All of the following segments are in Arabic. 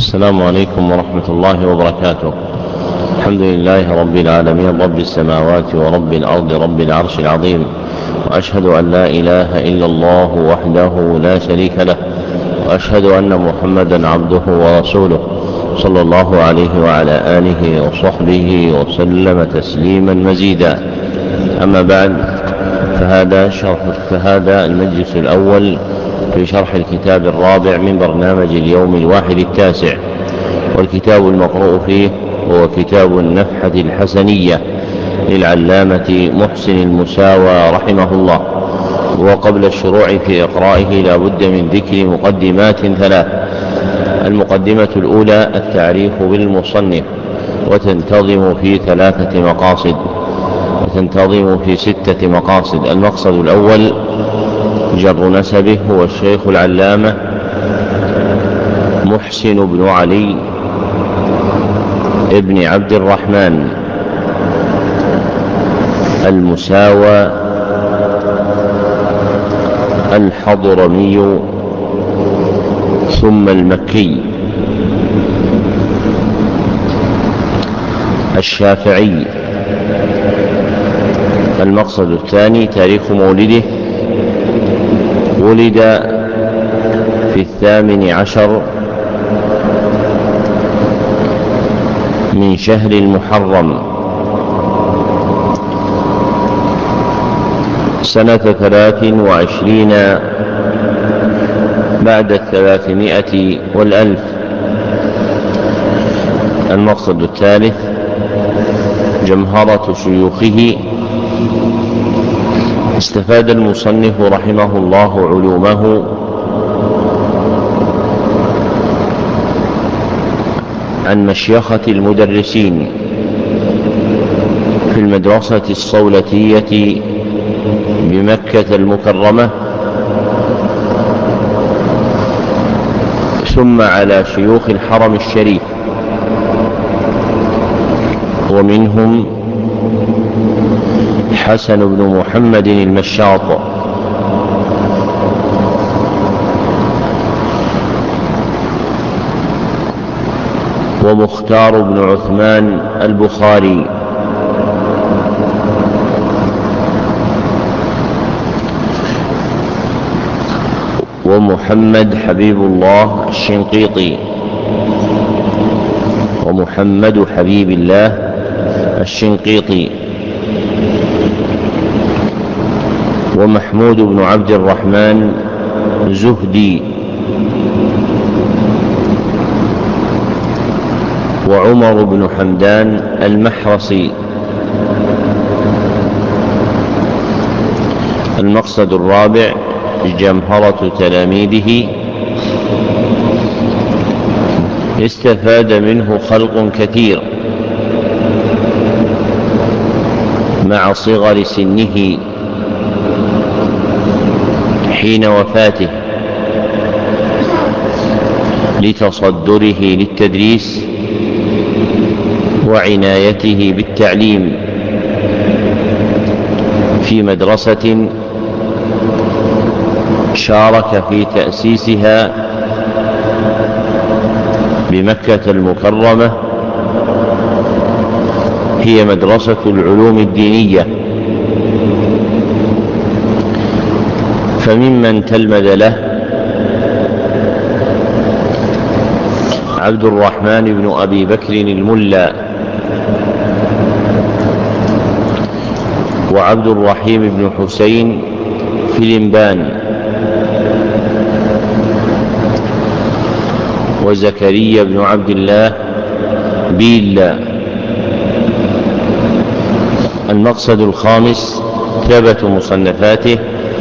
السلام عليكم ورحمة الله وبركاته. الحمد لله رب العالمين، رب السماوات ورب الأرض، رب العرش العظيم، وأشهد أن لا إله إلا الله وحده لا شريك له، وأشهد أن محمدا عبده ورسوله صلى الله عليه وعلى آله وصحبه وسلم تسليما مزيدا. أما بعد، فهذا المجلس الأول في شرح الكتاب الرابع من برنامج اليوم الواحد التاسع، والكتاب المقروء فيه هو كتاب النفحة الحسنية للعلامة محسن المساوى رحمه الله. وقبل الشروع في إقرائه لا بد من ذكر مقدمات ثلاث. المقدمة الأولى التعريف بالمصنف، وتنتظم في 3 مقاصد، وتنتظم في 6 مقاصد. المقصد الأول جر نسبه، هو الشيخ العلامة محسن بن علي ابن عبد الرحمن المساوى الحضرمي ثم المكي الشافعي. المقصد الثاني تاريخ مولده، ولد في 18 من شهر المحرم سنة 23 بعد 300 والألف. المقصد الثالث جمهرة شيوخه. استفاد المصنف رحمه الله علومه عن مشيخة المدرسين في المدرسة الصولتية بمكة المكرمة، ثم على شيوخ الحرم الشريف، ومنهم حسن بن محمد المشاط، ومختار بن عثمان البخاري، ومحمد حبيب الله الشنقيطي، ومحمد حبيب الله الشنقيطي، ومحمود بن عبد الرحمن زهدي، وعمر بن حمدان المحرصي. المقصد الرابع جمهرة تلاميذه. استفاد منه خلق كثير مع صغر سنه حين وفاته، لتصدره للتدريس وعنايته بالتعليم في مدرسة شارك في تأسيسها بمكة المكرمة، هي مدرسة العلوم الدينية. فممن تلمذ له عبد الرحمن بن أبي بكر الملا، وعبد الرحيم بن حسين فلمبان، وزكريا بن عبد الله بيلا. المقصد الخامس كتابة مصنفاته.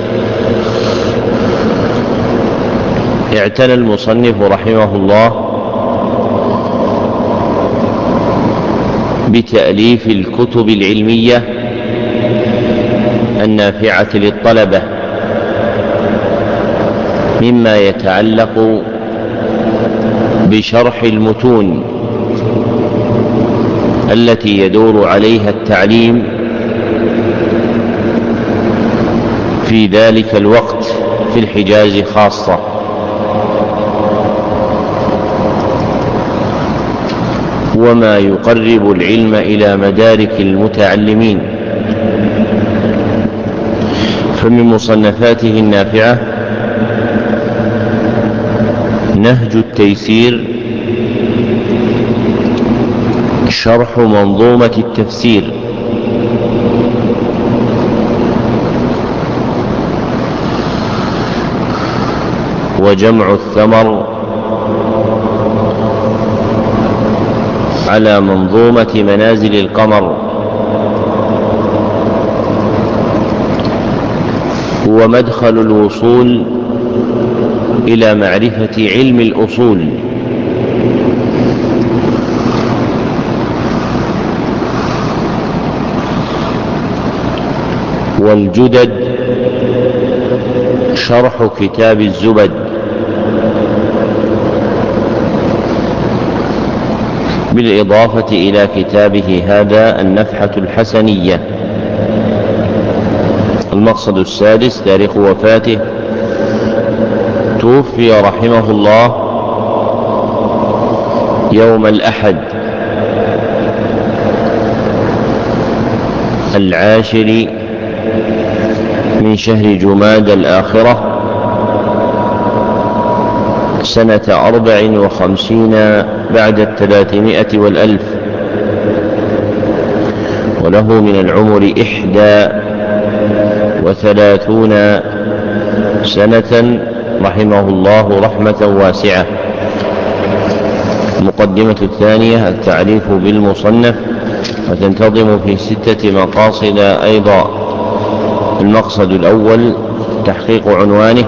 اعتنى المصنف رحمه الله بتأليف الكتب العلمية النافعة للطلبة، مما يتعلق بشرح المتون التي يدور عليها التعليم في ذلك الوقت في الحجاز خاصة. وما يقرب العلم إلى مدارك المتعلمين. فمن مصنفاته النافعة نهج التيسير شرح منظومة التفسير، وجمع الثمر على منظومة منازل القمر، هو مدخل الوصول إلى معرفة علم الأصول. والجدد شرح كتاب الزبد، بالإضافة إلى كتابه هذا النفحة الحسنية. المقصد السادس تاريخ وفاته، توفي رحمه الله يوم الأحد 10 من شهر جمادى الآخرة سنة 54 بعد 300 والألف، وله من العمر 31 سنة رحمه الله رحمة واسعة. المقدمة الثانية التعريف بالمصنف، وتنتظم في 6 مقاصد أيضا. المقصد الأول تحقيق عنوانه.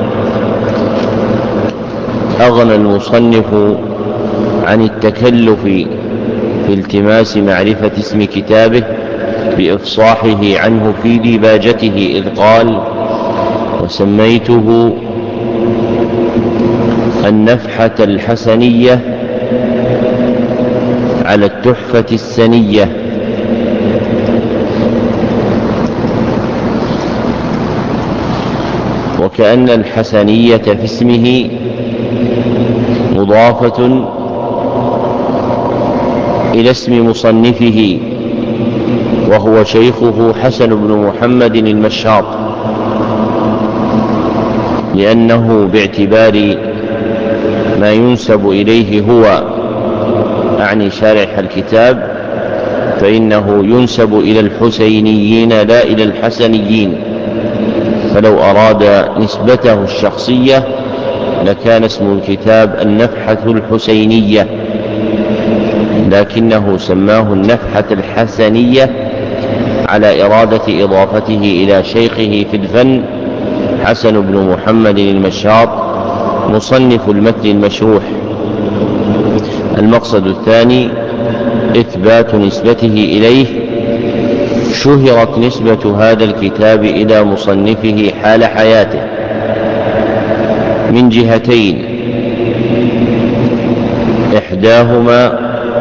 أغنى المصنف عن التكلف في التماس معرفة اسم كتابه بإفصاحه عنه في ديباجته، إذ قال: وسميته النفحة الحسنية على التحفة السنية. وكأن الحسنية في اسمه مضافة إلى اسم مصنفه، وهو شيخه حسن بن محمد المشاط، لأنه باعتبار ما ينسب إليه هو، أعني شارح الكتاب، فإنه ينسب إلى الحسينيين لا إلى الحسنيين، فلو أراد نسبته الشخصية لكان اسم الكتاب النفحة الحسينية، لكنه سماه النفحة الحسنية على إرادة إضافته إلى شيخه في الفن حسن بن محمد المشاط مصنف المتن المشروح. المقصد الثاني إثبات نسبته إليه. شهرت نسبة هذا الكتاب إلى مصنفه حال حياته من جهتين: إحداهما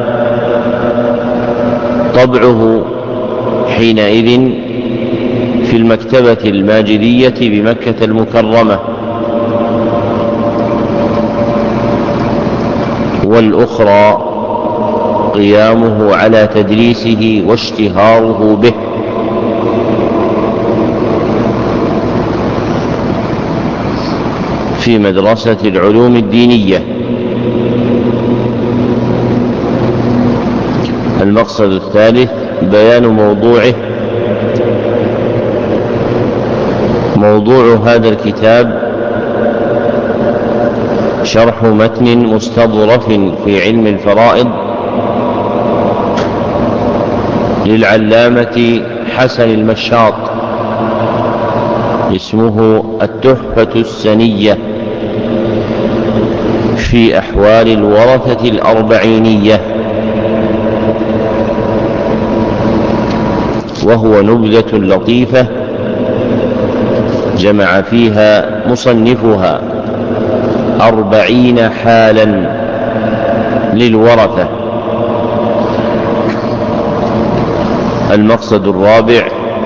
طبعه حينئذ في المكتبة الماجدية بمكة المكرمة، والأخرى قيامه على تدريسه واشتهاره به. في مدرسة العلوم الدينية. المقصد الثالث بيان موضوعه. موضوع هذا الكتاب شرح متن مستظرف في علم الفرائض للعلامة حسن المشاط، اسمه التحفة السنية في أحوال الورثة الأربعينية، وهو نبذة لطيفة جمع فيها مصنفها 40 حالا للورثة. المقصد الرابع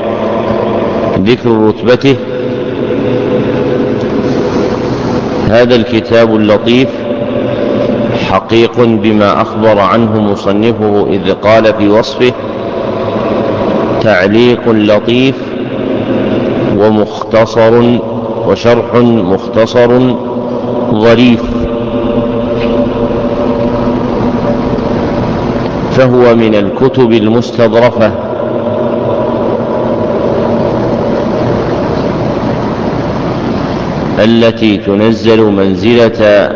ذكر رتبته. هذا الكتاب اللطيف وحقيق بما أخبر عنه مصنفه إذ قال في وصفه: تعليق لطيف ومختصر وشرح مختصر ظريف. فهو من الكتب المستظرفة التي تنزل منزلة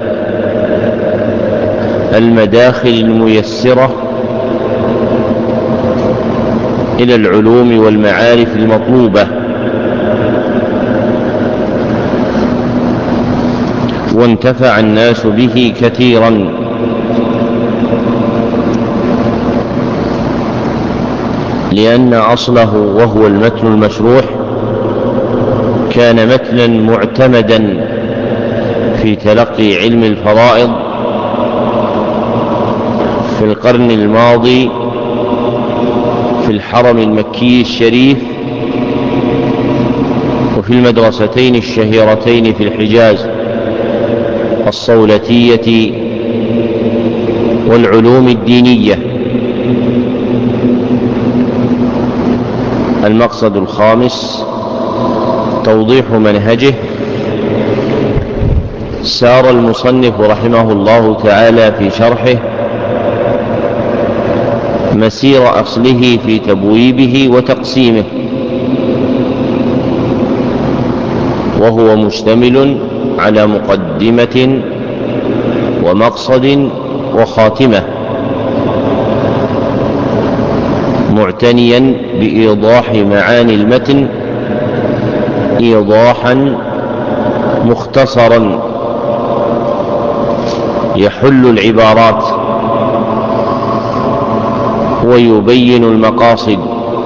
المداخل الميسرة إلى العلوم والمعارف المطلوبة، وانتفع الناس به كثيرا، لأن أصله وهو المتن المشروح كان متنا معتمدا في تلقي علم الفرائض في القرن الماضي في الحرم المكي الشريف وفي المدرستين الشهيرتين في الحجاز، الصولتية والعلوم الدينية. المقصد الخامس توضيح منهجه. سار المصنف رحمه الله تعالى في شرحه مسير أصله في تبويبه وتقسيمه، وهو مشتمل على مقدمة ومقصد وخاتمة، معتنيا بإيضاح معاني المتن إيضاحا مختصرا يحل العبارات ويبين المقاصد،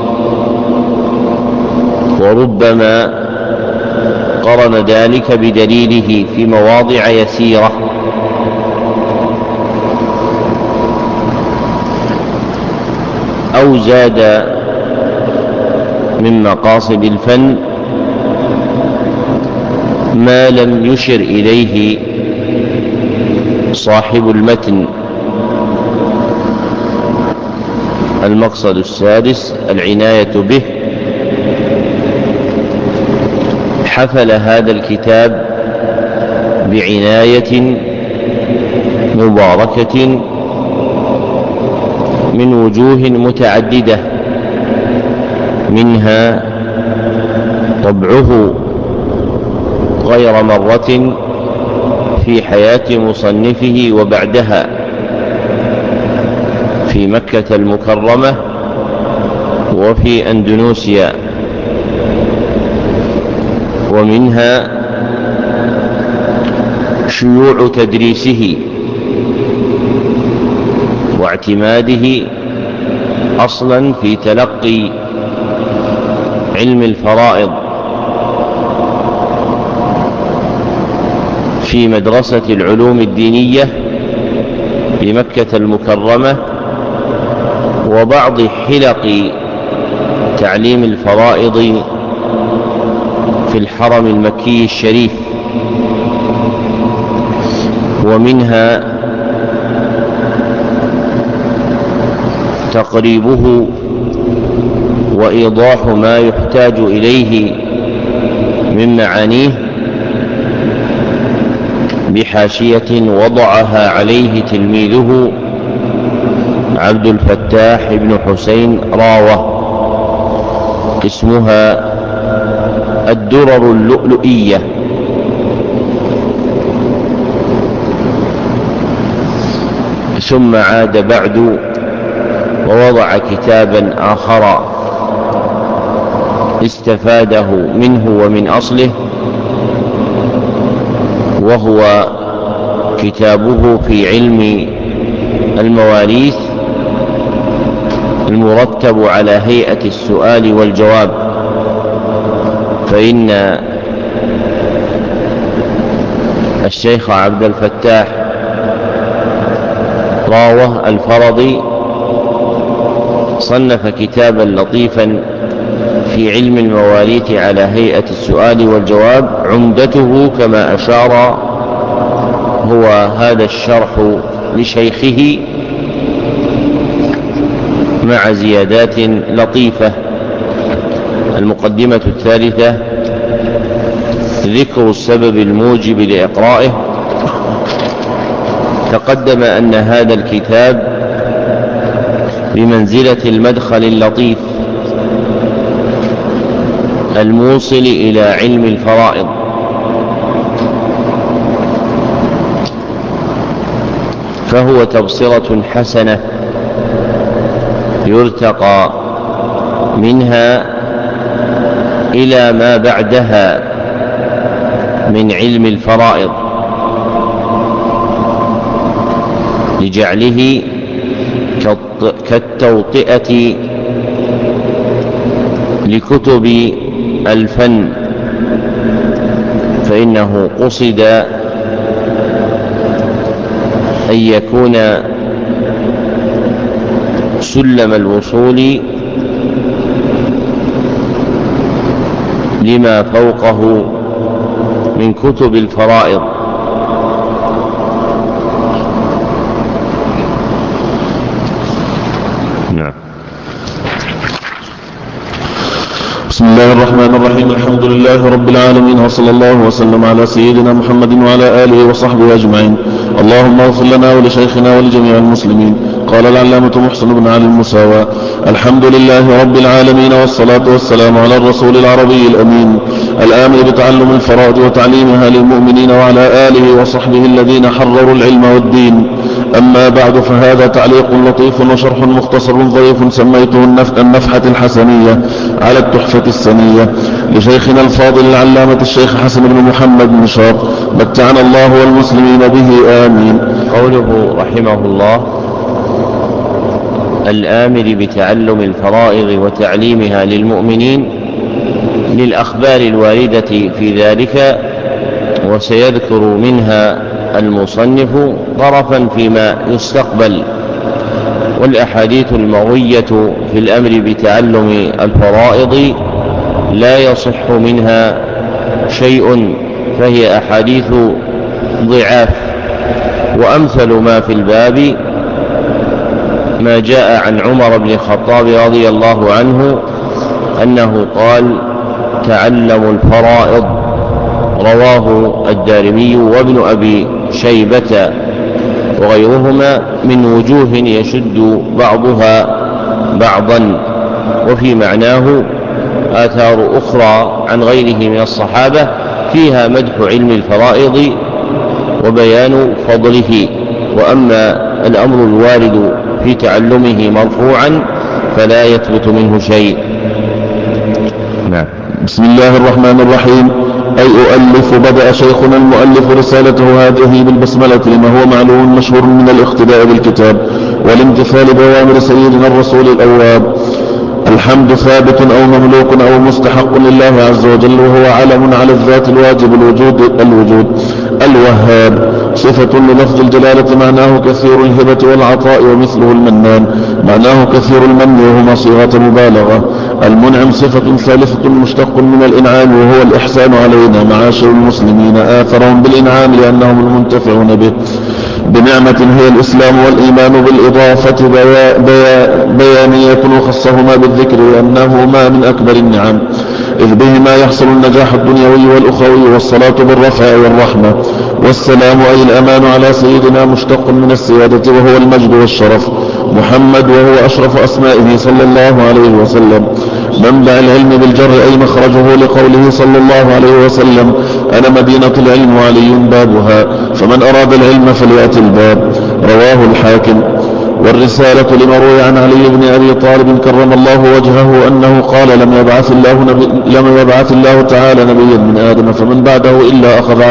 وربما قرن ذلك بدليله في مواضع يسيرة. أو زاد من مقاصد الفن ما لم يشر إليه صاحب المتن. المقصد السادس العناية به. حفل هذا الكتاب بعناية مباركة من وجوه متعددة، منها طبعه غير مرة في حياة مصنفه وبعدها في مكة المكرمة وفي أندونيسيا، ومنها شيوع تدريسه واعتماده أصلا في تلقي علم الفرائض في مدرسة العلوم الدينية بمكة المكرمة، وبعض حلق تعليم الفرائض في الحرم المكي الشريف، ومنها تقريبه وإيضاح ما يحتاج إليه من معانيه بحاشية وضعها عليه تلميذه عبد الفتاح بن حسين راوة، اسمها الدرر اللؤلؤية. ثم عاد بعد ووضع كتابا آخر استفاده منه ومن أصله، وهو كتابه في علم المواريث المرتب على هيئة السؤال والجواب. فإن الشيخ عبد الفتاح راوة الفرضي صنف كتابا لطيفا في علم المواريث على هيئة السؤال والجواب، عمدته كما أشار هو هذا الشرح لشيخه مع زيادات لطيفة. المقدمة الثالثة ذكر السبب الموجب لإقرائه. تقدم أن هذا الكتاب بمنزلة المدخل اللطيف الموصل إلى علم الفرائض، فهو تبصرة حسنة يرتقى منها إلى ما بعدها من علم الفرائض، لجعله كالتوطئة لكتب الفن، فإنه قصد أن يكون سلم الوصول لما فوقه من كتب الفرائض. نعم. بسم الله الرحمن الرحيم. الحمد لله رب العالمين، وصلى الله وسلم على سيدنا محمد وعلى آله وصحبه أجمعين. اللهم اغفر لنا ولشيخنا ولجميع المسلمين. قال العلامة محسن بن علي المساوى: الحمد لله رب العالمين، والصلاة والسلام على الرسول العربي الأمين الآمر بتعلم الفرائض وتعليمها للمؤمنين، وعلى آله وصحبه الذين حرروا العلم والدين. أما بعد، فهذا تعليق لطيف وشرح مختصر ظريف سميته النفحة الحسنية على التحفة السنية لشيخنا الفاضل العلامة الشيخ حسن بن محمد نشاط، متعنا الله والمسلمين به، آمين. قوله رحمه الله: الآمر بتعلم الفرائض وتعليمها للمؤمنين، للأخبار الواردة في ذلك، وسيذكر منها المصنف طرفا فيما يستقبل. والأحاديث المروية في الأمر بتعلم الفرائض لا يصح منها شيء، فهي أحاديث ضعاف. وأمثل ما في الباب ما جاء عن عمر بن الخطاب رضي الله عنه أنه قال: تعلموا الفرائض. رواه الدارمي وابن أبي شيبة وغيرهما من وجوه يشد بعضها بعضا، وفي معناه آثار أخرى عن غيره من الصحابة فيها مدح علم الفرائض وبيان فضله. وأما الأمر الوارد في تعلمه مرفوعا فلا يثبت منه شيء. نعم. بسم الله الرحمن الرحيم. أي أؤلف. بدأ شيخنا المؤلف رسالته هذه بالبسملة، لما هو معلوم مشهور من الاقتداء بالكتاب والامتثال بأوامر سيدنا الرسول الأواب. الحمد ثابت أو مملوك أو مستحق لله عز وجل، وهو علم على الذات الواجب الوجود الوهاب، صفة للفظ الجلالة معناه كثير الهبة والعطاء، ومثله المنان معناه كثير المن، وهما صيغة مبالغة. المنعم صفة ثالثة مشتق من الإنعام، وهو الإحسان علينا معاشر المسلمين، آثرهم بالإنعام لأنهم المنتفعون به بنعمة هي الإسلام والإيمان، بالإضافة بيانية، وخصهما بالذكر لأنهما من أكبر النعم، إذ بهما يحصل النجاح الدنيوي والأخروي، والصلاة بالرفع والرحمة. والسلام أي الأمان على سيدنا مشتق من السيادة، وهو المجد والشرف، محمد، وهو أشرف أسمائه صلى الله عليه وسلم. منبع العلم بالجر أي مخرجه، لقوله صلى الله عليه وسلم: أنا مدينة العلم وعلي بابها، فمن أراد العلم فليأتي الباب. رواه الحاكم. والرسالة لما روي عن علي بن أبي طالب كرم الله وجهه أنه قال: لم يبعث الله تعالى نبيا من آدم فمن بعده إلا أخذ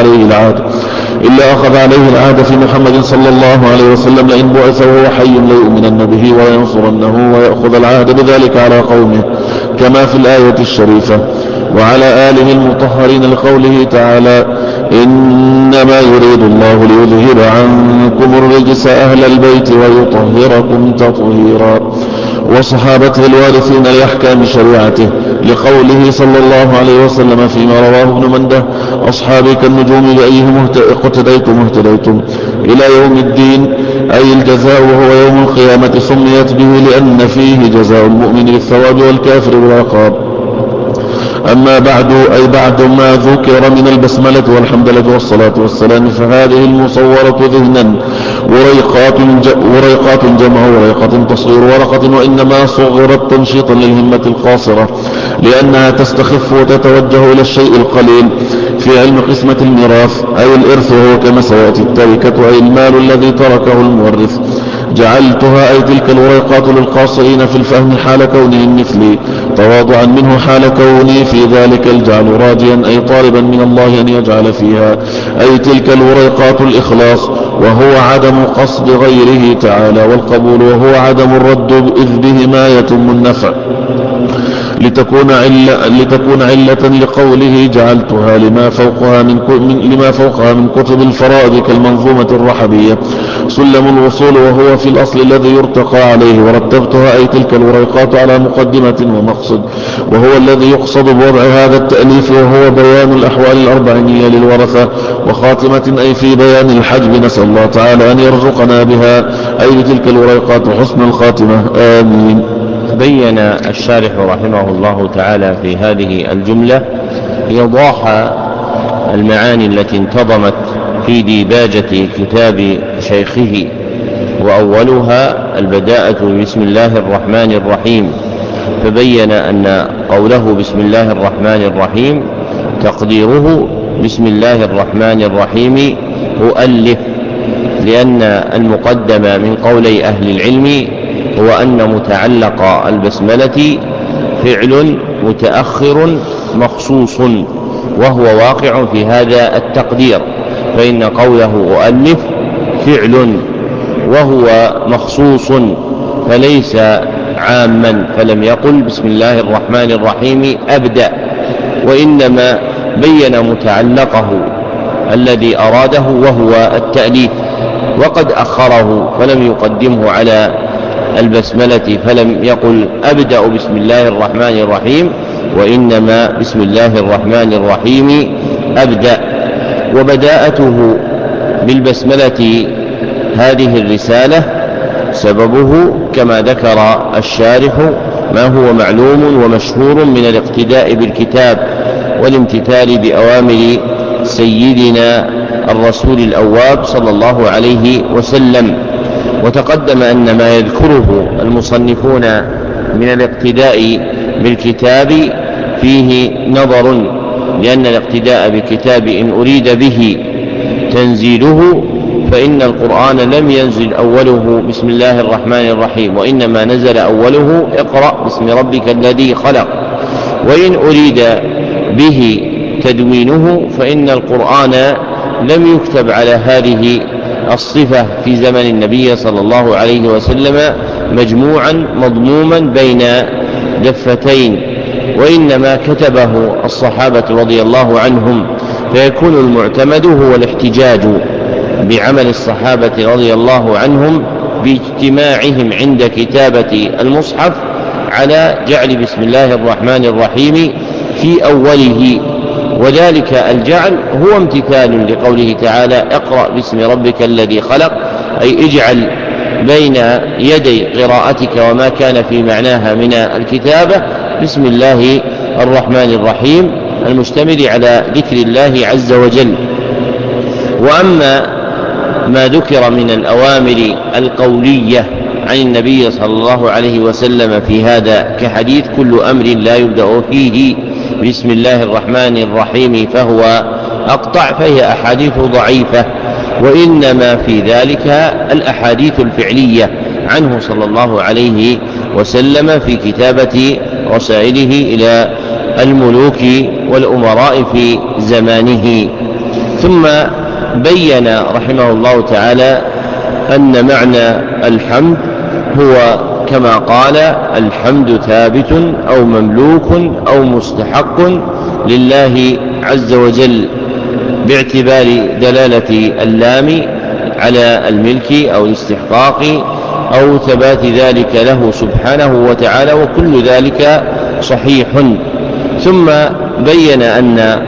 عليه العهد في محمد صلى الله عليه وسلم، لئن بعث وهو حي ليؤمنن به ولينصرنه، ويأخذ العهد بذلك على قومه، كما في الآية الشريفة. وعلى آله المطهرين، لقوله تعالى: إنما يريد الله ليذهب عنكم الرجس أهل البيت ويطهركم تطهيرا. وصحابته الوارثين لأحكام شريعته، لقوله صلى الله عليه وسلم فيما رواه ابن منده: أصحابي كالنجوم بأيهم اقتديتم اهتديتم إلى يوم الدين أي الجزاء وهو يوم القيامة سميت به لأن فيه جزاء المؤمن بالثواب والكافر بالعقاب. أما بعد أي بعد ما ذكر من البسملة والحمدلة والصلاة والسلام فهذه المصورة ذهنا وريقات جمع وريقة تصغير ورقة، وإنما صغرت تنشيطا للهمة القاصرة لأنها تستخف وتتوجه إلى الشيء القليل في علم قسمة الميراث أي الإرث، وهو كما سيأتي التركة أي المال الذي تركه المورث. جعلتها أي تلك الوريقات للقاصرين في الفهم حال كونهم مثلي تواضعا منه حال كوني في ذلك الجعل راجيا أي طالبا من الله أن يجعل فيها أي تلك الوريقات الإخلاص وهو عدم قصد غيره تعالى، والقبول وهو عدم الرد إذ بهما يتم النفع، لتكون علة لقوله جعلتها لما فوقها من كتب الفرائض كالمنظومة الرحبية سلم الوصول وهو في الأصل الذي يرتقى عليه، ورتبتها أي تلك الوريقات على مقدمة ومقصد وهو الذي يقصد بوضع هذا التأليف وهو بيان الأحوال الأربعينية للورثة، وخاتمة أي في بيان الحجب نسأل الله تعالى أن يرزقنا بها أي بتلك الوريقات حسن الخاتمة آمين. بين الشارح رحمه الله تعالى في هذه الجملة إيضاح المعاني التي انتظمت في ديباجة كتاب شيخه، وأولها البداءة بسم الله الرحمن الرحيم، فبين أن قوله بسم الله الرحمن الرحيم تقديره بسم الله الرحمن الرحيم أؤلف، لأن المقدم من قولي أهل العلم هو أن متعلق البسملة فعل متأخر مخصوص وهو واقع في هذا التقدير، فإن قوله أؤلف فعل وهو مخصوص فليس عاما، فلم يقل بسم الله الرحمن الرحيم أبدأ، وإنما بين متعلقه الذي أراده وهو التأليف، وقد أخره فلم يقدمه على البسملة فلم يقل أبدأ بسم الله الرحمن الرحيم، وإنما بسم الله الرحمن الرحيم أبدأ. وبداءته بالبسملة هذه الرسالة سببه كما ذكر الشارح ما هو معلوم ومشهور من الاقتداء بالكتاب والامتثال بأوامر سيدنا الرسول الأواب صلى الله عليه وسلم. وتقدم أن ما يذكره المصنفون من الاقتداء بالكتاب فيه نظر، لأن الاقتداء بالكتاب إن أريد به تنزيله فإن القرآن لم ينزل أوله بسم الله الرحمن الرحيم، وإنما نزل أوله اقرأ باسم ربك الذي خلق. وإن أريد به تدوينه فإن القرآن لم يكتب على هذه الصفة في زمن النبي صلى الله عليه وسلم مجموعا مضموما بين دفتين، وإنما كتبه الصحابة رضي الله عنهم، فيكون المعتمد هو الاحتجاج بعمل الصحابة رضي الله عنهم باجتماعهم عند كتابة المصحف على جعل بسم الله الرحمن الرحيم في أوله، وذلك الجعل هو امتثال لقوله تعالى اقرأ باسم ربك الذي خلق، أي اجعل بين يدي قراءتك وما كان في معناها من الكتابة بسم الله الرحمن الرحيم المشتمل على ذكر الله عز وجل. وأما ما ذكر من الأوامر القولية عن النبي صلى الله عليه وسلم في هذا كحديث كل أمر لا يبدأ فيه بسم الله الرحمن الرحيم فهو أقطع، فهي أحاديث ضعيفة، وإنما في ذلك الأحاديث الفعلية عنه صلى الله عليه وسلم في كتابة رسائله إلى الملوك والأمراء في زمانه. ثم بين رحمه الله تعالى أن معنى الحمد هو كما قال الحمد ثابت أو مملوك أو مستحق لله عز وجل، باعتبار دلالة اللام على الملك أو الاستحقاق أو ثبات ذلك له سبحانه وتعالى، وكل ذلك صحيح. ثم بين أن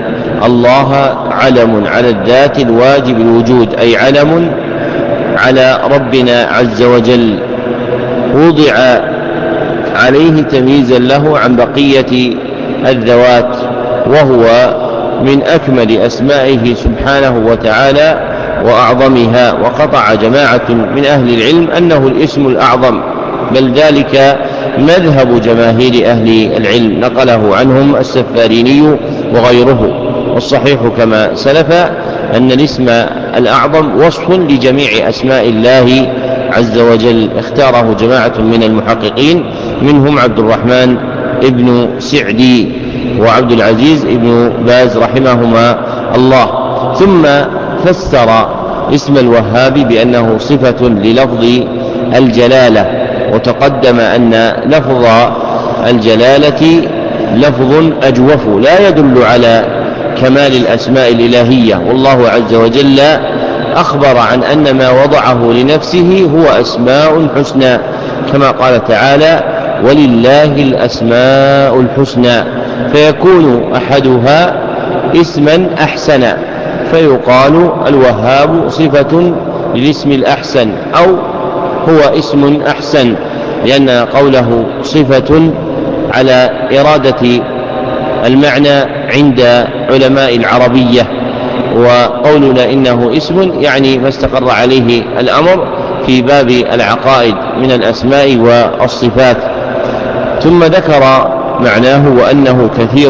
الله علم على الذات الواجب الوجود، أي علم على ربنا عز وجل، وضع عليه تمييزا له عن بقية الذوات، وهو من أكمل أسمائه سبحانه وتعالى وأعظمها. وقطع جماعة من أهل العلم أنه الاسم الأعظم، بل ذلك مذهب جماهير أهل العلم، نقله عنهم السفاريني وغيره. والصحيح كما سلف أن الاسم الأعظم وصف لجميع أسماء الله عز وجل، اختاره جماعة من المحققين، منهم عبد الرحمن ابن سعدي وعبد العزيز ابن باز رحمهما الله. ثم فسر اسم الوهاب بأنه صفة للفظ الجلالة، وتقدم أن لفظ الجلالة لفظ أجوف لا يدل على كمال الأسماء الإلهية، والله عز وجل أخبر عن أن ما وضعه لنفسه هو أسماء حسنى، كما قال تعالى: ولله الأسماء الحسنى، فيكون أحدها اسما أحسنا، فيقال الوهاب صفة للاسم الأحسن، أو هو اسم أحسن، لأن قوله صفة على إرادة المعنى عند علماء العربية، وقولنا إنه اسم يعني ما استقر عليه الأمر في باب العقائد من الأسماء والصفات. ثم ذكر معناه وأنه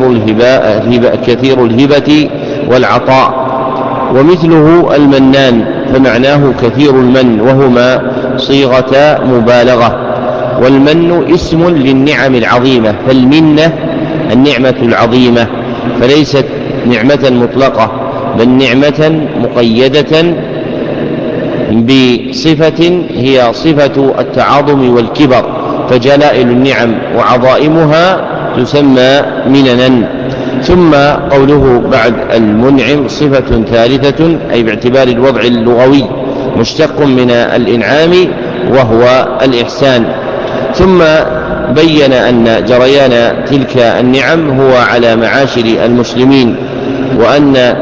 كثير الهبة والعطاء، ومثله المنان، فمعناه كثير المن، وهما صيغة مبالغة. والمن اسم للنعم العظيمة، فالمنة النعمة العظيمة، فليست نعمة مطلقة، بل نعمة مقيدة بصفة هي صفة التعاظم والكبر، فجلائل النعم وعظائمها تسمى مننا. ثم قوله بعد المنعم صفة ثالثة، أي باعتبار الوضع اللغوي مشتق من الإنعام وهو الإحسان. ثم بين أن جريان تلك النعم هو على معاشر المسلمين، وأن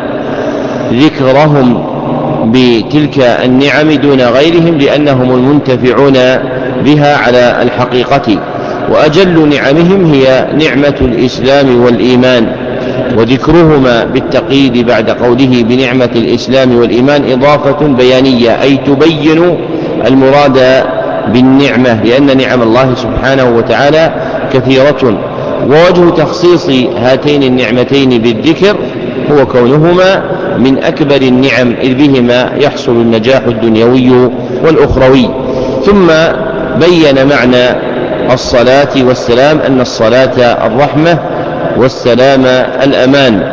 ذكرهم بتلك النعم دون غيرهم لأنهم المنتفعون بها على الحقيقة، وأجل نعمهم هي نعمة الإسلام والإيمان، وذكرهما بالتقييد بعد قوله بنعمة الإسلام والإيمان إضافة بيانية، أي تبين المراد بالنعمة، لأن نعم الله سبحانه وتعالى كثيرة. ووجه تخصيص هاتين النعمتين بالذكر هو كونهما من أكبر النعم، إذ بهما يحصل النجاح الدنيوي والأخروي. ثم بين معنى الصلاة والسلام، أن الصلاة الرحمة والسلام الأمان.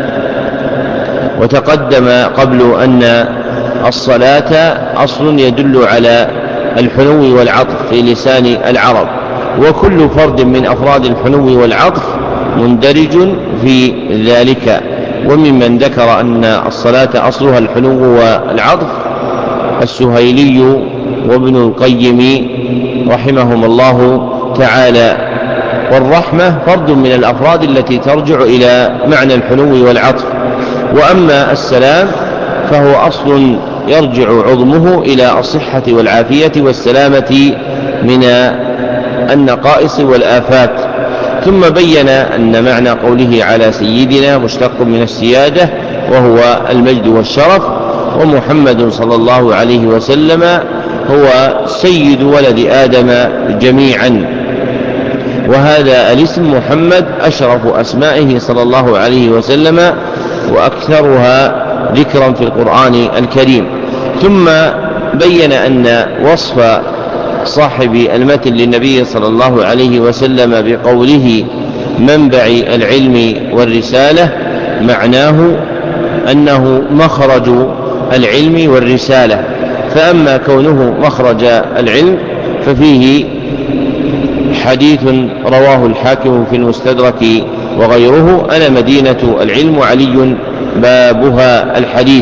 وتقدم قبل أن الصلاة أصل يدل على الحنو والعطف في لسان العرب، وكل فرد من أفراد الحنو والعطف مندرج في ذلك. وممن ذكر أن الصلاة أصلها الحنو والعطف السهيلي وابن القيم رحمهم الله تعالى. والرحمة فرد من الأفراد التي ترجع إلى معنى الحنو والعطف. وأما السلام فهو أصل يرجع عظمه إلى الصحة والعافية والسلامة من النقائص والآفات. ثم بين أن معنى قوله على سيدنا مشتق من السيادة وهو المجد والشرف، ومحمد صلى الله عليه وسلم هو سيد ولد آدم جميعا. وهذا الاسم محمد أشرف أسمائه صلى الله عليه وسلم وأكثرها ذكرا في القرآن الكريم. ثم بين أن وصف صاحب المتن للنبي صلى الله عليه وسلم بقوله منبع العلم والرسالة معناه أنه مخرج العلم والرسالة. فأما كونه مخرج العلم ففيه حديث رواه الحاكم في المستدرك وغيره: أنا مدينة العلم وعلي بابها الحديث،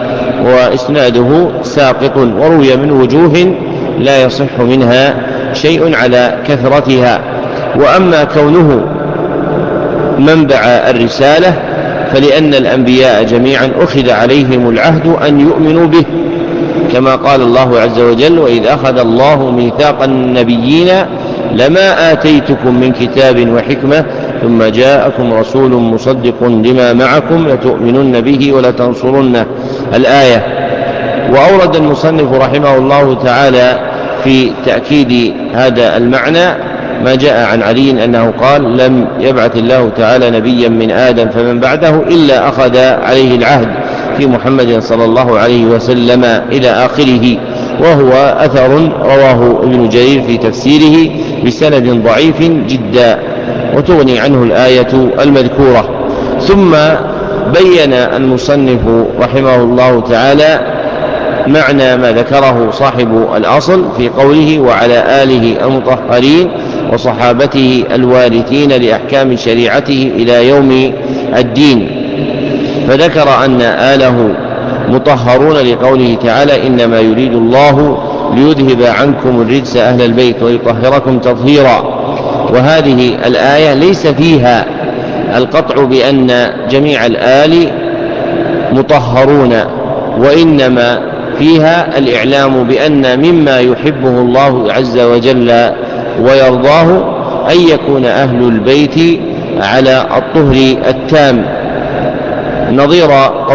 وإسناده ساقط، وروي من وجوه لا يصح منها شيء على كثرتها. وأما كونه منبع الرسالة فلأن الأنبياء جميعا أخذ عليهم العهد أن يؤمنوا به، كما قال الله عز وجل: وإذ أخذ الله ميثاق النبيين لما آتيتكم من كتاب وحكمة ثم جاءكم رسول مصدق لما معكم لتؤمنن به ولتنصرنه، الآية. وأورد المصنف رحمه الله تعالى في تأكيد هذا المعنى ما جاء عن علي أنه قال: لم يبعث الله تعالى نبيا من آدم فمن بعده إلا أخذ عليه العهد في محمد صلى الله عليه وسلم إلى آخره، وهو أثر رواه ابن جرير في تفسيره بسند ضعيف جدا، وتغني عنه الآية المذكورة. ثم بين المصنف رحمه الله تعالى معنى ما ذكره صاحب الأصل في قوله: وعلى آله المطهرين وصحابته الوارثين لأحكام شريعته إلى يوم الدين، فذكر أن آله مطهرون لقوله تعالى: إنما يريد الله ليذهب عنكم الرجس أهل البيت ويطهركم تطهيرا. وهذه الآية ليس فيها القطع بأن جميع الآل مطهرون، وإنما فيها الإعلام بأن مما يحبه الله عز وجل ويرضاه أن يكون أهل البيت على الطهر التام، نظير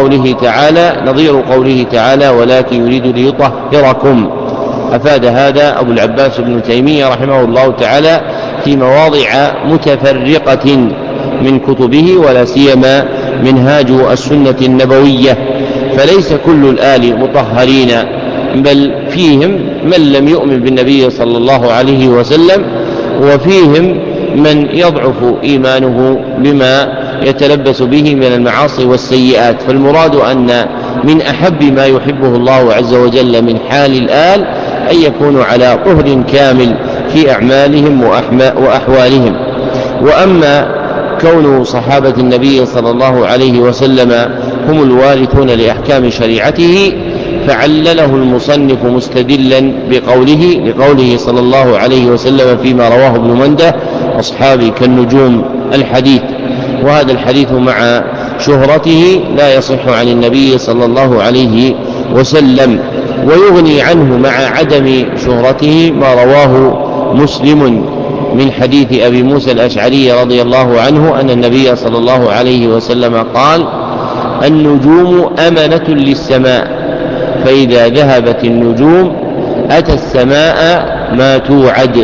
قوله تعالى: ولكن يريد ليطهركم. أفاد هذا أبو العباس بن تيمية رحمه الله تعالى في مواضع متفرقة من كتبه، ولا سيما منهاج السنة النبوية، فليس كل الآل مطهرين، بل فيهم من لم يؤمن بالنبي صلى الله عليه وسلم، وفيهم من يضعف إيمانه بما يتلبس به من المعاصي والسيئات. فالمراد أن من أحب ما يحبه الله عز وجل من حال الآل أن يكونوا على طهر كامل في أعمالهم وأحوالهم. وأما كون صحابة النبي صلى الله عليه وسلم هم الوارثون لأحكام شريعته، فعلله المصنف مستدلا بقوله صلى الله عليه وسلم فيما رواه ابن منده: أصحابي كالنجوم، الحديث. وهذا الحديث مع شهرته لا يصح عن النبي صلى الله عليه وسلم، ويغني عنه مع عدم شهرته ما رواه مسلم من حديث أبي موسى الأشعري رضي الله عنه أن النبي صلى الله عليه وسلم قال: النجوم أمنة للسماء، فإذا ذهبت النجوم أتى السماء ما توعد،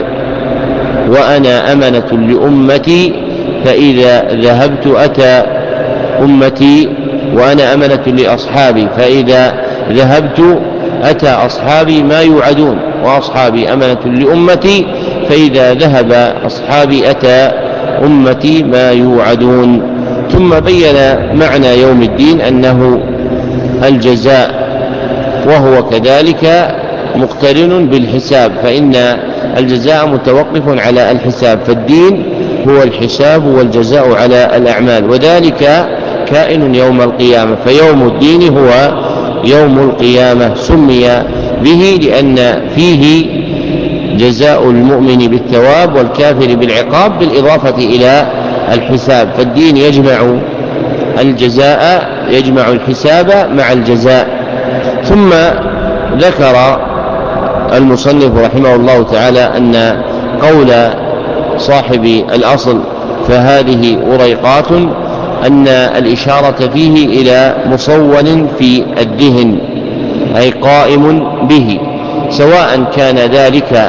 وأنا أمنة لأمتي، فإذا ذهبت أتى أمتي، وأنا أمنة لأصحابي، فإذا ذهبت أتى أصحابي ما يوعدون، وأصحابي أمنة لأمتي، فإذا ذهب أصحابي أتى أمتي ما يوعدون. ثم بين معنى يوم الدين أنه الجزاء، وهو كذلك مقترن بالحساب، فإن الجزاء متوقف على الحساب، فالدين هو الحساب والجزاء على الأعمال، وذلك كائن يوم القيامة، فيوم الدين هو يوم القيامة، سمي به لأن فيه جزاء المؤمن بالثواب والكافر بالعقاب بالإضافة إلى الحساب، فالدين يجمع الحساب مع الجزاء. ثم ذكر المصنف رحمه الله تعالى أن قول صاحب الأصل فهذه وريقات أن الإشارة فيه إلى مصون في الذهن، أي قائم به، سواء كان ذلك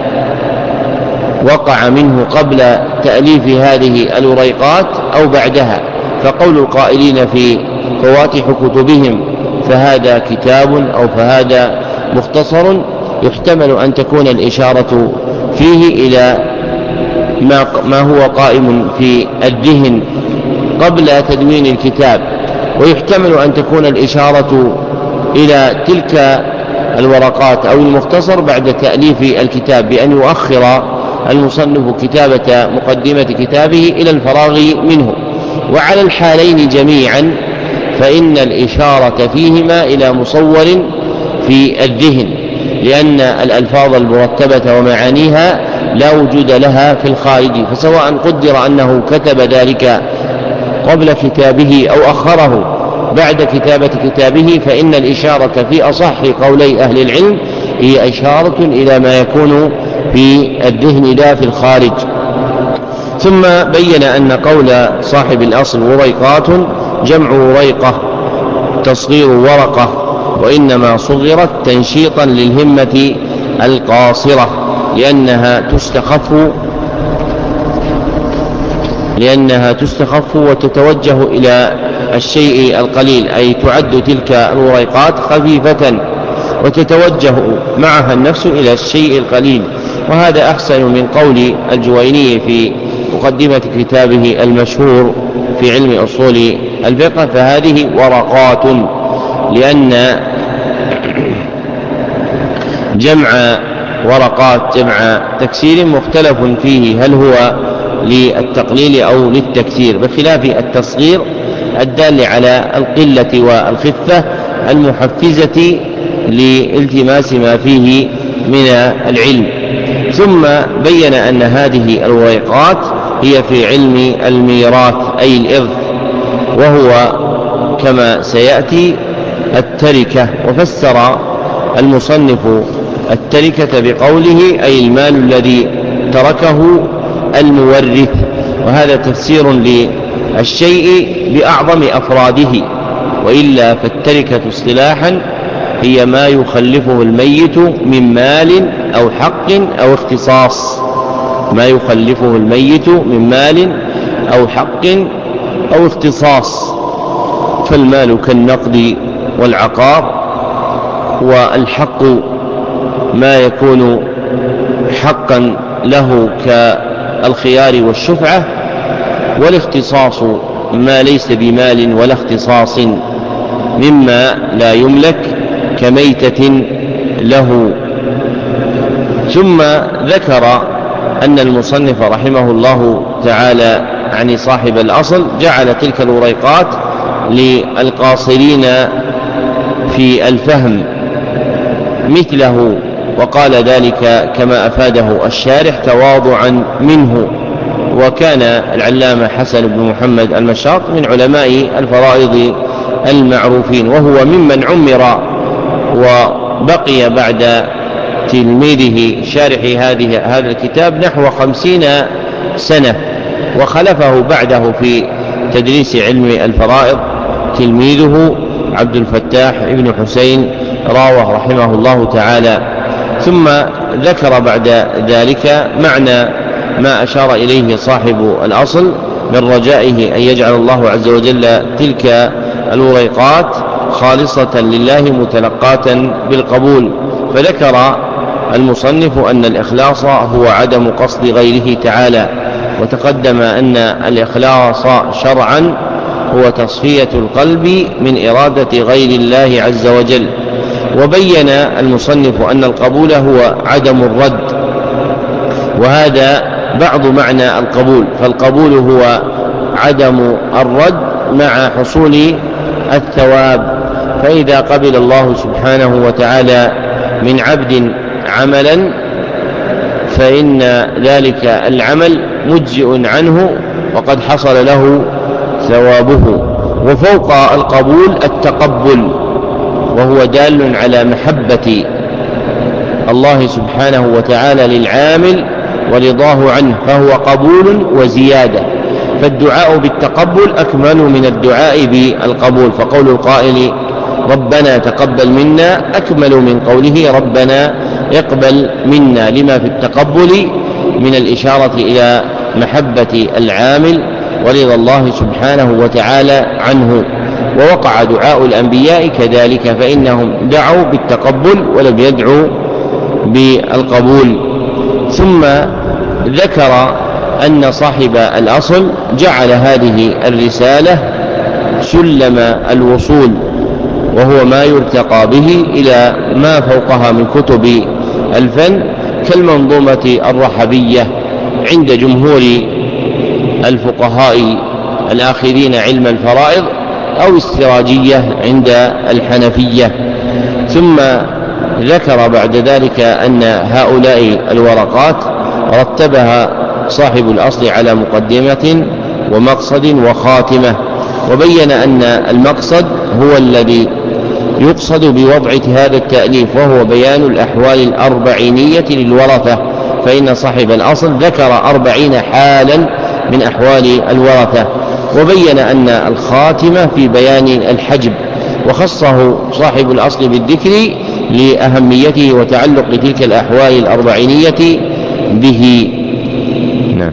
وقع منه قبل تأليف هذه الوريقات أو بعدها. فقول القائلين في فواتح كتبهم فهذا كتاب أو فهذا مختصر، يحتمل أن تكون الإشارة فيه إلى ما هو قائم في الذهن قبل تدوين الكتاب، ويحتمل أن تكون الإشارة إلى تلك الورقات أو المختصر بعد تأليف الكتاب، بأن يؤخر المصنف كتابة مقدمة كتابه إلى الفراغ منه. وعلى الحالين جميعا فإن الإشارة فيهما إلى مصور في الذهن، لأن الألفاظ المرتبة ومعانيها لا وجود لها في الخارج، فسواء قدر أنه كتب ذلك قبل كتابه أو أخره بعد كتابة كتابه، فإن الإشارة في أصح قولي أهل العلم هي إشارة إلى ما يكون في الذهن لا في الخارج. ثم بين أن قول صاحب الأصل وريقات جمع وريقة تصغير ورقة، وإنما صغرت تنشيطا للهمة القاصرة لأنها تستخف وتتوجه إلى الشيء القليل، أي تعد تلك الوريقات خفيفة وتتوجه معها النفس إلى الشيء القليل. وهذا أحسن من قول الجويني في مقدمة كتابه المشهور في علم أصول الفقه، فهذه ورقات، لأن جمع ورقات جمع تكسير مختلف فيه هل هو للتقليل أو للتكثير، بخلاف التصغير الدال على القلة والخفة المحفزة لالتماس ما فيه من العلم. ثم بين أن هذه الوريقات هي في علم الميراث أي الإرث، وهو كما سيأتي التركة. وفسر المصنف التركة بقوله أي المال الذي تركه المورث، وهذا تفسير للشيء بأعظم أفراده، وإلا فالتركة اصطلاحا هي ما يخلفه الميت من مال أو حق أو اختصاص، ما يخلفه الميت من مال أو حق أو اختصاص. فالمال كالنقد والعقار، والحق ما يكون حقا له كالخيار والشفعة، والاختصاص ما ليس بمال ولا اختصاص مما لا يملك كميتة له. ثم ذكر أن المصنف رحمه الله تعالى عن صاحب الأصل جعل تلك الوريقات للقاصرين في الفهم مثله، وقال ذلك كما أفاده الشارح تواضعا منه. وكان العلامة حسن بن محمد المشاط من علماء الفرائض المعروفين، وهو ممن عمر وبقي بعد تلميذه شارح هذا الكتاب نحو 50 سنة، وخلفه بعده في تدريس علم الفرائض تلميذه عبد الفتاح ابن حسين راوه رحمه الله تعالى. ثم ذكر بعد ذلك معنى ما أشار إليه صاحب الأصل من رجائه أن يجعل الله عز وجل تلك الوريقات خالصة لله متلقاة بالقبول. فذكر المصنف أن الإخلاص هو عدم قصد غيره تعالى، وتقدم أن الإخلاص شرعا هو تصفية القلب من إرادة غير الله عز وجل. وبين المصنف أن القبول هو عدم الرد، وهذا بعض معنى القبول، فالقبول هو عدم الرد مع حصول الثواب. فإذا قبل الله سبحانه وتعالى من عبد عملا فإن ذلك العمل مجزئ عنه وقد حصل له ثوابه. وفوق القبول التقبل، وهو دال على محبة الله سبحانه وتعالى للعامل ورضاه عنه، فهو قبول وزيادة. فالدعاء بالتقبل أكمل من الدعاء بالقبول، فقول القائل ربنا تقبل منا أكمل من قوله ربنا اقبل منا، لما في التقبل من الإشارة إلى محبة العامل ورضا الله سبحانه وتعالى عنه. ووقع دعاء الأنبياء كذلك، فإنهم دعوا بالتقبل ولم يدعوا بالقبول. ثم ذكر أن صاحب الأصل جعل هذه الرسالة سلم الوصول، وهو ما يرتقى به إلى ما فوقها من كتب الفن، كالمنظومة الرحبية عند جمهور الفقهاء الآخذين علم الفرائض، أو السراجية عند الحنفية. ثم ذكر بعد ذلك أن هؤلاء الورقات رتبها صاحب الأصل على مقدمة ومقصد وخاتمة. وبين أن المقصد هو الذي يقصد بوضع هذا التأليف، وهو بيان الأحوال الأربعينية للورثة، فإن صاحب الأصل ذكر 40 حالا من أحوال الورثة. وبين أن الخاتمة في بيان الحجب، وخصه صاحب الأصل بالذكر لأهميته وتعلق تلك الأحوال الأربعينية به. نعم.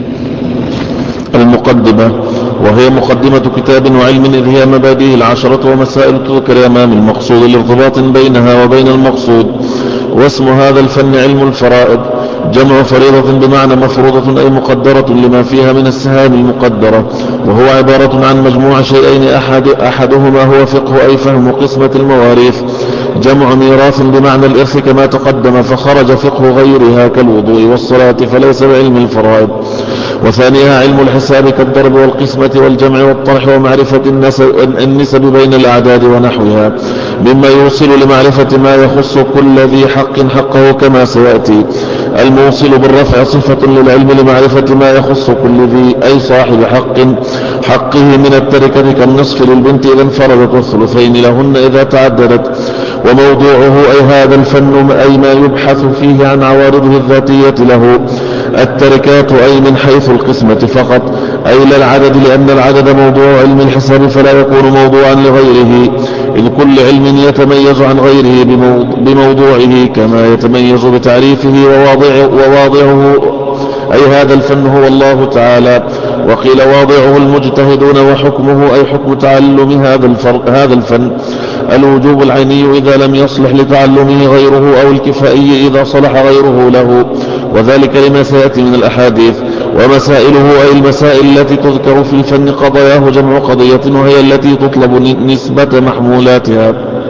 المقدمة، وهي مقدمة كتاب وعلم، إذ هي مبادئ العشرة ومسائل تذكر أمام المقصود لارتباط بينها وبين المقصود. واسم هذا الفن علم الفرائض، جمع فريضة بمعنى مفروضة أي مقدرة لما فيها من السهام المقدرة، وهو عبارة عن مجموع شيئين أحدهما هو فقه أي فهم قسمة المواريث، جمع ميراث بمعنى الإرث كما تقدم، فخرج فقه غيرها كالوضوء والصلاة فليس بعلم الفرائض. وثانيها علم الحساب كالضرب والقسمة والجمع والطرح ومعرفة النسب بين الأعداد ونحوها، مما يوصل لمعرفة ما يخص كل ذي حق حقه كما سيأتي. الموصل بالرفع صفة للعلم لمعرفة ما يخص كل ذي أي صاحب حقه من التركة كالنصف للبنت إذا انفردت والثلثين لهن إذا تعددت. وموضوعه أي هذا الفن أي ما يبحث فيه عن عوارضه الذاتية له. التركات أي من حيث القسمة فقط، أي لا العدد، لأن العدد موضوع علم الحساب فلا يكون موضوعا لغيره، إذ كل علم يتميز عن غيره بموضوعه كما يتميز بتعريفه وواضعه أي هذا الفن هو الله تعالى. وقيل واضعه المجتهدون، وحكمه أي حكم تعلم هذا الفن الوجوب العيني إذا لم يصلح لتعلمه غيره، أو الكفائي إذا صلح غيره له، وذلك لما سيأتي من الأحاديث. ومسائله أي المسائل التي تذكر في الفن قضاياه جمع قضية، وهي التي تطلب نسبة محمولاتها،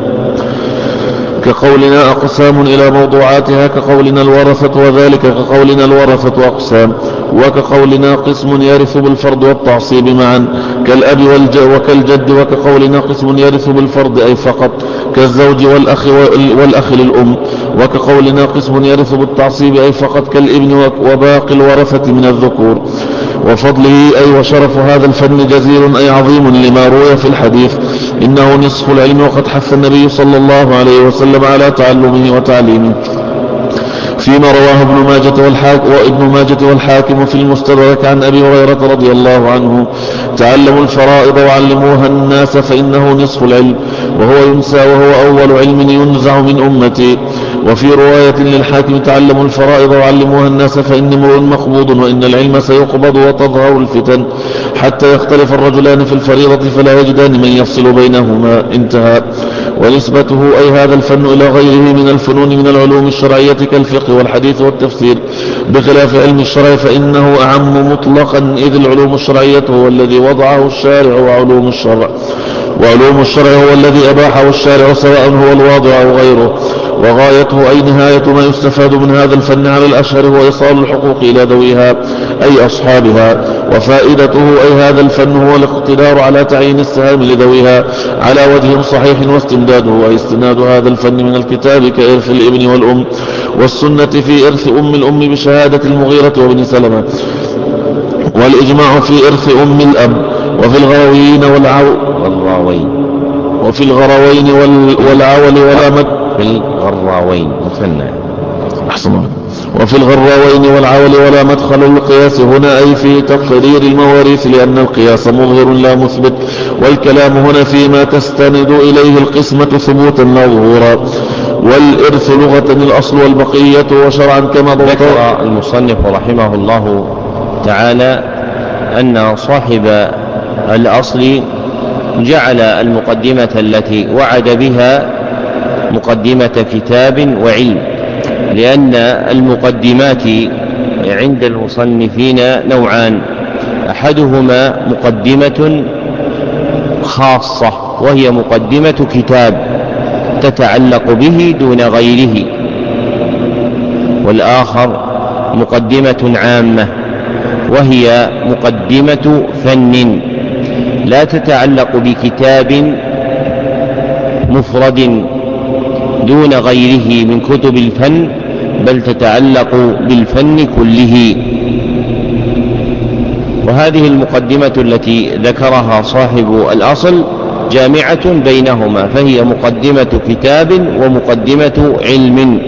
كقولنا أقسام إلى موضوعاتها، كقولنا الورثة، وذلك كقولنا الورثة أقسام، وكقولنا قسم يرث بالفرض والتعصيب معا كالأب وكالجد، وكقولنا قسم يرث بالفرض أي فقط كالزوج والأخ للأم، وكقولنا قسم يرث بالتعصيب أي فقط كالابن وباقي الورثة من الذكور. وفضله أي وشرف هذا الفن جزيل أي عظيم لما روي في الحديث إنه نصف العلم، وقد حث النبي صلى الله عليه وسلم على تعلمه وتعليمه فيما رواه ابن ماجة والحاكم في المستدرك عن أبي هريرة رضي الله عنه: تعلموا الفرائض وعلموها الناس فإنه نصف العلم، وهو ينسى وهو أول علم ينزع من أمتي. وفي رواية للحاكم: تعلموا الفرائض وعلموها الناس فإن امرؤ مقبوض وإن العلم سيقبض وتظهر الفتن حتى يختلف الرجلان في الفريضة فلا يجدان من يفصل بينهما. انتهى. ونسبته أي هذا الفن إلى غيره من الفنون من العلوم الشرعية كالفقه والحديث والتفسير، بخلاف علم الشرع فإنه أعم مطلقا، إذ العلوم الشرعية هو الذي وضعه الشارع، وعلوم الشرع هو الذي أباحه الشارع سواء هو الواضع أو غيره. وغايته أي نهاية ما يستفاد من هذا الفن على الأشهر هو إيصال الحقوق إلى ذويها أي أصحابها. وفائدته أي هذا الفن هو الاقتدار على تعيين السهام لذويها على وجه صحيح، واستمداده أي استناد هذا الفن من الكتاب كإرث الابن والأم، والسنة في إرث أم الأم بشهادة المغيرة وابن سلمة، والإجماع في إرث أم الأب. وفي الغراوين والعول والأمد وفي الغراوين والعول ولا مدخل القياس هنا أي في تقرير المواريث، لأن القياس مظهر لا مثبت، والكلام هنا فيما تستند إليه القسمة ثبوتا لا ظهورا. والإرث لغة الأصل والبقية، وشرعا كما ذكر المصنف رحمه الله تعالى أن صاحب الأصل جعل المقدمة التي وعد بها مقدمة كتاب وعلم، لأن المقدمات عند المصنفين نوعان: أحدهما مقدمة خاصة وهي مقدمة كتاب تتعلق به دون غيره، والآخر مقدمة عامة وهي مقدمة فن لا تتعلق بكتاب مفرد دون غيره من كتب الفن، بل تتعلق بالفن كله. وهذه المقدمة التي ذكرها صاحب الأصل جامعة بينهما، فهي مقدمة كتاب ومقدمة علم.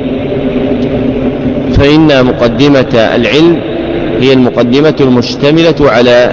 فإن مقدمة العلم هي المقدمة المشتملة على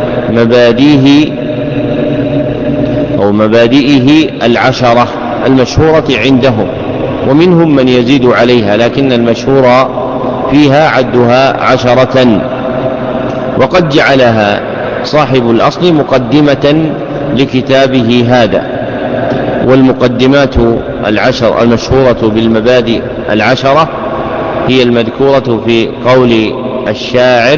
مبادئه العشرة المشهورة عندهم، ومنهم من يزيد عليها، لكن المشهور فيها عدها 10. وقد جعلها صاحب الأصل مقدمة لكتابه هذا. والمقدمات 10 المشهورة بالمبادئ 10 هي المذكورة في قول الشاعر: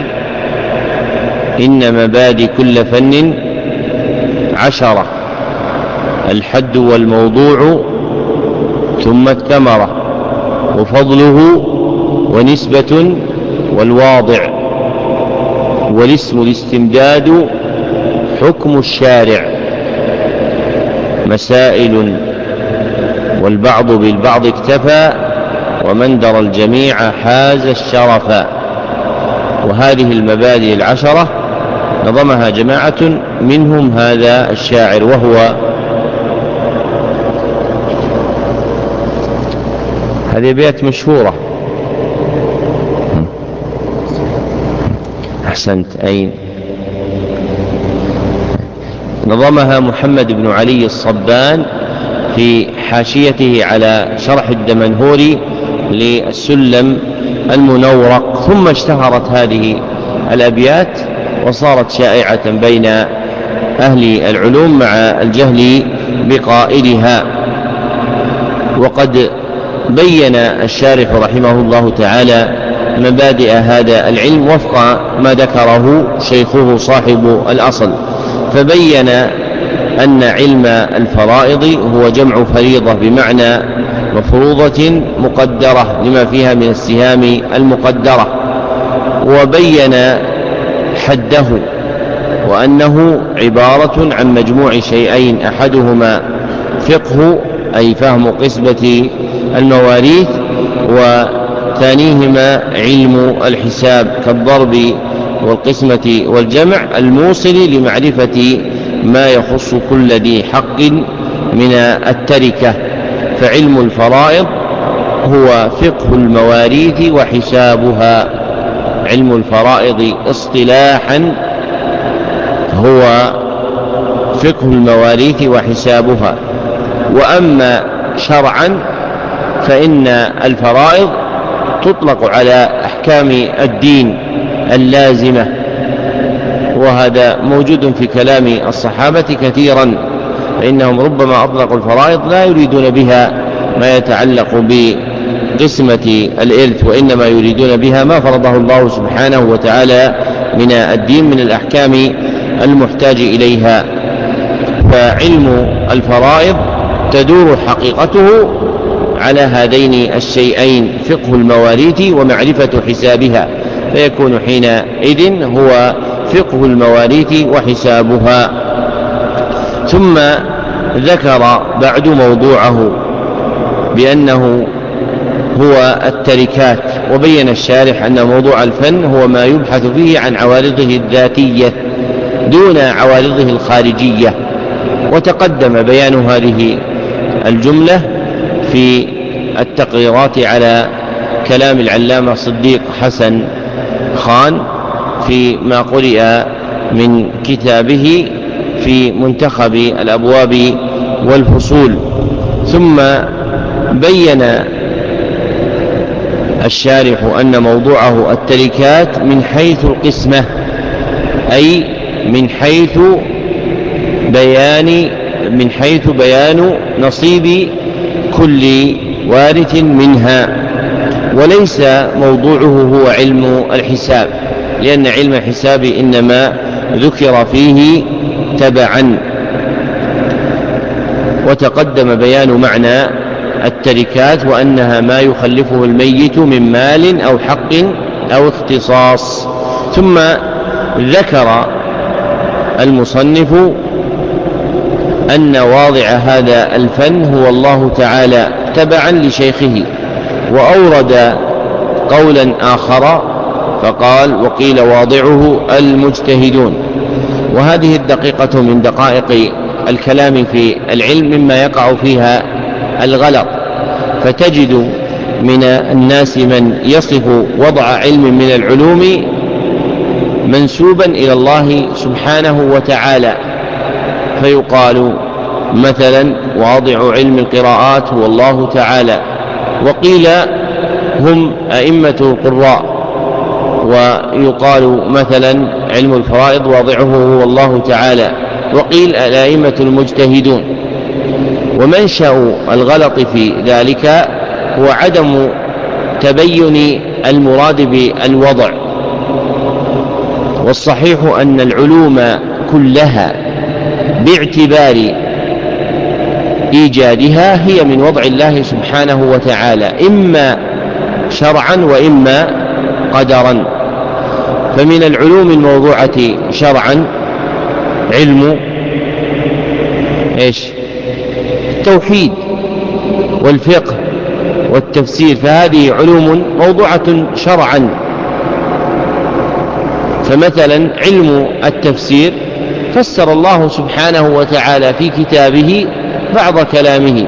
إن مبادئ كل فن 10، الحد والموضوع ثم الثمرة وفضله ونسبة والواضع والاسم الاستمداد حكم الشارع مسائل والبعض بالبعض اكتفى ومن درى الجميع حاز الشرفا. وهذه المبادئ 10 نظمها جماعة منهم هذا الشاعر، وهو هذه أبيات مشهورة. أحسنت. أين نظمها محمد بن علي الصبان في حاشيته على شرح الدمنهوري للسلم المنورق، ثم اشتهرت هذه الأبيات وصارت شائعة بين أهل العلوم مع الجهل بقائلها. وقد بين الشارح رحمه الله تعالى مبادئ هذا العلم وفق ما ذكره شيخه صاحب الأصل، فبين أن علم الفرائض هو جمع فريضة بمعنى مفروضة مقدرة لما فيها من السهام المقدرة، وبين حده وأنه عبارة عن مجموع شيئين: أحدهما فقه أي فهم قسمة المواريث، وثانيهما علم الحساب كالضرب والقسمة والجمع الموصل لمعرفة ما يخص كل ذي حق من التركة. فعلم الفرائض هو فقه المواريث وحسابها. علم الفرائض اصطلاحا هو فقه المواريث وحسابها، وأما شرعا فإن الفرائض تطلق على أحكام الدين اللازمة، وهذا موجود في كلام الصحابة كثيرا، فإنهم ربما أطلقوا الفرائض لا يريدون بها ما يتعلق بقسمة الإرث، وإنما يريدون بها ما فرضه الله سبحانه وتعالى من الدين من الأحكام المحتاج إليها. فعلم الفرائض تدور حقيقته على هذين الشيئين: فقه المواريث ومعرفة حسابها، فيكون حينئذ هو فقه المواريث وحسابها. ثم ذكر بعد موضوعه بأنه هو التركات، وبين الشارح أن موضوع الفن هو ما يبحث فيه عن عوارضه الذاتية دون عوارضه الخارجية. وتقدم بيان هذه الجملة في التقريرات على كلام العلامة صديق حسن خان في ما قرئ من كتابه في منتخب الأبواب والفصول. ثم بين الشارح أن موضوعه التركات من حيث القسمة، أي من حيث بيان نصيب كل وارث منها، وليس موضوعه هو علم الحساب، لأن علم الحساب إنما ذكر فيه تبعا. وتقدم بيان معنى التركات وأنها ما يخلفه الميت من مال أو حق أو اختصاص. ثم ذكر المصنف أن واضع هذا الفن هو الله تعالى تبعا لشيخه، وأورد قولا آخر فقال وقيل واضعه المجتهدون. وهذه الدقيقة من دقائق الكلام في العلم مما يقع فيها الغلط، فتجد من الناس من يصف وضع علم من العلوم منسوبا إلى الله سبحانه وتعالى، فيقال مثلا واضع علم القراءات هو الله تعالى، وقيل هم أئمة القراء، ويقال مثلا علم الفرائض واضعه هو الله تعالى، وقيل الأئمة المجتهدون. ومنشأ الغلط في ذلك هو عدم تبين المراد بالوضع، والصحيح أن العلوم كلها باعتبار إيجادها هي من وضع الله سبحانه وتعالى، إما شرعا وإما قدرا. فمن العلوم الموضوعة شرعا علم التوحيد والفقه والتفسير، فهذه علوم موضوعة شرعا. فمثلا علم التفسير فسر الله سبحانه وتعالى في كتابه بعض كلامه.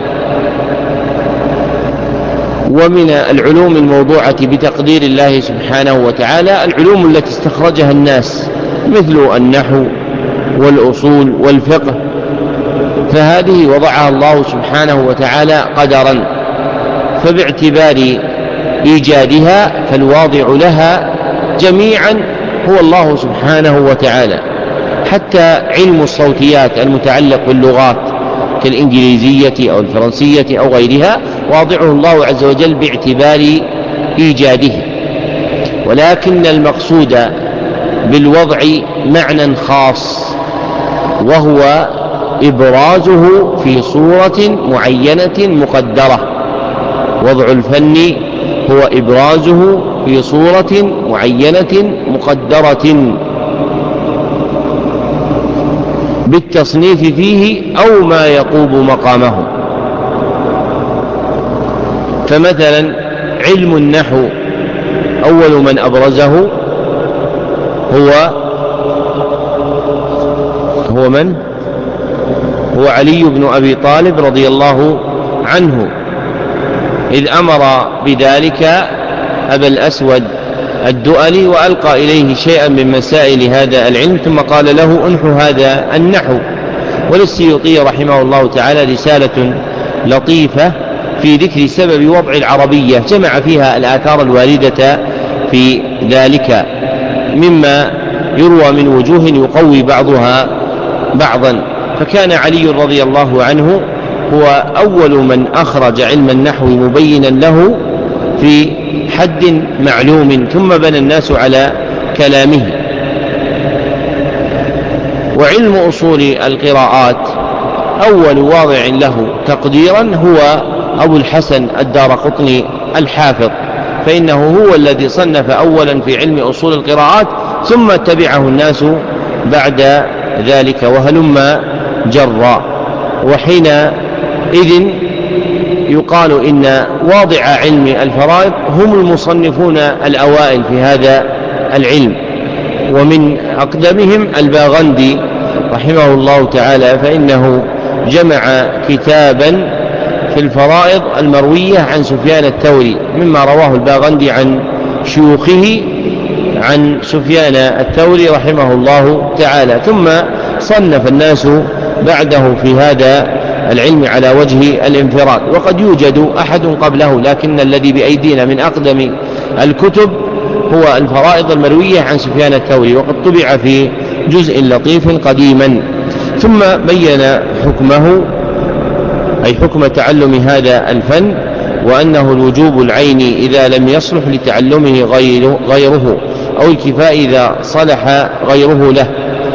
ومن العلوم الموضوعة بتقدير الله سبحانه وتعالى العلوم التي استخرجها الناس مثل النحو والأصول والفقه، فهذه وضعها الله سبحانه وتعالى قدرا، فباعتبار إيجادها فالواضع لها جميعا هو الله سبحانه وتعالى. حتى علم الصوتيات المتعلق باللغات كالإنجليزية أو الفرنسية أو غيرها واضعه الله عز وجل باعتبار إيجاده، ولكن المقصود بالوضع معنى خاص، وهو إبرازه في صورة معينة مقدرة. وضع الفن هو إبرازه في صورة معينة مقدرة بالتصنيف فيه أو ما يقوم مقامه. فمثلا علم النحو أول من أبرزه هو من؟ هو علي بن أبي طالب رضي الله عنه، إذ أمر بذلك أبا الأسود الدؤلي وألقى إليه شيئا من مسائل هذا العلم ثم قال له انحو هذا النحو. وللسيوطي رحمه الله تعالى رسالة لطيفة في ذكر سبب وضع العربية جمع فيها الآثار الواردة في ذلك مما يروى من وجوه يقوي بعضها بعضا. فكان علي رضي الله عنه هو أول من أخرج علم النحو مبينا له في حد معلوم، ثم بنى الناس على كلامه. وعلم أصول القراءات أول واضع له تقديرا هو أبو الحسن الدارقطني الحافظ، فإنه هو الذي صنف أولا في علم أصول القراءات، ثم تبعه الناس بعد ذلك وهلم جرا. وحينئذ يقال إن واضع علم الفرائض هم المصنفون الأوائل في هذا العلم، ومن أقدمهم الباغندي رحمه الله تعالى، فإنه جمع كتابا في الفرائض المروية عن سفيان الثوري مما رواه الباغندي عن شيوخه عن سفيان الثوري رحمه الله تعالى. ثم صنف الناس بعده في هذا العلم على وجه الانفراد، وقد يوجد أحد قبله، لكن الذي بأيدينا من أقدم الكتب هو الفرائض المروية عن سفيان الثوري، وقد طبع في جزء لطيف قديما. ثم بين حكمه أي حكم تعلم هذا الفن، وأنه الوجوب العيني إذا لم يصلح لتعلمه غيره، أو الكفاء إذا صلح غيره له.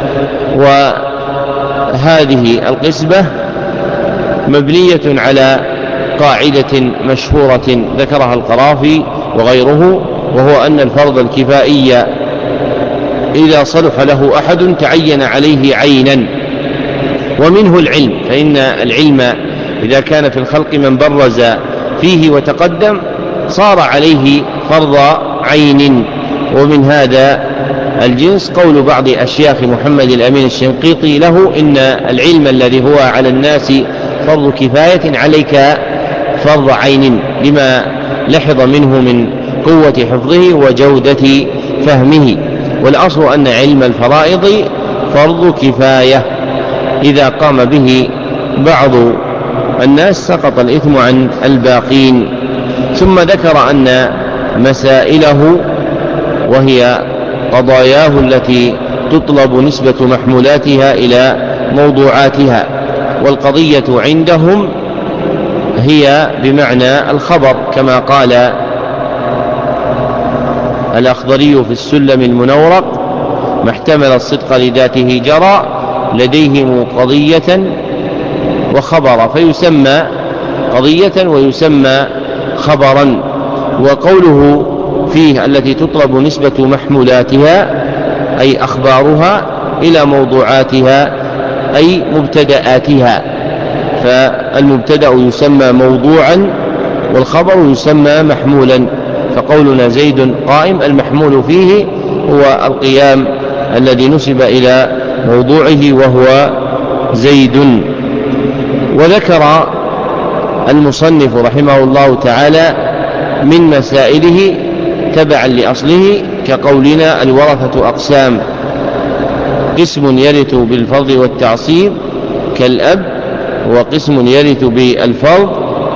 وهذه القسمة مبنية على قاعدة مشهورة ذكرها القرافي وغيره، وهو أن الفرض الكفائي إذا صلح له أحد تعين عليه عينا. ومنه العلم، فإن العلم إذا كان في الخلق من برز فيه وتقدم صار عليه فرض عين، ومن هذا الجنس قول بعض أشياخ محمد الأمين الشنقيطي له: إن العلم الذي هو على الناس فرض كفاية عليك فرض عين، لما لحظ منه من قوة حفظه وجودة فهمه. والأصل أن علم الفرائض فرض كفاية، إذا قام به بعض الناس سقط الإثم عن الباقين. ثم ذكر أن مسائله وهي قضاياه التي تطلب نسبة محمولاتها إلى موضوعاتها، والقضية عندهم هي بمعنى الخبر، كما قال الأخضري في السلم المنورق: ما احتمل الصدق لذاته جرى لديهم قضية وخبرا، فيسمى قضية ويسمى خبرا. وقوله فيه التي تطلب نسبة محمولاتها أي أخبارها إلى موضوعاتها أي مبتدآتها، فالمبتدأ يسمى موضوعا والخبر يسمى محمولا. فقولنا زيد قائم المحمول فيه هو القيام الذي نسب إلى موضوعه وهو زيد. وذكر المصنف رحمه الله تعالى من مسائله تبعا لأصله كقولنا: الورثة أقسام: قسم يرث بالفرض والتعصيب كالأب، وقسم يرث بالفرض،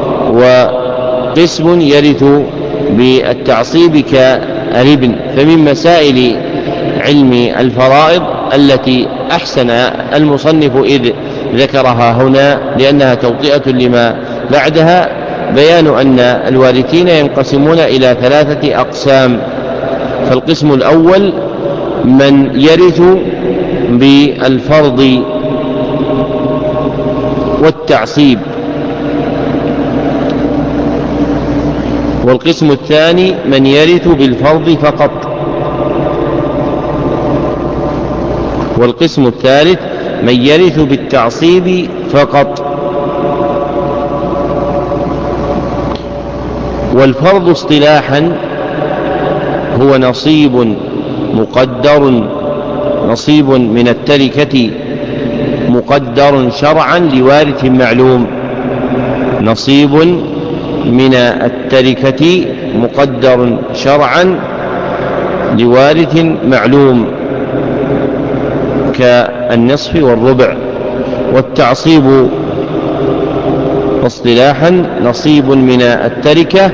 وقسم يرث بالتعصيب كالابن. فمن مسائل علم الفرائض التي أحسن المصنف إذ ذكرها هنا لأنها توطئة لما بعدها بيان أن الوارثين ينقسمون إلى 3 أقسام. فالقسم الأول من يرث بالفرض والتعصيب، والقسم الثاني من يرث بالفرض فقط، والقسم الثالث من يرث بالتعصيب فقط. والفرض اصطلاحا هو نصيب مقدر، نصيب من التركة مقدر شرعا لوارث معلوم، نصيب من التركة مقدر شرعا لوارث معلوم كالنصف والربع. والتعصيب اصطلاحا نصيب من التركة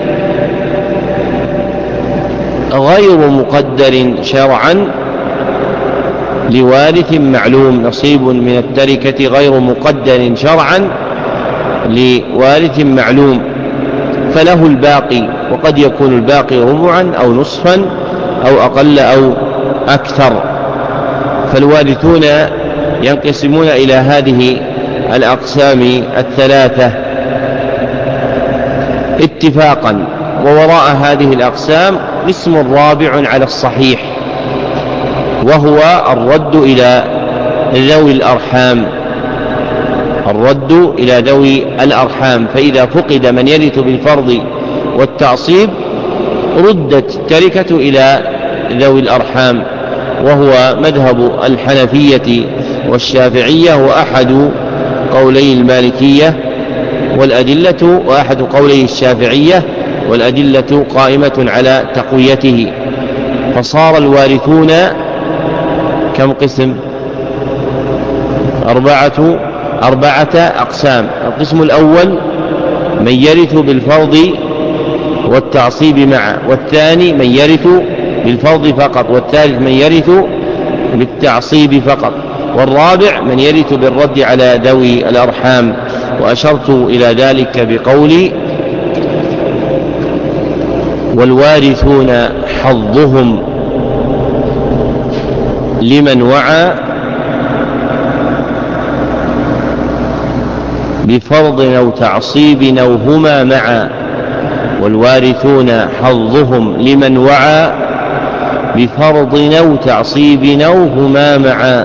غير مقدر شرعا لوارث معلوم، نصيب من التركة غير مقدر شرعا لوارث معلوم، فله الباقي، وقد يكون الباقي ربعا أو نصفا أو أقل أو أكثر. فالوارثون ينقسمون إلى هذه الأقسام 3 اتفاقا. ووراء هذه الأقسام قسم رابع على الصحيح، وهو الرد إلى ذوي الأرحام، الرد إلى ذوي الأرحام. فإذا فقد من يرث بالفرض والتعصيب ردت التركة إلى ذوي الأرحام، وهو مذهب الحنفية والشافعية وأحد قولي المالكية، والأدلة وأحد قولي الشافعية، والأدلة قائمة على تقويته. فصار الوارثون كم قسم؟ 4 أقسام. القسم الأول من يرث بالفرض والتعصيب معا، والثاني من يرث بالفرض فقط، والثالث من يرث بالتعصيب فقط، والرابع من يرث بالرد على ذوي الأرحام. وأشرت إلى ذلك بقولي: والوارثون حظهم لمن وعى بفرض أو تعصيب أو هما معا، والوارثون حظهم لمن وعى بفرض أو تعصيب أو هما معا.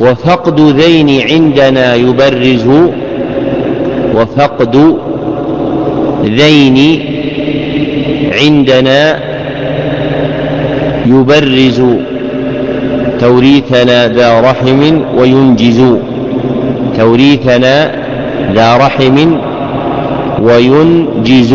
وفقد ذين عندنا يبرز، وفقد ذين عندنا يبرز توريثنا ذا رحم وينجز، توريثنا ذا رحم وينجز.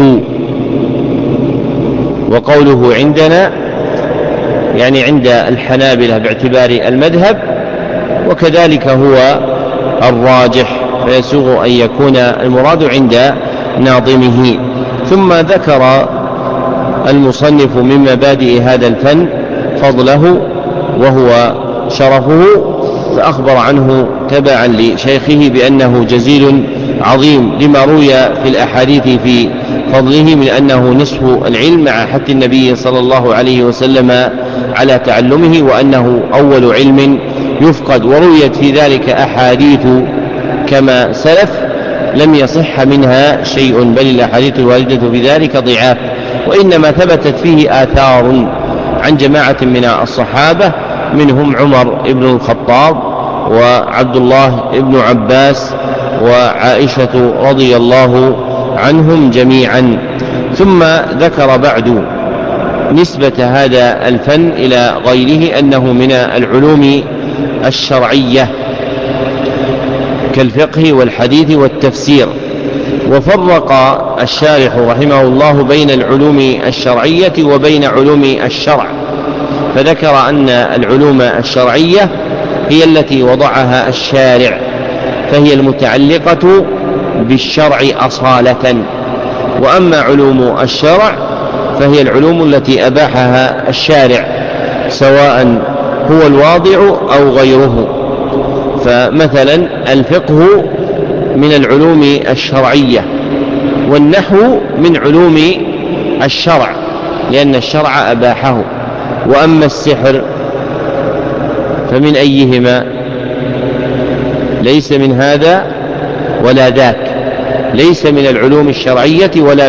وقوله عندنا يعني عند الحنابلة باعتبار المذهب، وكذلك هو الراجح، فيسوغ أن يكون المراد عند ناظمه. ثم ذكر المصنف من مبادئ هذا الفن فضله وهو شرفه، فأخبر عنه تبعا لشيخه بأنه جزيل عظيم لما روي في الأحاديث في فضله من أنه نصف العلم مع حث النبي صلى الله عليه وسلم على تعلمه، وأنه أول علم يفقد. ورويت في ذلك أحاديث كما سلف لم يصح منها شيء، بل الأحاديث الواردة في ذلك ضعاف، وإنما ثبتت فيه آثار عن جماعة من الصحابة، منهم عمر بن الخطاب وعبد الله بن عباس وعائشة رضي الله عنهم جميعا. ثم ذكر بعد نسبة هذا الفن إلى غيره أنه من العلوم الشرعية كالفقه والحديث والتفسير. وفرق الشارح رحمه الله بين العلوم الشرعية وبين علوم الشرع، فذكر أن العلوم الشرعية هي التي وضعها الشارع، فهي المتعلقة بالشرع أصالة، وأما علوم الشرع فهي العلوم التي أباحها الشارع سواء هو الواضع أو غيره. فمثلا الفقه من العلوم الشرعية، والنحو من علوم الشرع لأن الشرع أباحه. وأما السحر فمن أيهما؟ ليس من هذا ولا ذاك، ليس من العلوم الشرعية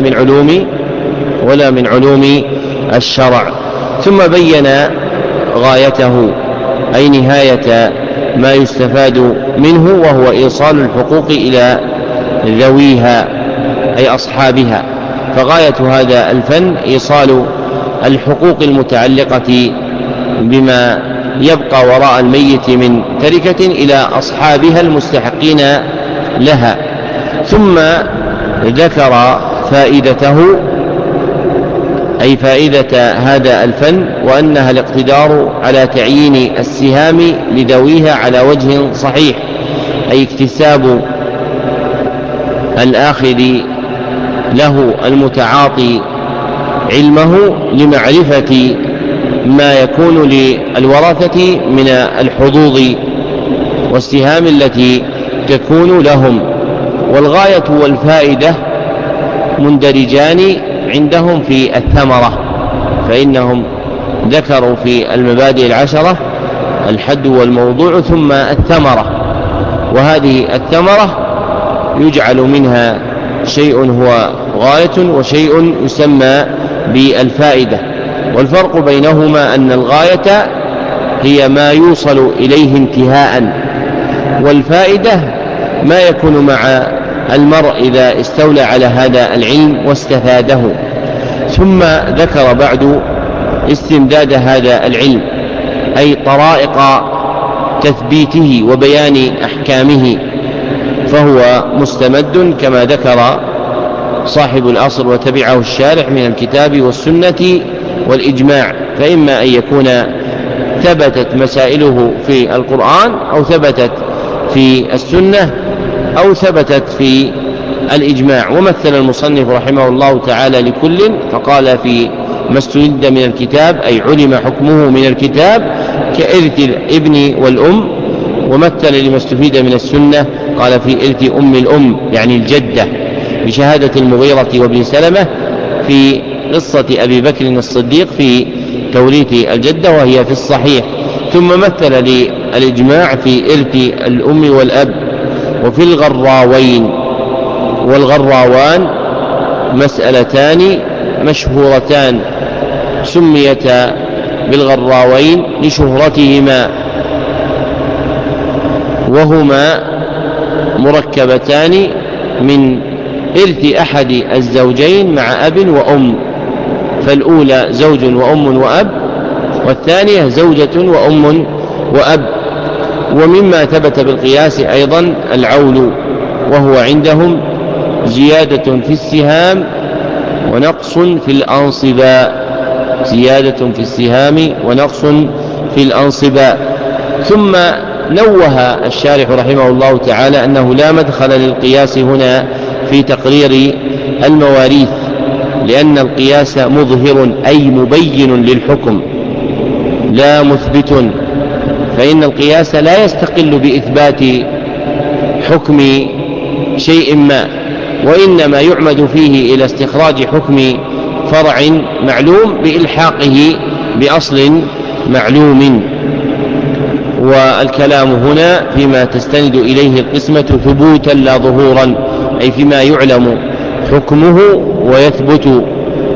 ولا من علوم الشرع. ثم بين غايته أي نهاية ما يستفاد منه، وهو إيصال الحقوق إلى ذويها أي أصحابها. فغاية هذا الفن إيصال الحقوق المتعلقة بما يبقى وراء الميت من تركة إلى أصحابها المستحقين لها. ثم ذكر فائدته أي فائدة هذا الفن، وأنها الاقتدار على تعيين السهام لذويها على وجه صحيح، أي اكتساب الآخذ له المتعاطي علمه لمعرفة ما يكون للورثة من الحظوظ والسهام التي تكون لهم. والغاية والفائدة مندرجان عندهم في الثمرة، فإنهم ذكروا في المبادئ العشرة الحد والموضوع ثم الثمرة، وهذه الثمرة يجعل منها شيء هو غاية وشيء يسمى بالفائدة. والفرق بينهما أن الغاية هي ما يوصل إليه انتهاء، والفائدة ما يكون مع المرء إذا استولى على هذا العلم واستفاده. ثم ذكر بعد استمداد هذا العلم أي طرائق تثبيته وبيان أحكامه، فهو مستمد كما ذكر صاحب الأصل وتبعه الشارح من الكتاب والسنة والإجماع، فإما أن يكون ثبتت مسائله في القرآن أو ثبتت في السنة أو ثبتت في الإجماع. ومثل المصنف رحمه الله تعالى لكل فقال في ما استند من الكتاب أي علم حكمه من الكتاب كإرث الابن والأم، ومثل لما استفيد من السنة قال في إرث أم الأم يعني الجدة بشهادة المغيرة وابن سلمة في قصة أبي بكر الصديق في توريث الجدة وهي في الصحيح. ثم مثل للإجماع في إرث الأم والأب. وفي الغراوين والغراوان مسألتان مشهورتان سميتا بالغراوين لشهرتهما، وهما مركبتان من إرث أحد الزوجين مع أب وأم، فالأولى زوج وأم وأب، والثانية زوجة وأم وأب. ومما ثبت بالقياس أيضا العول، وهو عندهم زيادة في السهام ونقص في الأنصباء، زيادة في السهام ونقص في الأنصباء. ثم نوه الشارح رحمه الله تعالى أنه لا مدخل للقياس هنا في تقرير المواريث، لأن القياس مظهر أي مبين للحكم لا مثبت، فإن القياس لا يستقل بإثبات حكم شيء ما، وإنما يعمد فيه إلى استخراج حكم فرع معلوم بإلحاقه بأصل معلوم. والكلام هنا فيما تستند إليه القسمة ثبوتا لا ظهورا، أي فيما يعلم حكمه ويثبت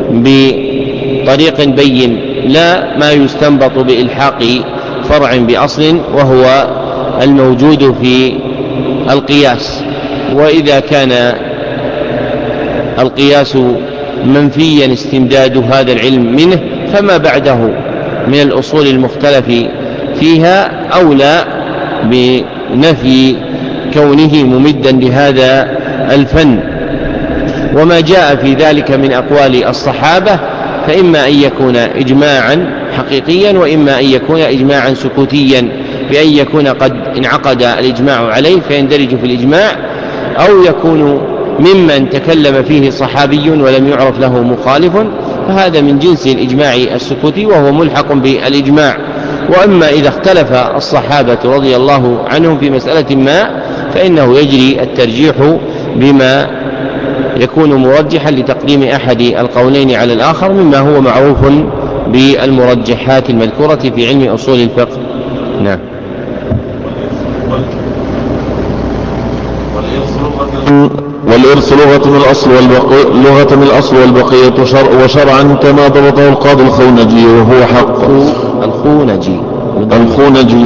بطريق بين، لا ما يستنبط بإلحاق فرع بأصل وهو الموجود في القياس. وإذا كان القياس منفيا استمداد هذا العلم منه، فما بعده من الأصول المختلف فيها أولى بنفي كونه ممدا لهذا الفن. وما جاء في ذلك من أقوال الصحابة فإما أن يكون إجماعا حقيقيا، وإما أن يكون إجماعا سكوتيا، بأن يكون قد انعقد الإجماع عليه فيندرج في الإجماع، أو يكون ممن تكلم فيه صحابي ولم يعرف له مخالف، فهذا من جنس الإجماع السكوتي وهو ملحق بالإجماع. وأما إذا اختلف الصحابة رضي الله عنهم في مسألة ما، فإنه يجري الترجيح بما يكون مرجحا لتقديم أحد القولين على الآخر، مما هو معروف بالمرجحات المذكورة في علم أصول الفقه. نعم. والإرث لغة من الأصل والبقية وشرعا كما ضبطه القاضي الخونجي وهو حق. الخونجي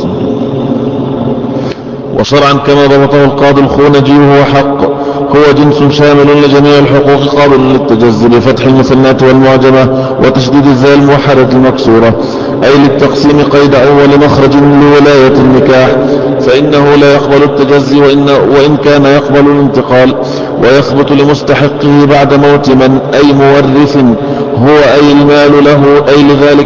وشرعا كما ضبطه القاضي الخونجي وهو حق، هو جنس شامل لجميع الحقوق قابل للتجزي بفتح المثنات والمعجمة وتشديد الزاء الموحدة المكسورة، أي للتقسيم قيد أول مخرج لولاية النكاح، فإنه لا يقبل التجزي وإن كان يقبل الانتقال، ويثبت لمستحقه بعد موت من أي مورث هو أي المال له، أي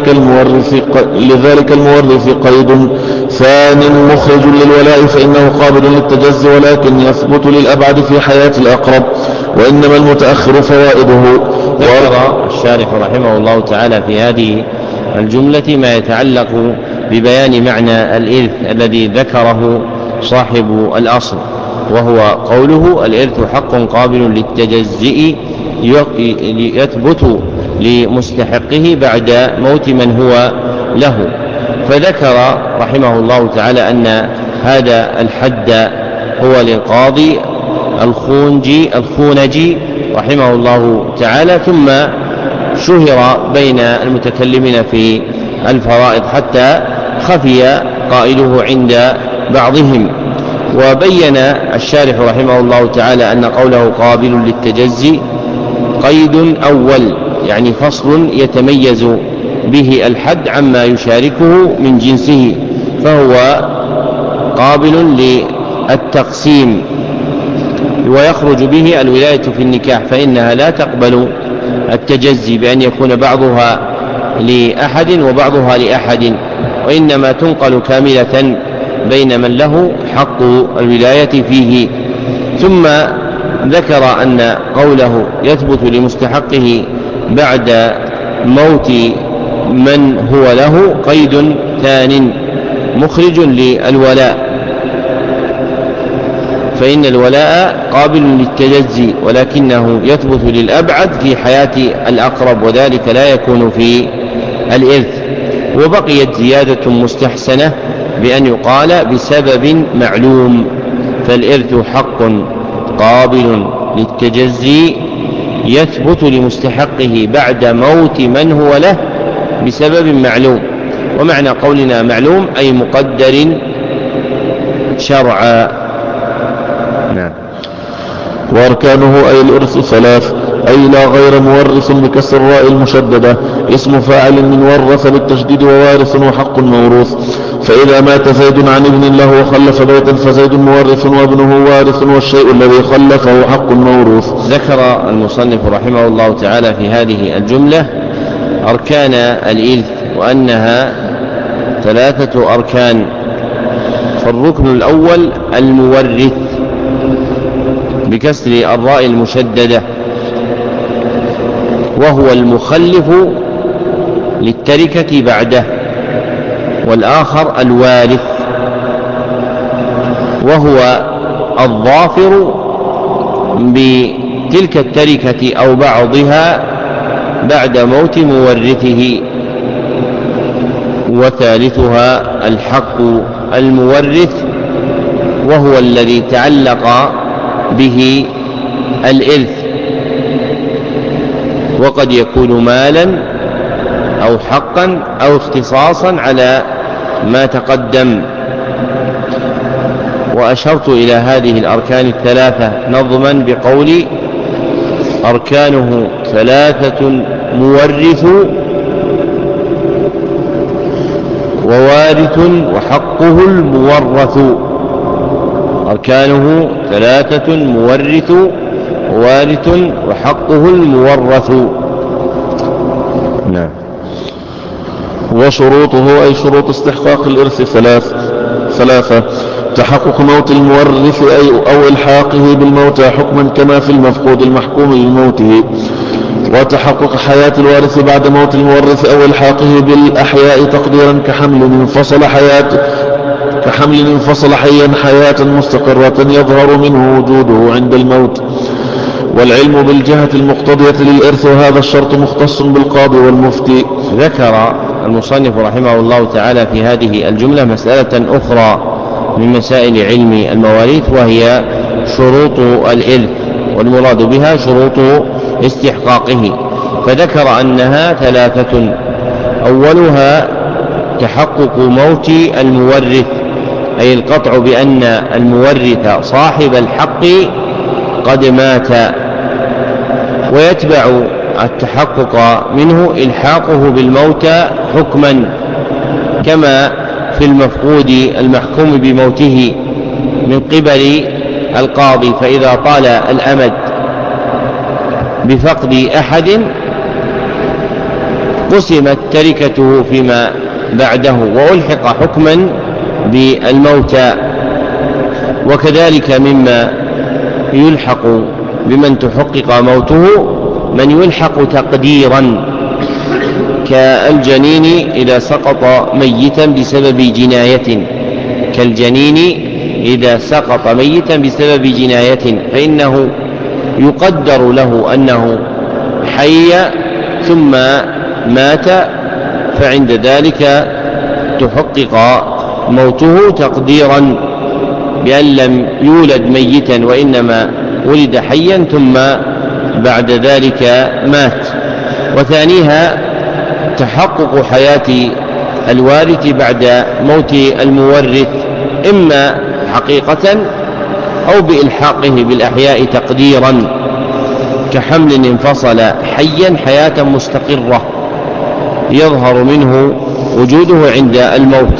لذلك المورث قيد ثان مخرج للولاء فإنه قابل للتجزي، ولكن يثبت للأبعد في حياة الأقرب، وإنما المتأخر فوائده. ذكر الشارح رحمه الله تعالى في هذه الجملة ما يتعلق ببيان معنى الإرث الذي ذكره صاحب الأصل، وهو قوله الإرث حق قابل للتجزئ يثبت لمستحقه بعد موت من هو له. فذكر رحمه الله تعالى أن هذا الحد هو للقاضي الخونجي رحمه الله تعالى، ثم شهر بين المتكلمين في الفرائض حتى خفي قائله عند بعضهم. وبين الشارح رحمه الله تعالى أن قوله قابل للتجزي قيد أول، يعني فصل يتميز به الحد عما يشاركه من جنسه، فهو قابل للتقسيم ويخرج به الولاية في النكاح، فإنها لا تقبل التجزي بأن يكون بعضها لأحد وبعضها لأحد، وإنما تنقل كاملة بين من له حق الولاية فيه. ثم ذكر أن قوله يثبت لمستحقه بعد موت من هو له قيد ثان مخرج للولاء، فإن الولاء قابل للتجزي ولكنه يثبت للأبعد في حياة الأقرب، وذلك لا يكون في الإرث. وبقيت زيادة مستحسنة بأن يقال بسبب معلوم، فالإرث حق قابل للتجزي يثبت لمستحقه بعد موت من هو له بسبب معلوم. ومعنى قولنا معلوم أي مقدر شرعا. نعم. وأركانه أي الإرث ثلاث، أي لا غير مورث بكسر الراء المشددة، اسم فاعل من ورث بالتشديد ووارث وحق موروث. فإذا مات زيد عن ابن له وخلف بيتا فزيد مورث وابنه وارث، والشيء الذي خلفه حق موروث. ذكر المصنف رحمه الله تعالى في هذه الجملة أركان الإرث وأنها 3 أركان. فالركن الأول المورث بكسر الراء المشددة، وهو المخلف للتركة بعده. والآخر الوارث، وهو الظافر بتلك التركة أو بعضها بعد موت مورثه. وثالثها الحق المورث، وهو الذي تعلق به الإرث، وقد يكون مالا أو حقا أو اختصاصا على ما تقدم. وأشرت إلى هذه الأركان 3 نظما بقولي أركانه 3 مورث ووارث وحقه المورث. أركانه 3 مورث ووارث وحقه المورث. نعم. وشروطه أي شروط استحقاق الإرث 3: تحقق موت المورث أو إلحاقه بالموتى حكما كما في المفقود المحكوم بموته، وتحقق حياة الوارث بعد موت المورث أو إلحاقه بالأحياء تقديرا كحمل انفصل حيا حياة مستقرة يظهر منه وجوده عند الموت. والعلم بالجهة المقتضية للإرث، وهذا الشرط مختص بالقاضي والمفتي. ذكر المصنف رحمه الله تعالى في هذه الجملة مسألة أخرى من مسائل علم المواريث، وهي شروط الإرث، والمراد بها شروط استحقاقه. فذكر أنها 3: أولها تحقق موت المورث، أي القطع بأن المورث صاحب الحق قد مات، ويتبع التحقق منه إلحاقه بالموتى حكما كما في المفقود المحكوم بموته من قبل القاضي. فإذا طال الأمد بفقد أحد قسمت تركته فيما بعده وألحق حكما بالموتى. وكذلك مما يلحق بمن تحقق موته من يلحق تقديرا كالجنين إذا سقط ميتا بسبب جناية، فإنه يقدر له أنه حي ثم مات، فعند ذلك تحقق موته تقديرا بأن لم يولد ميتا وإنما ولد حيا ثم بعد ذلك مات. وثانيها تحقق حياة الوارث بعد موت المورث، إما حقيقة أو بإلحاقه بالأحياء تقديرا كحمل انفصل حيا حياة مستقرة يظهر منه وجوده عند الموت،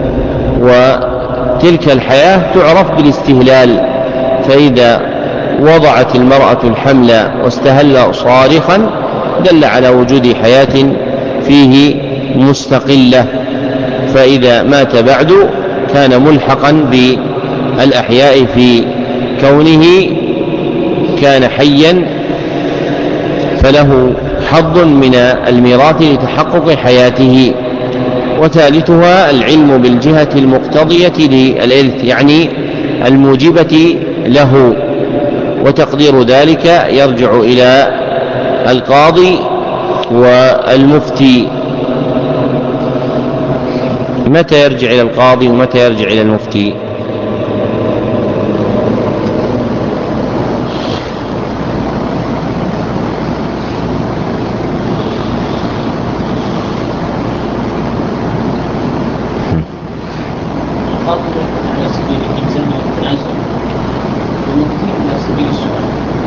وتلك الحياة تعرف بالاستهلال. فإذا وضعت المرأة الحمل واستهل صارخا دل على وجود حياة فيه مستقلة، فإذا مات بعد كان ملحقا بالأحياء في كونه كان حيا، فله حظ من الميراث لتحقق حياته. وثالثها العلم بالجهة المقتضية للإرث، يعني الموجبة له، وتقدير ذلك يرجع إلى القاضي والمفتي. متى يرجع إلى القاضي ومتى يرجع إلى المفتي؟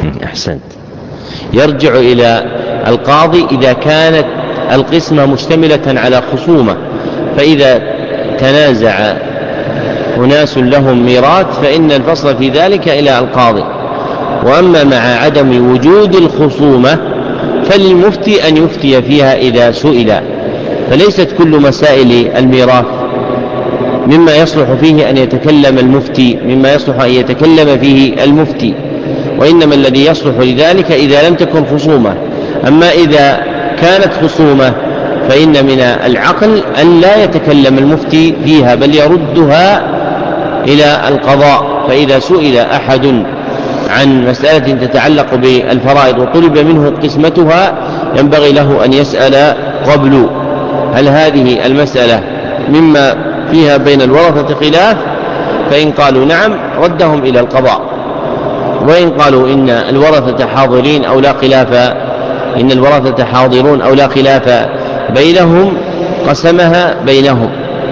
أحسنت. يرجع إلى القاضي إذا كانت القسمة مشتملة على خصومة، فإذا تنازع أناس لهم ميراث فإن الفصل في ذلك إلى القاضي. وأما مع عدم وجود الخصومة فللمفتي أن يفتي فيها إذا سئل، فليست كل مسائل الميراث مما يصلح فيه أن يتكلم المفتي مما يصلح أن يتكلم فيه المفتي، وإنما الذي يصلح لذلك إذا لم تكن خصومة. أما إذا كانت خصومة فإن من العقل أن لا يتكلم المفتي فيها بل يردها إلى القضاء. فإذا سئل أحد عن مسألة تتعلق بالفرائض وطلب منه قسمتها ينبغي له أن يسأل قبل هل هذه المسألة مما فيها بين الورثة خلاف، فإن قالوا نعم ردهم إلى القضاء، وإن قالوا إن الورثة حاضرين أو لا خلاف إن الورثة حاضرون أو لا خلاف بينهم قسمها بينهم.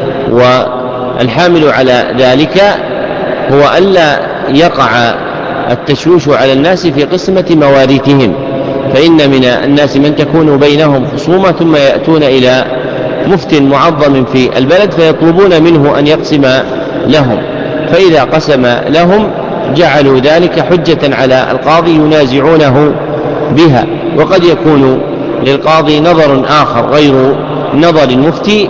والحامل على ذلك هو ألا يقع التشويش على الناس في قسمة مواريثهم، فإن من الناس من تكون بينهم خصومة ثم يأتون إلى مفت معظم في البلد فيطلبون منه أن يقسم لهم، فإذا قسم لهم جعلوا ذلك حجة على القاضي ينازعونه بها. وقد يكون للقاضي نظر آخر غير نظر المفتي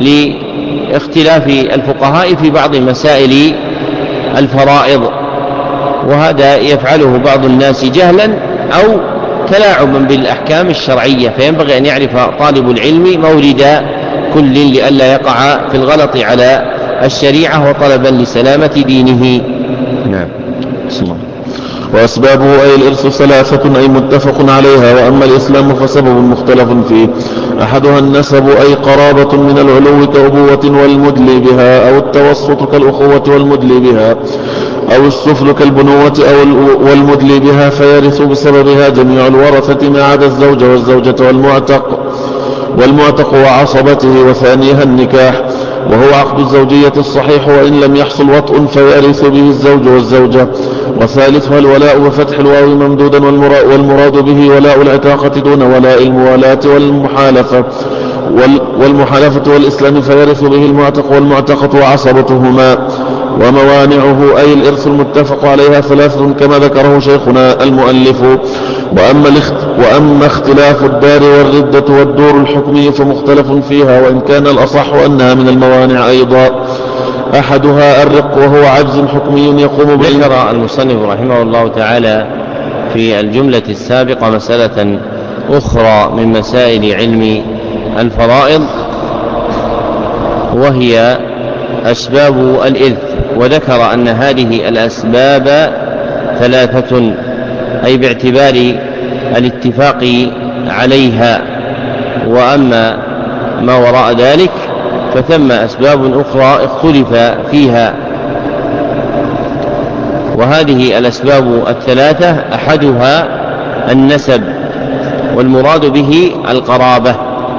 لاختلاف الفقهاء في بعض مسائل الفرائض، وهذا يفعله بعض الناس جهلا أو تلاعبا بالأحكام الشرعية، فينبغي أن يعرف طالب العلم مورد كل لئلا يقع في الغلط على الشريعة وطلبا لسلامة دينه. نعم. بسم الله. وأسبابه أي الإرث ثلاثة أي متفق عليها، وأما الإسلام فسبب مختلف فيه. أحدها النسب أي قرابة من العلو كأبوة والمدلي بها، أو التوسط كالأخوة والمدلي بها، أو السفل كالبنوة والمدلي بها، فيرث بسببها جميع الورثة ما عدا الزوج والزوجة والمعتق وعصبته. وثانيها النكاح وهو عقد الزوجية الصحيح وإن لم يحصل وطء فيرث به الزوج والزوجة. وثالثها الولاء بفتح الواو ممدودا والمراد به ولاء العتاقة دون ولاء الموالاة والمحالفة والإسلام، فيرث به المعتق والمعتقة وعصبتهما. وموانعه أي الإرث المتفق عليها ثلاثة كما ذكره شيخنا المؤلف. وأما اختلاف الدار والردة والدور الحكمي فمختلف فيها، وإن كان الأصح أنها من الموانع أيضا. أحدها الرق وهو عجز حكمي يقوم به. ذكر المصنف رحمه الله تعالى في الجملة السابقة مسألة أخرى من مسائل علم الفرائض وهي أسباب الإرث، وذكر أن هذه الأسباب ثلاثة أي باعتبار الاتفاق عليها، وأما ما وراء ذلك فثم أسباب أخرى اختلف فيها. وهذه الأسباب الثلاثة أحدها النسب، والمراد به القرابة.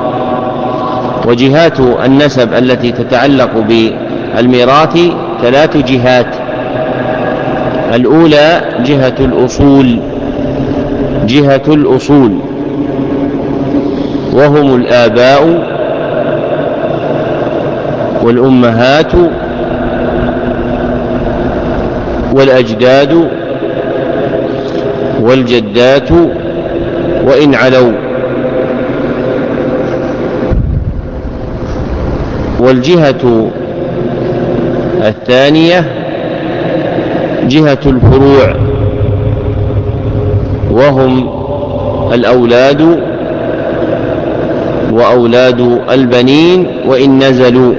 وجهات النسب التي تتعلق بالميراث ثلاث جهات: الأولى جهة الأصول وهم الآباء والأمهات والأجداد والجدات وإن علوا. والجهة الثانية جهة الفروع وهم الأولاد وأولاد البنين وإن نزلوا.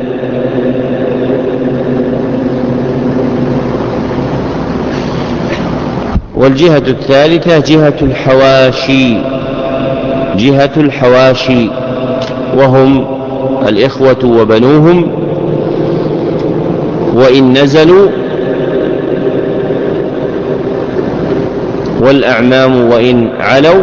والجهة الثالثة جهة الحواشي وهم الإخوة وبنوهم وإن نزلوا، والأعمام وإن علوا،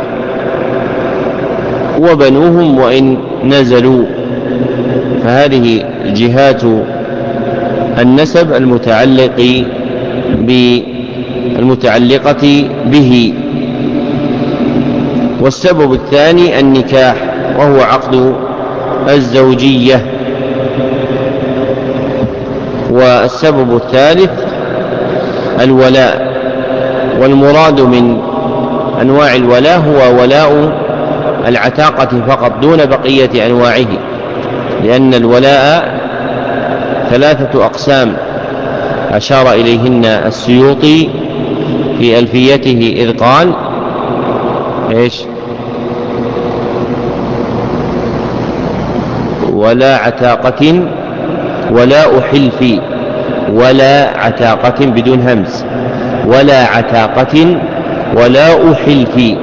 وبنوهم وإن نزلوا. فهذه جهات النسب المتعلق المتعلقة به. والسبب الثاني النكاح، وهو عقد الزوجية. والسبب الثالث الولاء، والمراد من أنواع الولاء هو ولاء العتاقة فقط دون بقية أنواعه، لأن الولاء 3 أقسام أشار إليهن السيوطي في ألفيته إذ قال ولا عتاقة ولاء حلف، ولا عتاقة بدون همز، ولا عتاقة ولاء حلف،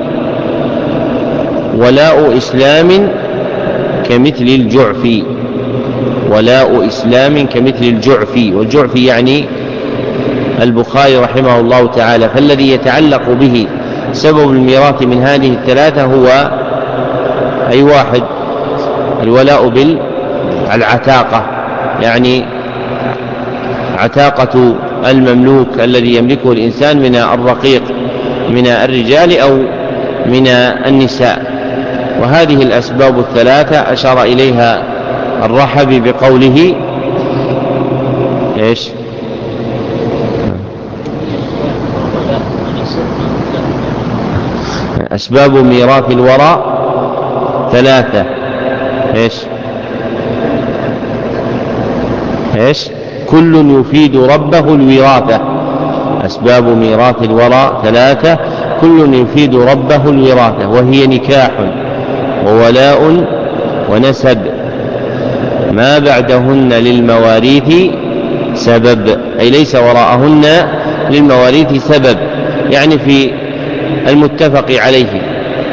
ولاء إسلام كمثل الجعف، ولاء إسلام كمثل الجعف. والجعف يعني البخاري رحمه الله تعالى. فالذي يتعلق به سبب الميراث من هذه 3 هو أي واحد؟ الولاء بالعتاقة، يعني عتاقة المملوك الذي يملكه الإنسان من الرقيق من الرجال أو من النساء. وهذه الأسباب 3 أشار إليها الرحبي بقوله أسباب ميراث الورى 3 كل يفيد ربه الوراثة. أسباب ميراث الورى 3 كل يفيد ربه الوراثة، وهي نكاح وولاء ونسب، ما بعدهن للمواريث سبب، أي ليس وراءهن للمواريث سبب، يعني في المتفق عليه.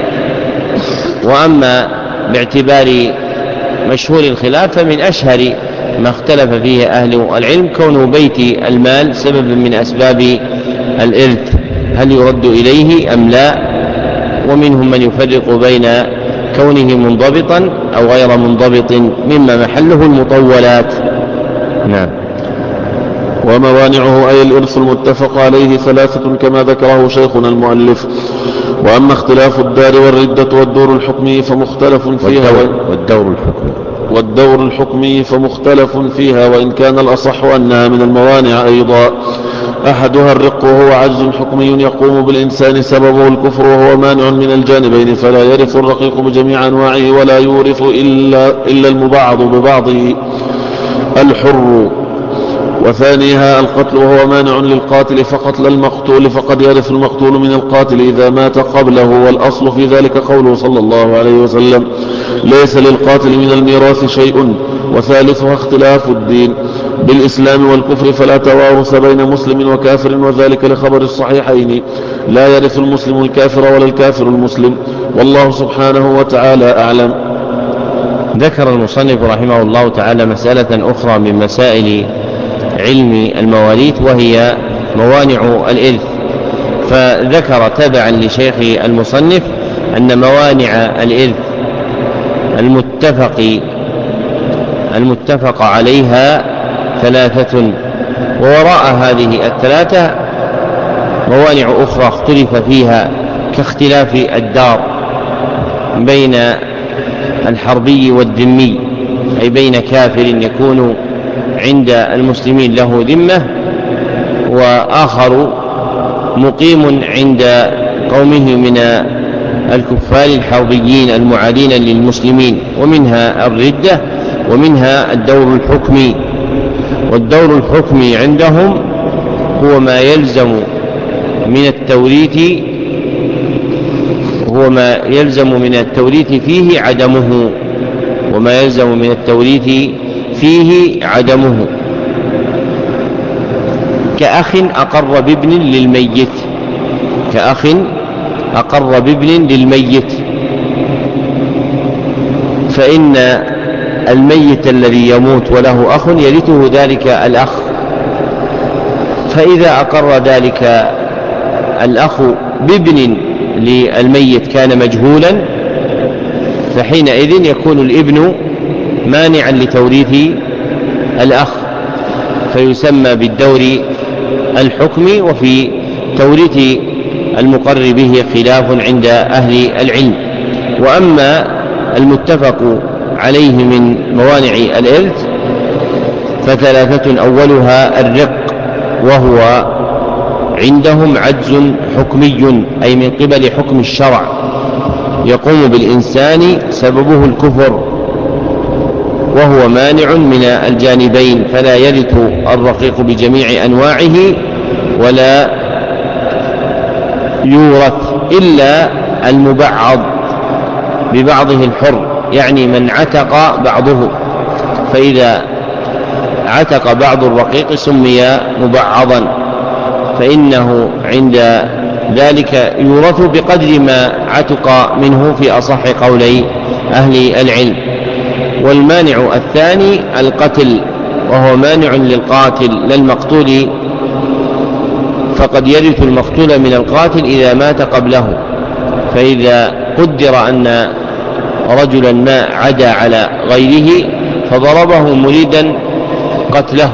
وأما باعتبار مشهور الخلاف فمن أشهر ما اختلف فيه أهل العلم كون بيت المال سبب من أسباب الإرث، هل يرد إليه أم لا؟ ومنهم من يفرق بين كونه منضبطا أو غير منضبط مما محله المطولات. نعم. وموانعه أي الإرث المتفق عليه 3 كما ذكره شيخنا المؤلف. وأما اختلاف الدار والردة والدور الحكمي فمختلف فيها والدور الحكمي فمختلف فيها، وإن كان الأصح أنها من الموانع أيضا. أحدها الرق، وهو عجز حكمي يقوم بالإنسان سببه الكفر، وهو مانع من الجانبين، فلا يرث الرقيق بجميع أنواعه ولا يورث إلا المبعض ببعضه الحر. وثانيها القتل، وهو مانع للقاتل فقتل المقتول، فقد يرث المقتول من القاتل إذا مات قبله، والأصل في ذلك قوله صلى الله عليه وسلم ليس للقاتل من الميراث شيء. وثالثها اختلاف الدين بالإسلام والكفر، فلا توارث بين مسلم وكافر، وذلك لخبر الصحيحين لا يرث المسلم الكافر ولا الكافر المسلم، والله سبحانه وتعالى أعلم. ذكر المصنف رحمه الله تعالى مسألة أخرى من مسائل علم المواريث، وهي موانع الإرث. فذكر تبعا لشيخ المصنف أن موانع الإرث المتفق عليها 3، ووراء هذه 3 موانع أخرى اختلف فيها، كاختلاف الدار بين الحربي والذمي، أي بين كافر يكون عند المسلمين له ذمة وآخر مقيم عند قومه من الكفار الحربيين المعادين للمسلمين. ومنها الردة، ومنها الدور الحكمي. والدور الحكمي عندهم هو ما يلزم من التوريث فيه عدمه، وما يلزم من التوريث فيه عدمه، كأخ أقر بابن للميت، فإن الميت الذي يموت وله أخ يرثه ذلك الأخ، فإذا أقر ذلك الأخ بابن للميت كان مجهولا، فحينئذ يكون الابن مانعا لتوريث الأخ، فيسمى بالدور الحكمي. وفي توريث المقر به خلاف عند أهل العلم. وأما المتفق عليه من موانع الإرث فثلاثة: أولها الرق، وهو عندهم عجز حكمي، أي من قبل حكم الشرع يقوم بالإنسان سببه الكفر، وهو مانع من الجانبين، فلا يرث الرقيق بجميع أنواعه ولا يورث إلا المبعض ببعضه الحر، يعني من عتق بعضه، فإذا عتق بعض الرقيق سمي مبعضا، فإنه عند ذلك يورث بقدر ما عتق منه في أصح قولي أهل العلم. والمانع الثاني القتل، وهو مانع للقاتل لا المقتول، فقد يرث المقتول من القاتل إذا مات قبله، فإذا قدر أن رجلا ما عدا على غيره فضربه مريدا قتله،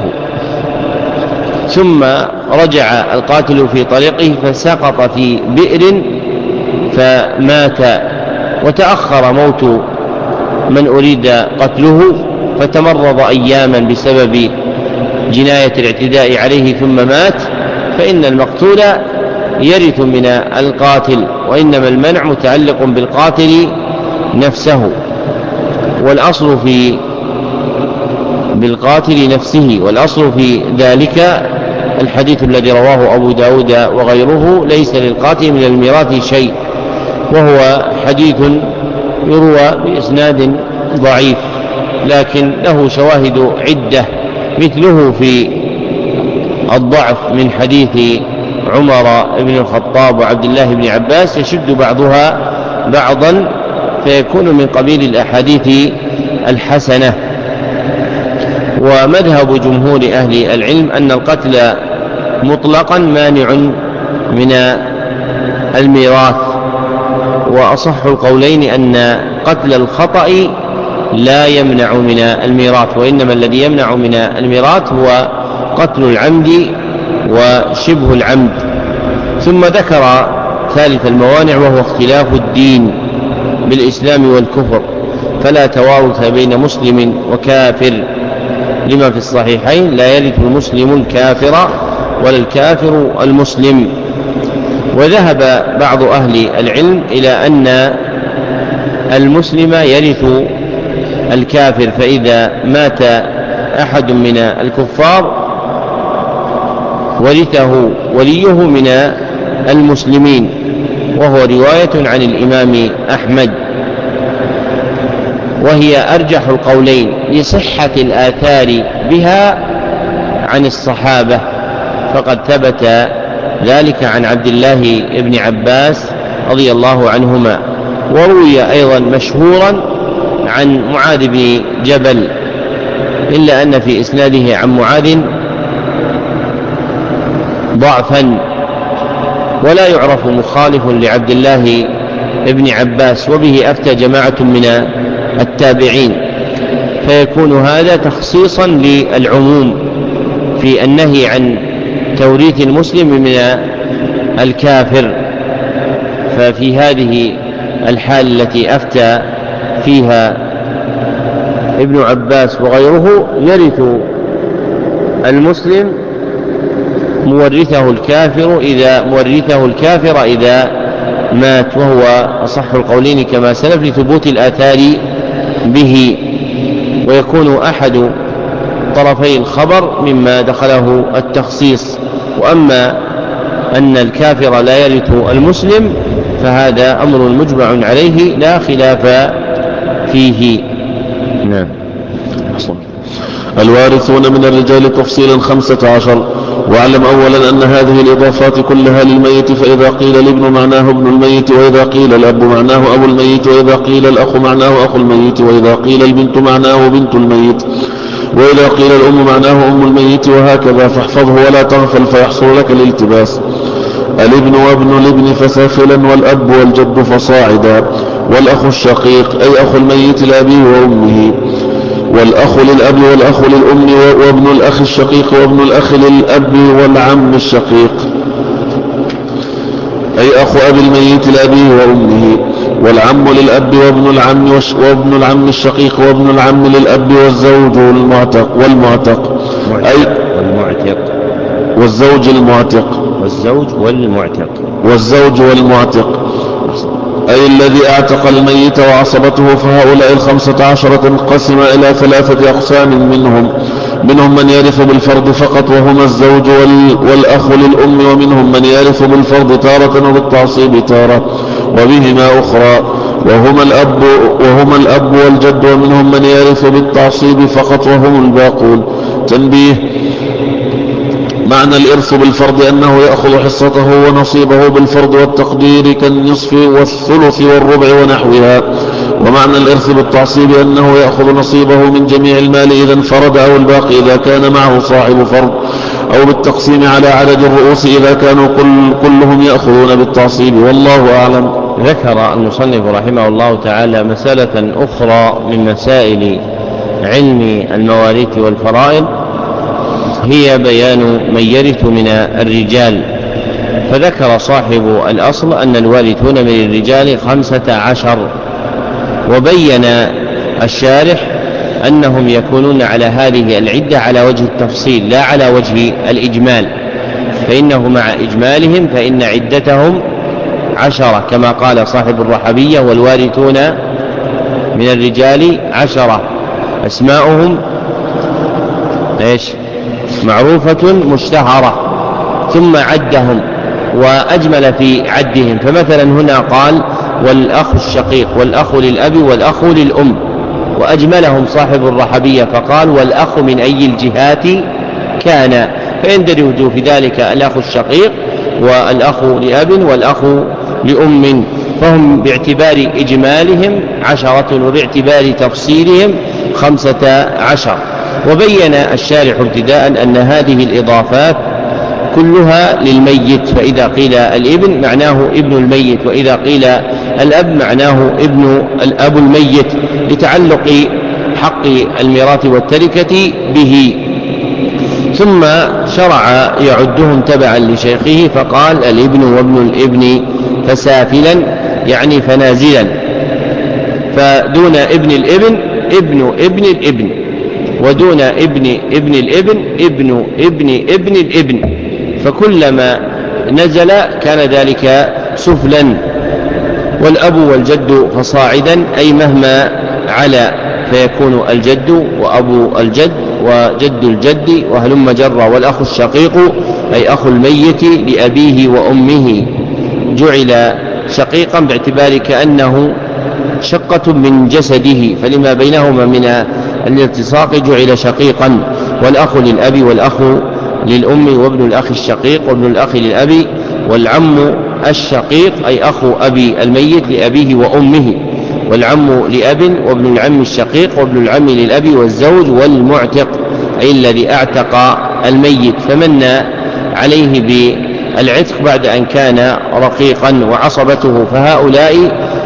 ثم رجع القاتل في طريقه فسقط في بئر فمات، وتأخر موت من أريد قتله فتمرض أياما بسبب جناية الاعتداء عليه ثم مات، فإن المقتول يرث من القاتل، وإنما المنع متعلق بالقاتل نفسه، والأصل في بالقاتل نفسه، والأصل في ذلك الحديث الذي رواه أبو داود وغيره: ليس للقاتل من الميراث شيء، وهو حديث يروى بإسناد ضعيف لكن له شواهد عدة، مثله في الضعف من حديث عمر بن الخطاب وعبد الله بن عباس يشد بعضها بعضا، فيكون من قبيل الأحاديث الحسنة. ومذهب جمهور أهل العلم أن القتل مطلقا مانع من الميراث، وأصح القولين أن قتل الخطأ لا يمنع من الميراث، وإنما الذي يمنع من الميراث هو قتل العمد وشبه العمد. ثم ذكر ثالث الموانع وهو اختلاف الدين بالإسلام والكفر، فلا توارث بين مسلم وكافر، لما في الصحيحين: لا يرث المسلم الكافر ولا الكافر المسلم. وذهب بعض أهل العلم إلى أن المسلم يرث الكافر، فإذا مات أحد من الكفار ورثه وليه من المسلمين، وهو رواية عن الإمام أحمد، وهي أرجح القولين لصحة الآثار بها عن الصحابة، فقد ثبت ذلك عن عبد الله بن عباس رضي الله عنهما، وروي أيضا مشهورا عن معاذ بن جبل، إلا أن في إسناده عن معاذ ضعفا، ولا يعرف مخالف لعبد الله بن عباس، وبه أفتى جماعة من التابعين، فيكون هذا تخصيصا للعموم في النهي عن توريث المسلم من الكافر. ففي هذه الحال التي أفتى فيها ابن عباس وغيره يرث المسلم مورثه الكافر إذا مات، وهو أصح القولين كما سلف لثبوت الآثار به، ويكون أحد طرفي الخبر مما دخله التخصيص. وأما أن الكافر لا يرث المسلم فهذا أمر مجمع عليه لا خلاف فيه. نعم. الوارثون من الرجال تفصيلا 15. واعلم أولا أن هذه الإضافات كلها للميت، فإذا قيل الابن معناه ابن الميت، وإذا قيل الأب معناه أبو الميت، وإذا قيل الأخ معناه أخو الميت، وإذا قيل البنت معناه بنت الميت، وإذا قيل الأم معناه أم الميت، وهكذا، فاحفظه ولا تغفل فيحصل لك الالتباس. الابن وابن الابن فسافلا، والأب والجد فصاعدا، والأخ الشقيق أي أخو الميت لأبيه وأمه، والأخ للأب والأخ للأم، وابن الأخ الشقيق وابن الأخ للأب والعم الشقيق. أي أخو أبي الميت لأبيه وأمه، والعم للأب وابن العم الشقيق وابن العم للأب والزوج والمعتق والزوج والمعتق أي الذي اعتق الميت وعصبته. فهؤلاء 15 تنقسم إلى 3 أقسام، منهم من يرث بالفرض فقط وهما الزوج والأخ للأم، ومنهم من يرث بالفرض تارة وبالتعصيب تارة وبهما أخرى وهما الأب والجد، ومنهم من يرث بالتعصيب فقط وهم الباقون. تنبيه: معنى الإرث بالفرض أنه يأخذ حصته ونصيبه بالفرض والتقدير كالنصف والثلث والربع ونحوها. ومعنى الإرث بالتعصيب أنه يأخذ نصيبه من جميع المال إذا انفرد، أو الباقي إذا كان معه صاحب فرض، أو بالتقسيم على عدد الرؤوس إذا كانوا كلهم يأخذون بالتعصيب. والله أعلم. ذكر المصنف رحمه الله تعالى مسألة أخرى من مسائل علم المواريث والفرائض، هي بيان من يرث من الرجال. فذكر صاحب الأصل أن الوارثون من الرجال 15، وبين الشارح أنهم يكونون على هذه العدة على وجه التفصيل لا على وجه الإجمال، فإنه مع إجمالهم فإن عدتهم 10 كما قال صاحب الرحبية: والوارثون من الرجال 10 أسماؤهم معروفة مشتهرة، ثم عدهم وأجمل في عدهم. فمثلا هنا قال: والأخ الشقيق والأخ للأب والأخ للأم، وأجملهم صاحب الرحبية فقال: والأخ من أي الجهات كان، فيندرج في ذلك الأخ الشقيق والأخ لأب والأخ لأم، فهم باعتبار إجمالهم 10 وباعتبار تفصيلهم 15. وبين الشارح ابتداء أن هذه الإضافات كلها للميت، فإذا قيل الابن معناه ابن الميت، وإذا قيل الأب معناه الأب الميت، لتعلق حق الميراث والتركة به. ثم شرع يعدهم تبعا لشيخه فقال: الابن وابن الابن فسافلا، يعني فنازلا، فدون ابن الابن ابن ابن الابن، ودون ابن ابن الابن ابن ابن ابن الابن، فكلما نزل كان ذلك سفلا. والأب والجد فصاعدا، أي مهما علا فيكون الجد وأبو الجد وجد الجد وهلم جر. والأخ الشقيق أي أخو الميت لأبيه وأمه، جعل شقيقا باعتبار كأنه شقة من جسده، فلما بينهما من الالتصاق جعل شقيقا. والأخ للأب والأخ للأم وابن الأخ الشقيق وابن الأخ للأب، والعم الشقيق أي أخو أبي الميت لأبيه وأمه، والعم لأب وابن العم الشقيق وابن العم للأب، والزوج والمعتق أي الذي اعتق الميت فمن عليه بالعتق بعد أن كان رقيقا وعصبته. فهؤلاء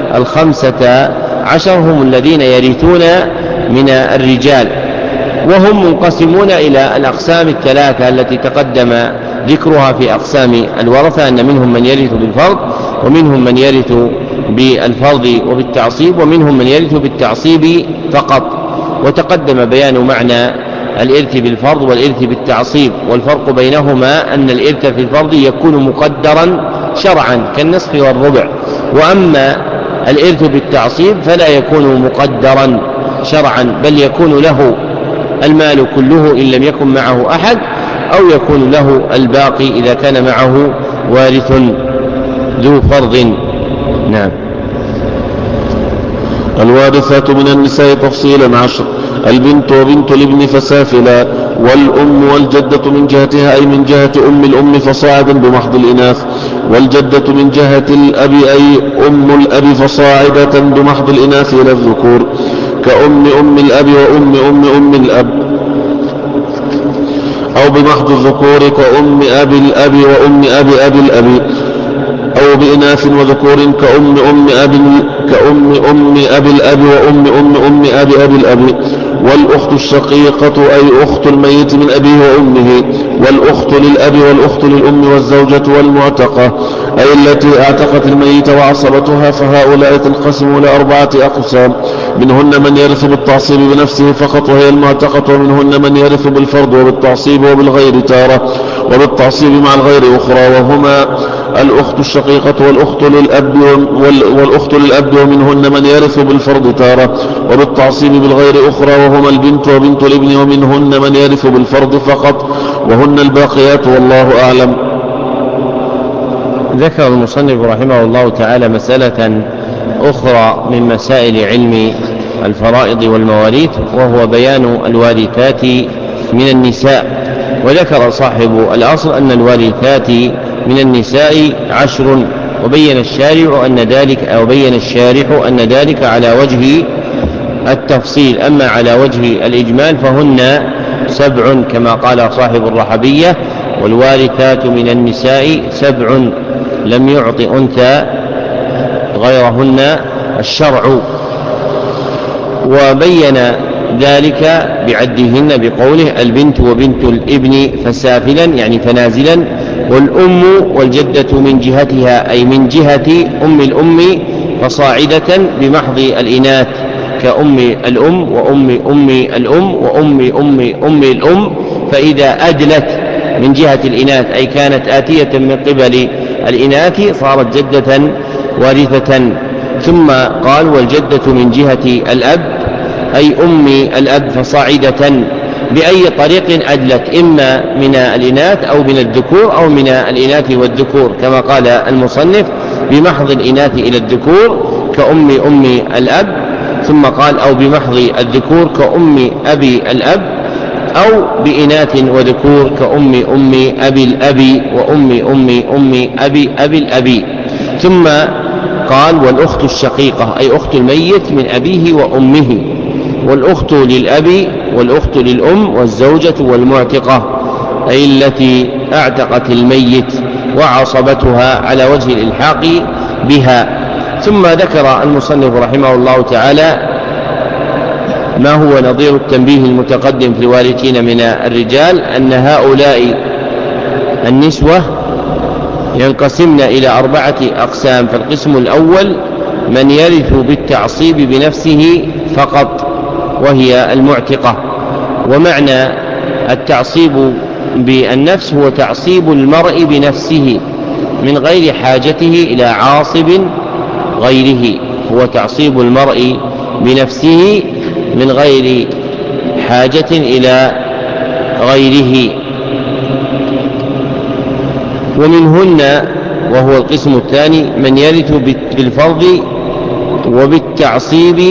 15 هم الذين يرثون من الرجال، وهم منقسمون إلى الأقسام 3 التي تقدم ذكرها في أقسام الورثة، أن منهم من يرث بالفرض، ومنهم من يرث بالفرض وبالتعصيب، ومنهم من يرث بالتعصيب فقط. وتقدم بيان معنى الإرث بالفرض والإرث بالتعصيب، والفرق بينهما أن الإرث في الفرض يكون مقدرا شرعا كالنصف والربع، وأما الإرث بالتعصيب فلا يكون مقدرا شرعا، بل يكون له المال كله إن لم يكن معه أحد، أو يكون له الباقي إذا كان معه وارث ذو فرض. نعم. الوارثات من النساء تفصيلا 10: البنت وبنت الابن فسافلا، والأم والجدة من جهتها أي من جهة أم الأم فصاعدا بمحض الإناث، والجدة من جهة الأب أي أم الأب فصاعدة بمحض الإناث إلى الذكور، كأم أم الأب وأم أم أم الأب، أو بمحض الذكور كأم أب الأب وأم أب أب الأب، أو بإناث وذكور كأم أم أب الأب وأم أم أب أب الأب. والأخت الشقيقة أي أخت الميت من أبيه وأمه، والأخت للأب والأخت للأم، والزوجة والمعتقة أي التي اعتقت الميت وعصبتها، فهؤلاء تنقسم إلى 4 أقسام: منهن من يرث بالتعصيب بنفسه فقط وهي المعتقة، ومنهن من يرث بالفرض وبالتعصيب وبالغير تارة، وبالتعصيب مع الغير أخرى، وهما الأخت الشقيقة والأخت للأب، ومنهن من يرث بالفرض تارة وبالتعصيب بالغير أخرى، وهما البنت وبنت الابن، ومنهن من يرث بالفرض فقط، وهن الباقيات، والله أعلم. ذكر المصنف رحمه الله تعالى مسألة أخرى من مسائل علم الفرائض والمواريث، وهو بيان الوارثات من النساء. وذكر صاحب الأصل أن الوارثات من النساء 10، وبين الشارح أن ذلك على وجه التفصيل، أما على وجه الإجمال فهن 7 كما قال صاحب الرحبية: والوارثات من النساء 7 لم يعط أنثى غيرهن الشرع. وبين ذلك بعدهن بقوله: البنت وبنت الابن فسافلا يعني فنازلا، والأم والجدة من جهتها أي من جهة أم الأم فصاعدة بمحض الإناث، كأم الأم وأم أم الأم وأم أم أم الأم، فإذا أدلت من جهة الإناث أي كانت آتية من قبل الإناث صارت جدة وارثة. ثم قال: والجدة من جهة الأب أي أم الأب فصاعدة بأي طريق أدلت، إما من الإناث أو من الذكور أو من الإناث والذكور، كما قال المصنف: بمحض الإناث إلى الذكور كأم أم الأب. ثم قال: أو بمحض الذكور كأم أبي الأب، أو بإناث وذكور كأم أم أبي الأب وأم أم أم أبي أبي الأبي. ثم قال: والأخت الشقيقة أي أخت الميت من أبيه وأمه، والأخت للأب والأخت للأم، والزوجة والمعتقة أي التي اعتقت الميت وعصبتها على وجه الإلحاق بها. ثم ذكر المصنف رحمه الله تعالى ما هو نظير التنبيه المتقدم في الوارثين من الرجال، أن هؤلاء النسوة ينقسمن إلى 4 أقسام. فالقسم الأول من يرث بالتعصيب بنفسه فقط وهي المعتقة. ومعنى التعصيب بالنفس هو تعصيب المرء بنفسه من غير حاجته إلى عاصب غيره، هو تعصيب المرء بنفسه من غير حاجة إلى غيره. ومنهن وهو القسم الثاني من يرث بالفرض وبالتعصيب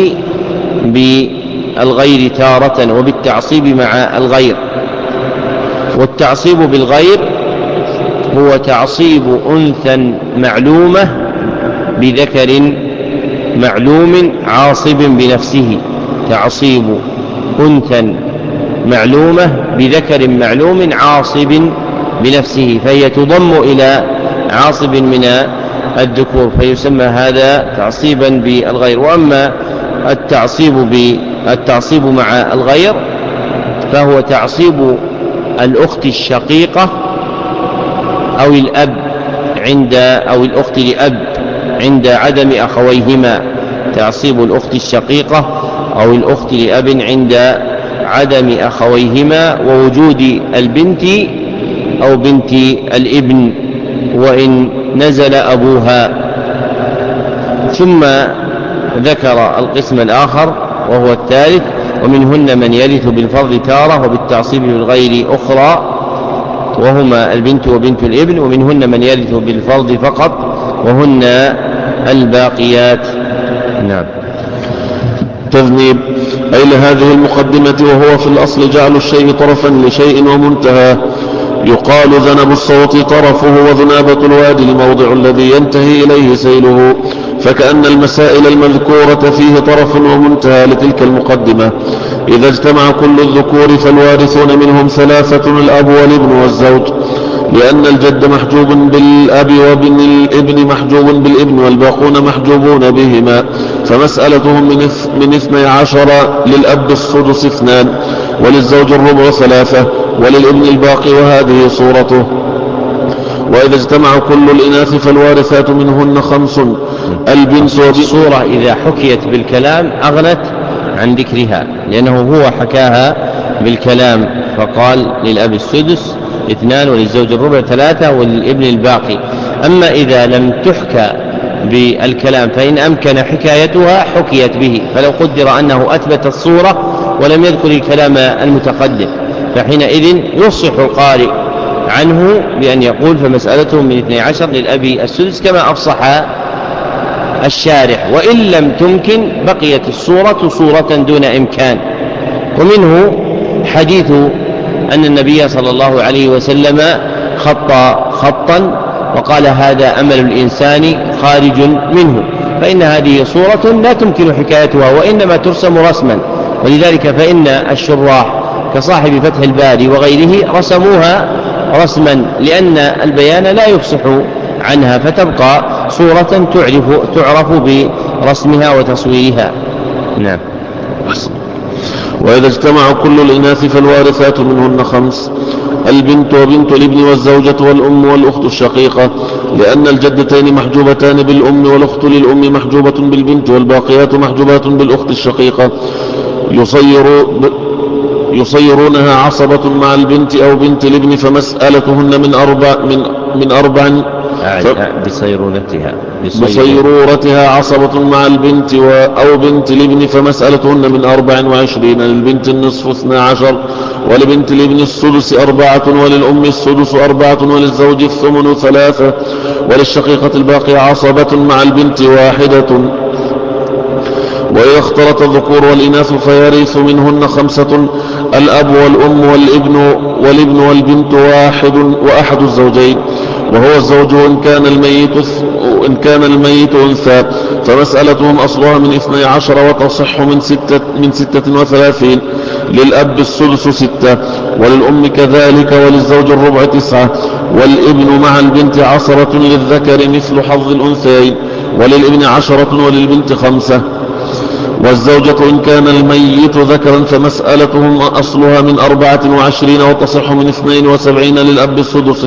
بالغير تارة وبالتعصيب مع الغير. والتعصيب بالغير هو تعصيب أنثى معلومة بذكر معلوم عاصب بنفسه، تعصيب أنثى معلومة بذكر معلوم عاصب بنفسه، فهي تضم إلى عاصب من الذكور، فيسمى هذا تعصيبا بالغير. وأما التعصيب مع الغير فهو تعصيب الأخت الشقيقة أو الأب أو الأخت لأب عند عدم أخويهما، تعصيب الأخت الشقيقة أو الأخت لأب عند عدم أخويهما ووجود البنت أو بنت الابن وإن نزل أبوها. ثم ذكر القسم الآخر وهو الثالث: ومنهن من يرث بالفرض تارة وبالتعصيب بالغير أخرى، وهما البنت وبنت الابن، ومنهن من يرث بالفرض فقط وهن الباقيات. نعم. تذنيب أي لهذه المقدمة، وهو في الأصل جعل الشيء طرفا لشيء ومنتهى. يقال ذنب الصوت طرفه، وذنابة الوادي الموضع الذي ينتهي إليه سيله، فكأن المسائل المذكورة فيه طرف ومنتهى لتلك المقدمة. إذا اجتمع كل الذكور فالوارثون منهم 3: الأب والابن والزوج، لأن الجد محجوب بالأب وابن الابن محجوب بالابن، والباقون محجوبون بهما، فمسألتهم من 12: للأب السدس 2، وللزوج الربع 3، وللابن الباقي، وهذه صورته. وإذا اجتمع كل الإناث فالوارثات منهن 5. البنت الصورة إذا حكيت بالكلام أغنت عن ذكرها، لأنه هو حكاها بالكلام فقال للأب السدس 2 وللزوج الربع 3 وللابن الباقي. أما إذا لم تحكى بالكلام فإن أمكن حكايتها حكيت به، فلو قدر أنه أثبت الصورة ولم يذكر الكلام المتقدم فحينئذ يصح القارئ عنه بأن يقول فمسألته من 12 للأب السدس كما أفصح الشارح، وإن لم تمكن بقيت الصورة صورة دون إمكان. ومنه حديث أن النبي صلى الله عليه وسلم خط خطا وقال هذا أمل الإنسان خارج منه، فإن هذه صورة لا تمكن حكايتها وإنما ترسم رسما، ولذلك فإن الشراح كصاحب فتح الباري وغيره رسموها رسما لأن البيان لا يفصح عنها، فتبقى صورة تعرف برسمها وتصويرها. نعم. وإذا اجتمع كل الإناث فالوارثات منهن 5. البنت وبنت الابن والزوجة والأم والأخت الشقيقة، لأن الجدتين محجوبتان بالأم والأخت للأم محجوبة بالبنت والباقيات محجوبات بالأخت الشقيقة، يصيرونها عصبة مع البنت أو بنت الابن فمسألتهن من أربع بصيرورتها عصبة مع البنت أو بنت الابن فمسألتهن من 24. للبنت النصف 12 ولبنت الابن السدس 4 وللأم السدس 4 وللزوج الثمن 3 وللشقيقة الباقي عصبة مع البنت 1. وإذا اختلط الذكور والإناث فيرث منهن 5. الأب والأم والابن والبنت 1 وأحد الزوجين، وهو الزوج إن كان الميت أنثى، فمسألتهم أصلها من 12 وتصح من 36. للأب السدس 6 وللأم كذلك وللزوج الربع 9 والابن مع البنت عصرة للذكر مثل حظ الأنثيين وللابن 10 وللبنت 5. والزوجة إن كان الميت ذكرا فمسألتهم أصلها من 24 وتصح من 72. للأب السدس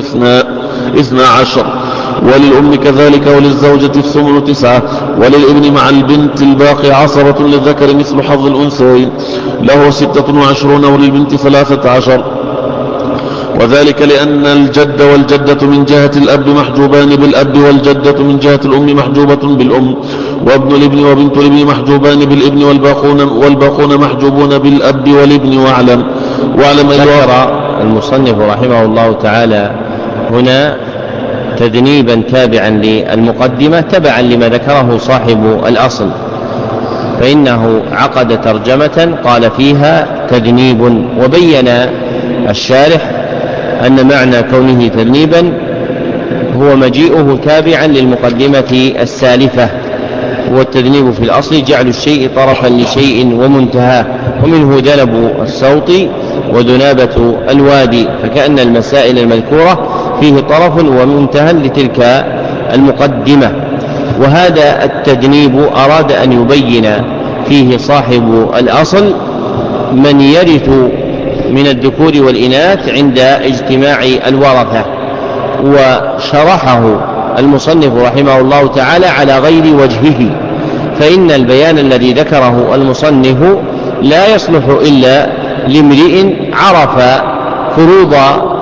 12 وللأم كذلك وللزوجة الثمن 9 وللابن مع البنت الباقي عصرة للذكر مثل حظ الأنثيين له 26 وللبنت 13. وذلك لأن الجد والجدة من جهة الأب محجوبان بالأب والجدة من جهة الأم محجوبة بالأم، وابن الابن وبنت الابن محجوبان بالابن والباقون محجوبون بالأب والابن. واعلم ذكر المصنف رحمه الله تعالى هنا تذنيبا تابعا للمقدمة تبعا لما ذكره صاحب الأصل، فإنه عقد ترجمة قال فيها تذنيب، وبين الشارح أن معنى كونه تذنيبا هو مجيئه تابعا للمقدمة السالفة، والتذنيب في الأصل جعل الشيء طرفا لشيء ومنتهاه، ومنه ذنب الصوت وذنابة الوادي، فكأن المسائل المذكورة فيه طرف ومنتهى لتلك المقدمة. وهذا التذنيب أراد أن يبين فيه صاحب الأصل من يرث من الذكور والإناث عند اجتماع الورثة، وشرحه المصنف رحمه الله تعالى على غير وجهه، فإن البيان الذي ذكره المصنف لا يصلح إلا لامرئ عرف فروض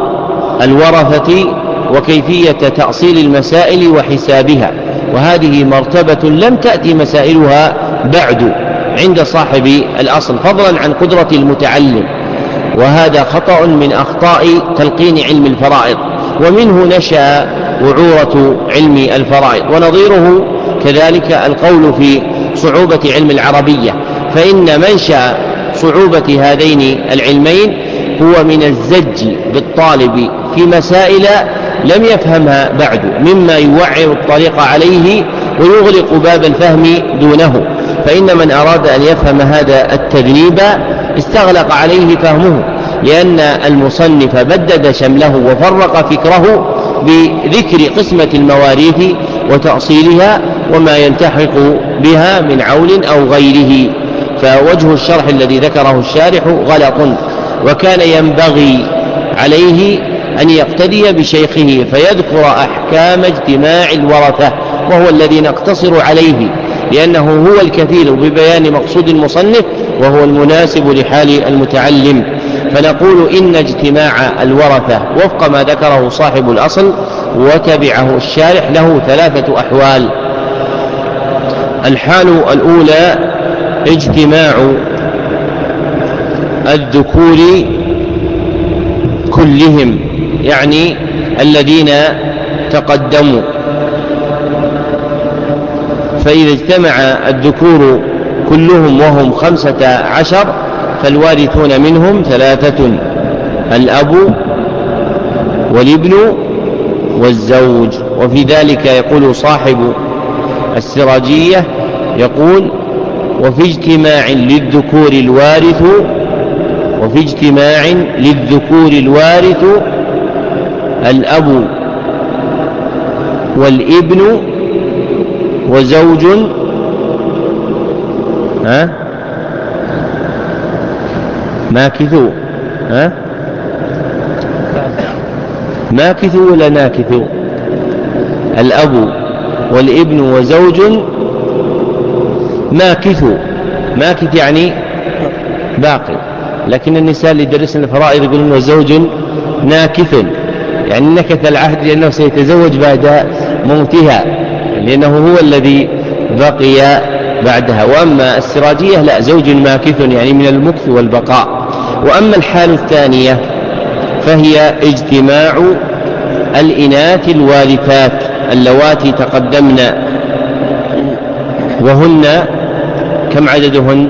الورثة وكيفية تأصيل المسائل وحسابها، وهذه مرتبة لم تأتي مسائلها بعد عند صاحب الأصل، فضلا عن قدرة المتعلم، وهذا خطأ من أخطاء تلقين علم الفرائض، ومنه نشأ وعورة علم الفرائض. ونظيره كذلك القول في صعوبة علم العربية، فإن منشأ صعوبة هذين العلمين هو من الزج بالطالب في مسائل لم يفهمها بعد، مما يوعر الطريق عليه ويغلق باب الفهم دونه، فإن من أراد أن يفهم هذا التذنيب استغلق عليه فهمه، لأن المصنف بدد شمله وفرق فكره بذكر قسمة المواريث وتأصيلها وما يلتحق بها من عول أو غيره، فوجه الشرح الذي ذكره الشارح غلط، وكان ينبغي عليه أن يقتدي بشيخه فيذكر أحكام اجتماع الورثة، وهو الذي نقتصر عليه لأنه هو الكفيل ببيان مقصود المصنف وهو المناسب لحال المتعلم. فنقول إن اجتماع الورثة وفق ما ذكره صاحب الأصل وتبعه الشارح له 3 أحوال. الحال الأولى اجتماع الذكور كلهم، يعني الذين تقدموا، فإذا اجتمع الذكور كلهم وهم 15 فالوارثون منهم 3: الأب والابن والزوج. وفي ذلك يقول صاحب السراجية يقول: وفي اجتماع للذكور الوارث الأب والابن وزوج ماكثوا ماكثوا ولا ناكثوا؟ الأب والابن وزوج ماكثوا. ماكث يعني باقي، لكن النساء اللي درسنا الفرائض يقولون وزوج ناكث، يعني نكث العهد لأنه سيتزوج بعد موتها، لأنه هو الذي بقي بعدها. وأما السراجية لا، زوج ماكث يعني من المكث والبقاء. وأما الحال الثانية فهي اجتماع الإناث الوارثات اللواتي تقدمن، وهن كم عددهن؟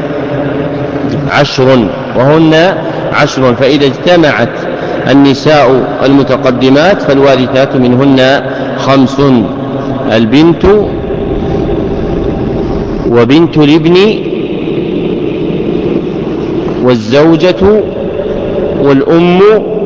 10، وهن 10. فإذا اجتمعت النساء المتقدمات فالوارثات منهن 5: البنت وبنت الابن والزوجة والأم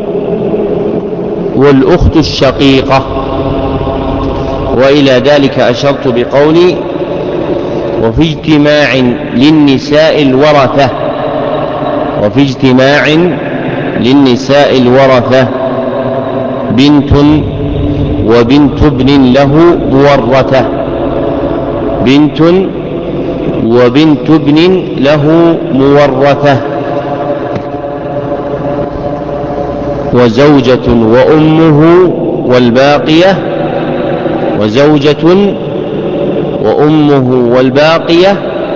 والأخت الشقيقة. وإلى ذلك أشرت بقولي: وفي اجتماع للنساء الورثة، وفي اجتماع للنساء الورثة بنت وبنت ابن له مورثة، بنت وبنت ابن له مورثة، وزوجة وأمه والباقية، وزوجة وأمه والباقية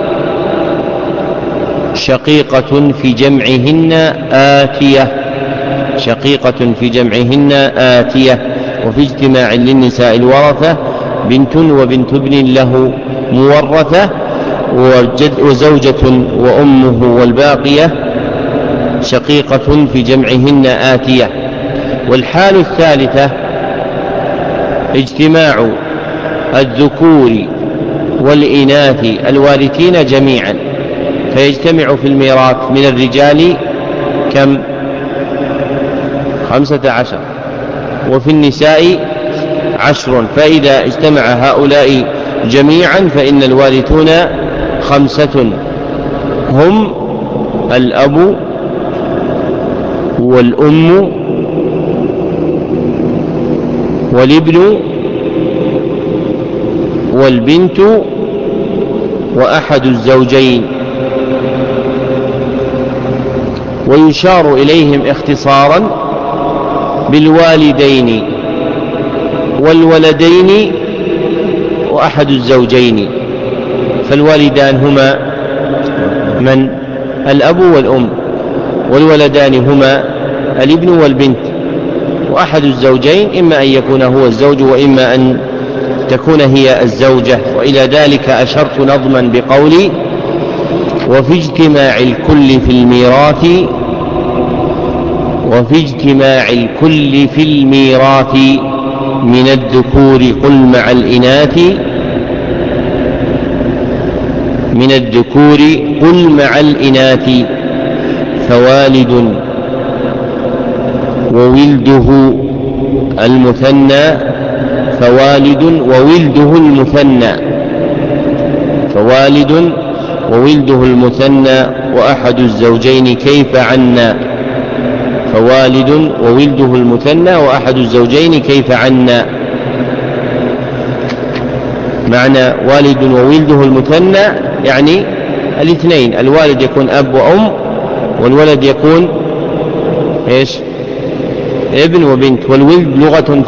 شقيقة في جمعهن آتية، شقيقة في جمعهن آتية. وفي اجتماع للنساء الورثة بنت وبنت ابن له مورثة، وزوجة وأمه والباقية شقيقة في جمعهن آتية. والحال الثالثة اجتماع الذكور والإناث الوارثين جميعا، فيجتمع في الميراث من الرجال كم؟ 15، وفي النساء 10. فإذا اجتمع هؤلاء جميعا فإن الوارثون 5: هم الأب والأم والابن والبنت وأحد الزوجين. ويشار إليهم اختصارا بالوالدين والولدين وأحد الزوجين. فالوالدان هما من؟ الأب والأم، والولدان هما الابن والبنت، وأحد الزوجين إما أن يكون هو الزوج وإما أن تكون هي الزوجة. وإلى ذلك أشرت نظما بقولي: وفي اجتماع الكل في الميراث، وفي اجتماع الكل في الميراث من الذكور قل مع الإناث، من الذكور قل مع الإناث فوالد وولده المثنى، فوالد وولده المثنى، فوالد وولده المثنى وأحد الزوجين كيف عنا، فوالد وولده المثنى وأحد الزوجين كيف عنا. معنى والد وولده المثنى يعني الاثنين، الوالد يكون أب وأم، والولد يكون إيش؟ ابن وبنت. والولد لغة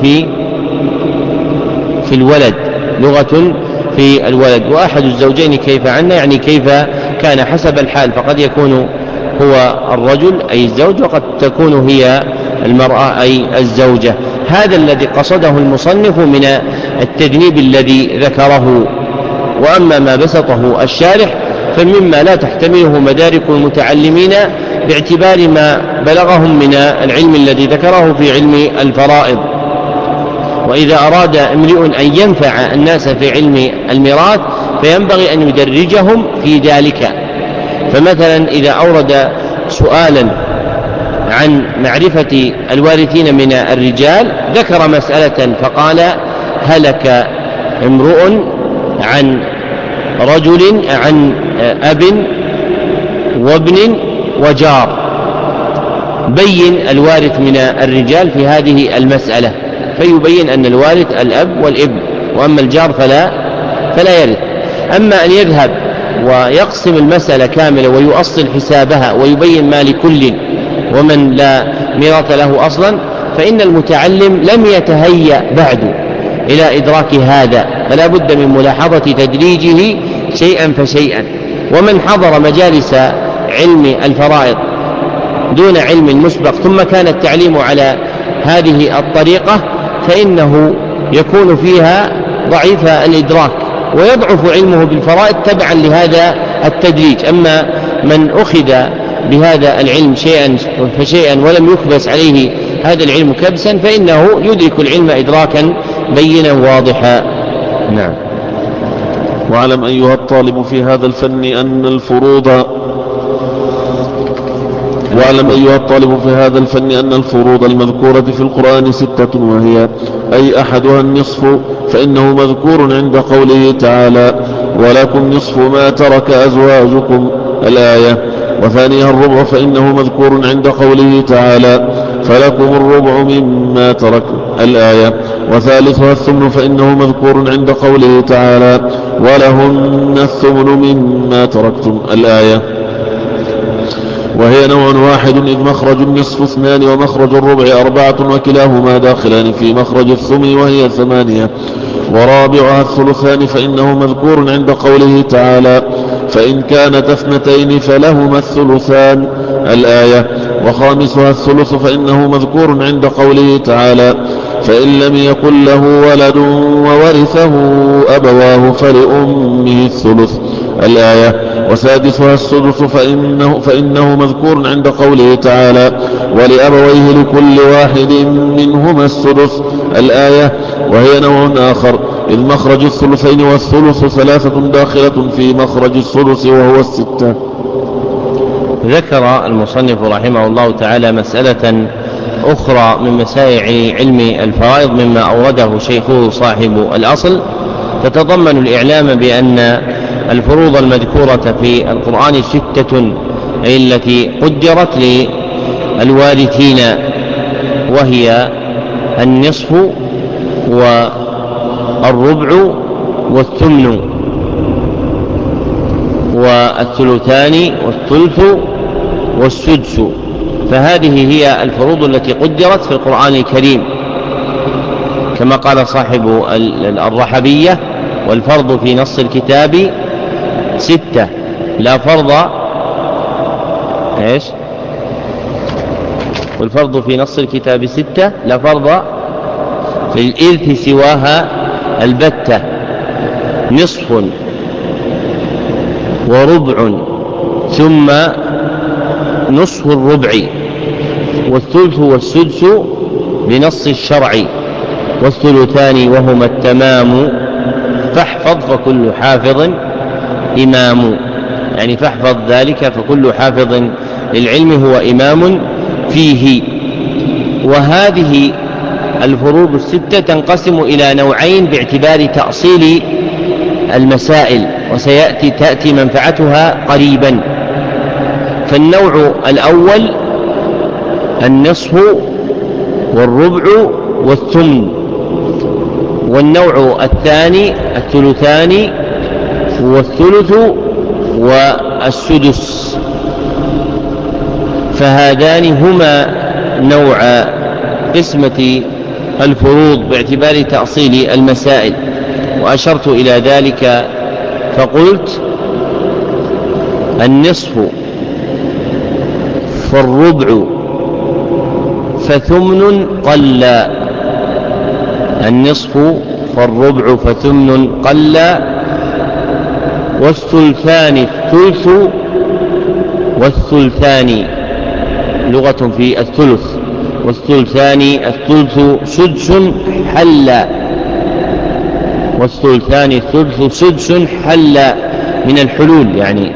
في الولد، لغة في الولد. وأحد الزوجين كيف عنا يعني كيف كان حسب الحال، فقد يكون هو الرجل أي الزوج، وقد تكون هي المرأة أي الزوجة. هذا الذي قصده المصنف من التذنيب الذي ذكره. وأما ما بسطه الشارح فمما لا تحتمله مدارك المتعلمين باعتبار ما بلغهم من العلم الذي ذكره في علم الفرائض. وإذا أراد امرئ أن ينفع الناس في علم الميراث فينبغي أن يدرجهم في ذلك. فمثلا إذا أورد سؤالا عن معرفة الوارثين من الرجال ذكر مسألة فقال: هلك امرؤ عن رجل عن أب وابن وجار، بين الوارث من الرجال في هذه المسألة، فيبين أن الوارث الأب والابن، وأما الجار فلا يرث. أما أن يذهب ويقسم المسألة كاملة ويؤصل حسابها ويبين ما لكل ومن لا ميراث له أصلا، فإن المتعلم لم يتهيأ بعد إلى إدراك هذا، فلا بد من ملاحظة تدريجه شيئا فشيئا. ومن حضر مجالس علم الفرائض دون علم مسبق ثم كان التعليم على هذه الطريقة فإنه يكون فيها ضعيف الإدراك، ويضعف علمه بالفرائض تبعا لهذا التدريج. أما من أخذ بهذا العلم شيئا فشيئا ولم يكبس عليه هذا العلم كبسا فإنه يدرك العلم إدراكا بينا واضحا. نعم. واعلم أيها الطالب في هذا الفن أن الفروض المذكورة في القرآن 6، وهي أي أحدها النصف، فإنه مذكور عند قوله تعالى: ولكم نصف ما ترك أزواجكم الآية. وثانيها الربع، فإنه مذكور عند قوله تعالى: فلكم الربع مما ترك الآية. وثالثها الثمن، فإنه مذكور عند قوله تعالى: ولهن الثمن مما تركتم الآية. وهي نوع واحد، إذ مخرج النصف 2 ومخرج الربع 4، وكلاهما داخلان في مخرج الثمن وهي 8. ورابعها الثلثان، فإنه مذكور عند قوله تعالى: فإن كانت 2 فلهما الثلثان الآية. وخامسها الثلث، فإنه مذكور عند قوله تعالى: فإن لم يكن له ولد وورثه أبواه فلأمه الثلث الآية. وسادسها السدس، فإنه مذكور عند قوله تعالى: ولأبويه لكل واحد منهما السدس الآية. وهي نوع آخر، إذ مخرج الثلثين والثلث 3 داخلة في مخرج السدس وهو 6. ذكر المصنف رحمه الله تعالى مسألة أخرى من مسائل علم الفرائض مما أورده شيخه صاحب الأصل، تتضمن الإعلام بأن الفروض المذكورة في القرآن 6 أي التي قدرت للوارثين، وهي النصف والربع والثمن والثلثان والثلث والسدس. فهذه هي الفروض التي قدرت في القرآن الكريم، كما قال صاحب الرحبية: والفرض في نص الكتاب 6 لا فرض والفرض في نص الكتاب 6 لا فرض في الإرث سواها البتة، نصف وربع ثم نصف الربع والثلث والسدس بنص الشرع، والثلثان وهما التمام، فاحفظ فكل حافظ إمام. يعني فاحفظ ذلك فكل حافظ للعلم هو إمام فيه. وهذه الفروض 6 تنقسم إلى نوعين باعتبار تأصيل المسائل، تأتي منفعتها قريبا. فالنوع الأول النصف والربع والثمن. والنوع الثاني الثلثان والثلث والسدس. فهذان هما نوع قسمة الفروض باعتبار تأصيل المسائل، وأشرت إلى ذلك فقلت النصف فالربع فثمن قل، النصف فالربع فثمن قل، والثلثان الثلث والثلثان لغة في الثلث، والثلثان الثلث سدس حل، والثلثان الثلث سدس حل من الحلول يعني.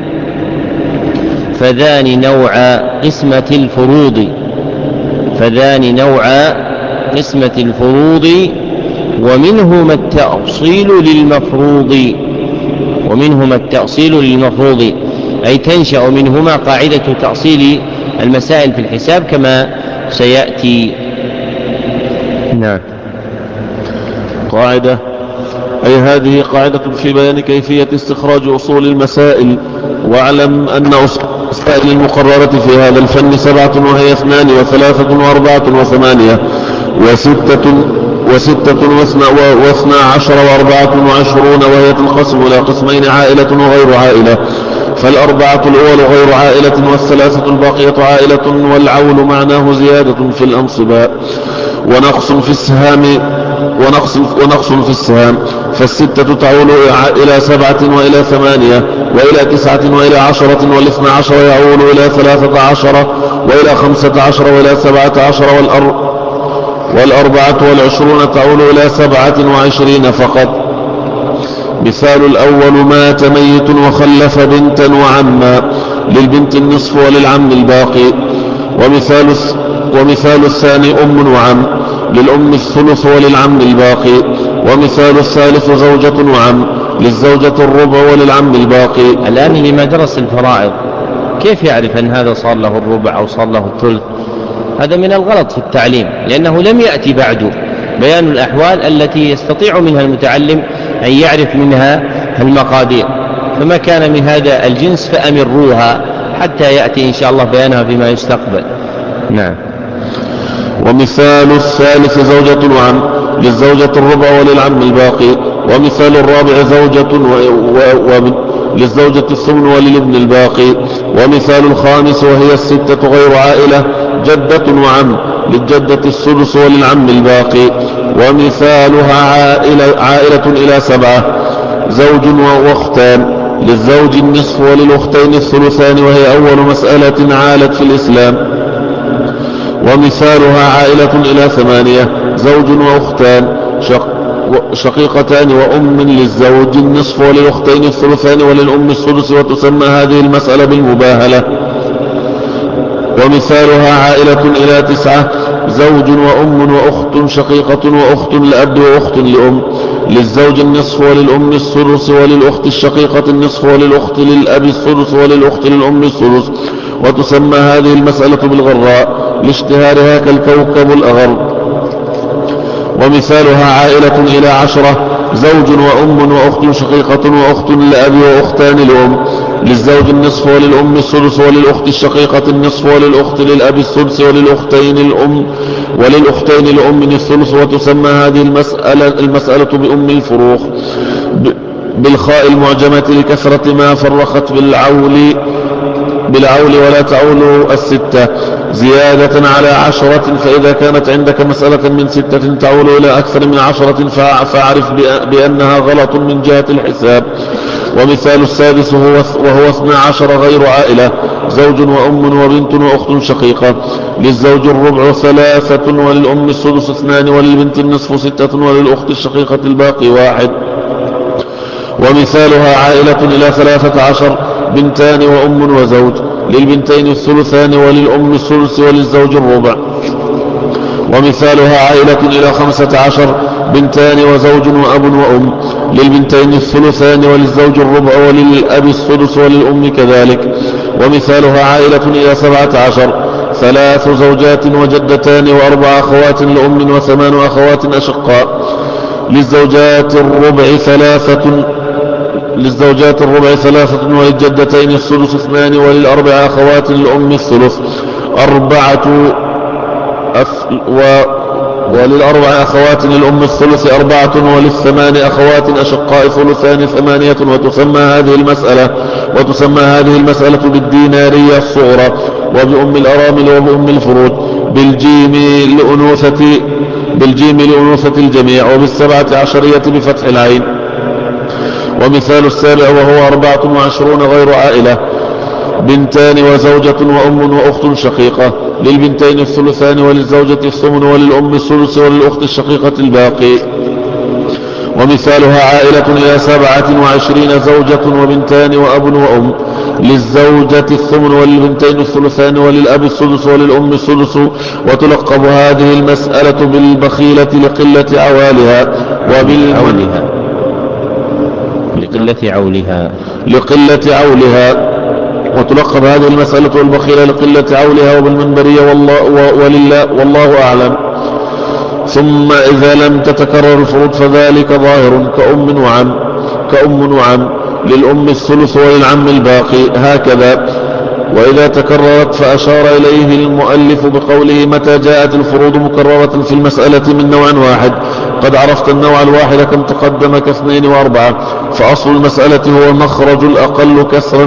فذان نوع قسمة الفروض، فذان نوع قسمة الفروض، ومنهما التأصيل للمفروض، ومنهما التأصيل للمفروض، أي تنشأ منهما قاعدة تأصيل المسائل في الحساب كما سيأتي. نعم. قاعدة، أي هذه قاعدة في بيان كيفية استخراج أصول المسائل. واعلم أن أصول المسائل المقررة في هذا الفن 7، وهي 2 و3 و4 و8 و6 و12 و24، وهي تنقسم إلى قسمين: عائلة وغير عائلة. فالأربعة الأول غير عائلة، والثلاثة الباقية عائلة، والعول معناه زيادة في الأنصباء ونقص في السهام. فالستة تعول إلى 7 وإلى 8 وإلى 9 وإلى 10، وال12 يعول إلى 13 وإلى 15 وإلى 17، وال24 تعول إلى 27 فقط. مثال الأول: مات ميت وخلف بنتا وعما، للبنت النصف وللعم الباقي. ومثال الثاني: أم وعم، للأم الثلث وللعم الباقي. ومثال الثالث: زوجة وعم، للزوجة الربع وللعم الباقي. الآن لما درس الفرائض كيف يعرف أن هذا صار له الربع أو صار له الثلث؟ هذا من الغلط في التعليم، لأنه لم يأتي بعد بيان الأحوال التي يستطيع منها المتعلم أن يعرف منها المقادير، فما كان من هذا الجنس فأمروها حتى يأتي إن شاء الله بيانها فيما يستقبل. نعم. ومثال الثالث: زوجة وعم، للزوجة الربع وللعم الباقي. ومثال الرابع: زوجة للزوجة الثمن وللابن الباقي. ومثال الخامس وهي 6 غير عائلة: جدة وعم، للجدة السدس وللعم الباقي. ومثالها عائلة إلى 7: زوج وأختان، للزوج النصف وللأختين الثلثان، وهي أول مسألة عالت في الإسلام. ومثالها عائلة إلى 8: زوج وأختان شقيقتان وأم، للزوج النصف وللأختين الثلثان وللأم السدس، وتسمى هذه المسألة بالمباهلة. ومثالها عائلة إلى 9: زوج وأم وأخت شقيقة وأخت لأب وأخت لأم، للزوج النصف وللأم السدس، وللأخت الشقيقة النصف، وللأخت للأب السدس، وللأخت للأم السدس، وتسمى هذه المسألة بالغراء لاشتهارها كالكوكب الأغر. ومثالها عائلة إلى 10: زوج وأم وأخت شقيقة وأخت لأب وأختان لأم، للزوج النصف وللأم السدس، وللأخت الشقيقة النصف، وللأخت للأب السدس، وللأختين لأم الثلث، وتسمى هذه المسألة بأم الفروخ بالخاء المعجمة لكثرة ما فرخت بالعول ولا تعول 6 زيادة على 10. فإذا كانت عندك مسألة من 6 تعول إلى أكثر من 10 فاعرف بأنها غلط من جهة الحساب. ومثال السادس وهو 12 غير عائلة: زوج وأم وبنت وأخت شقيقة، للزوج الربع 3 وللأم السدس 2 وللبنت النصف 6 وللأخت الشقيقة الباقي 1. ومثالها عائلة إلى 13: بنتان وأم وزوج، للبنتين الثلثان وللأم الثلث وللزوج الربع. ومثالها عائلة إلى 15: بنتان وزوج وأب وأم، للبنتين الثلثان وللزوج الربع وللأب السدس وللأم كذلك. ومثالها عائلة إلى 17: 3 زوجات وجدتان و4 أخوات لأم و8 أخوات أشقاء. للزوجات الربع 3 وللجدتين الثلث 2 وللأربع أخوات للأم الثلث 4 وللأربع أخوات للأم الثلث 4 وللثمان أخوات أشقاء ثلثان 8 وتسمى هذه المسألة بالدينارية الصغرى وبأم الأرامل وبأم الفروج بالجيم لأنوثة الجميع وبال17 بفتح العين. ومثال السابع وهو 24 غير عائلة 2 وزوجة وأم وأخت شقيقة. للبنتين الثلثان وللزوجة الثمن وللأم الثلث وللأخت الشقيقة الباقي. ومثالها عائلة إلى 27 زوجة وبنتان وأب وأم. للزوجة الثمن وللبنتين الثلثان وللأب الثلث وللأم الثلث. وتلقب هذه المسألة بالبخيلة لقلة عوالها لقلة عولها. وتلقب هذه المسألة بالبخيلة لقلة عولها وبالمنبرية والله أعلم. ثم إذا لم تتكرر الفروض فذلك ظاهر كأم وعم. للأم الثلث وللعم الباقي هكذا. وإذا تكررت فأشار إليه المؤلف بقوله متى جاءت الفروض مكررة في المسألة من نوع واحد قد عرفت النوع الواحد كم تقدم ك2 و4. فأصل المسألة هو مخرج الأقل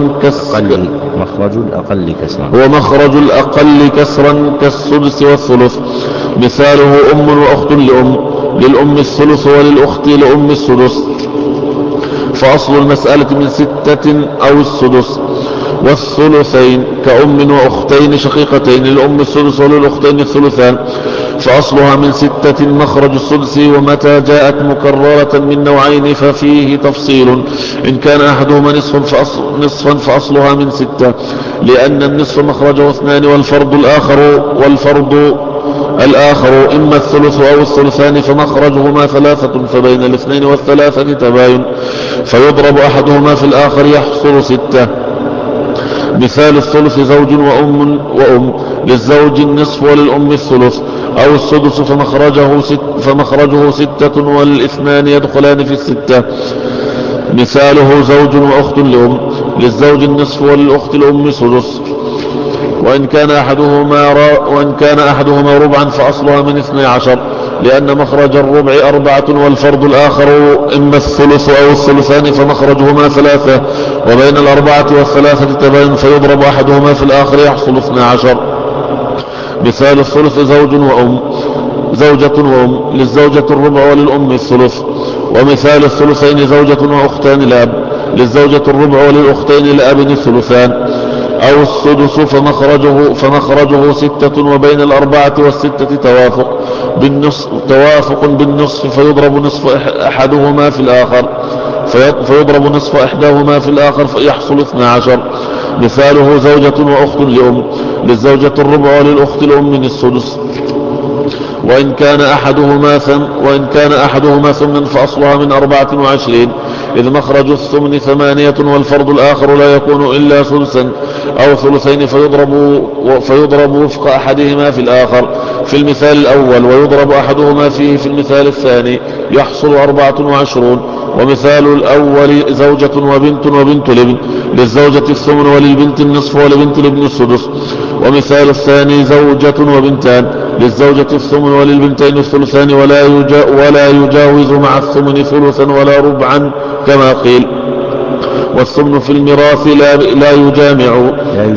كسرا كالسدس والثلث. مثاله أم وأخت لأم. للأم الثلث وللأخت لأم السدس. فأصل المسألة من 6 أو السدس. والثلثين كأم وأختين شقيقتين للأم السدس وللأختين الثلثان. فأصلها من 6 مخرج السدس. ومتى جاءت مكررة من نوعين ففيه تفصيل. إن كان أحدهما نصفا فأصلها من 6 لأن النصف مخرجه 2 والفرض الآخر إما الثلث أو الثلثان فمخرجهما 3 فبين 2 والثلاثة تباين فيضرب أحدهما في الآخر يحصل 6. مثال الثلث زوج وأم للزوج النصف وللأم الثلث أو السدس فمخرجه 6 والاثنان يدخلان في 6. مثاله زوج وأخت لأم. للزوج النصف وللأخت الأم سدس. وإن كان أحدهما ربعا فأصلها من 12 لأن مخرج الربع 4 والفرض الآخر إما الثلث أو الثلثان فمخرجهما 3 وبين 4 والثلاثة تباين فيضرب أحدهما في الآخر يحصل 12. مثال الثلث زوجة وأم. للزوجة الربع وللأم الثلث. ومثال الثلثين زوجة وأختان لأب. للزوجة الربع وللأختين لأب الثلثان أو السدس فمخرجه 6 وبين 4 والستة توافق بالنصف فيضرب نصف أحدهما في الآخر فيضرب نصف إحداهما في الآخر فيحصل 12. مثاله زوجة وأخت لأم. للزوجة الربع وللأخت الأم السدس. وإن كان أحدهما ثمنا فأصلها من 24 إذ مخرج الثمن 8 والفرض الآخر لا يكون إلا ثلثا أو ثلثين فيضرب وفق أحدهما في الآخر في المثال الأول ويضرب أحدهما فيه في المثال الثاني يحصل 24. ومثال الأول زوجة وبنت لابن. للزوجة الثمن وللبنت النصف ولبنت الابن السدس. ومثال الثاني زوجة وبنتان. للزوجة الثمن وللبنتين الثلثان ولا يجاوز مع الثمن ثلثا ولا ربعا كما قيل. والثمن في الميراث لا يجامع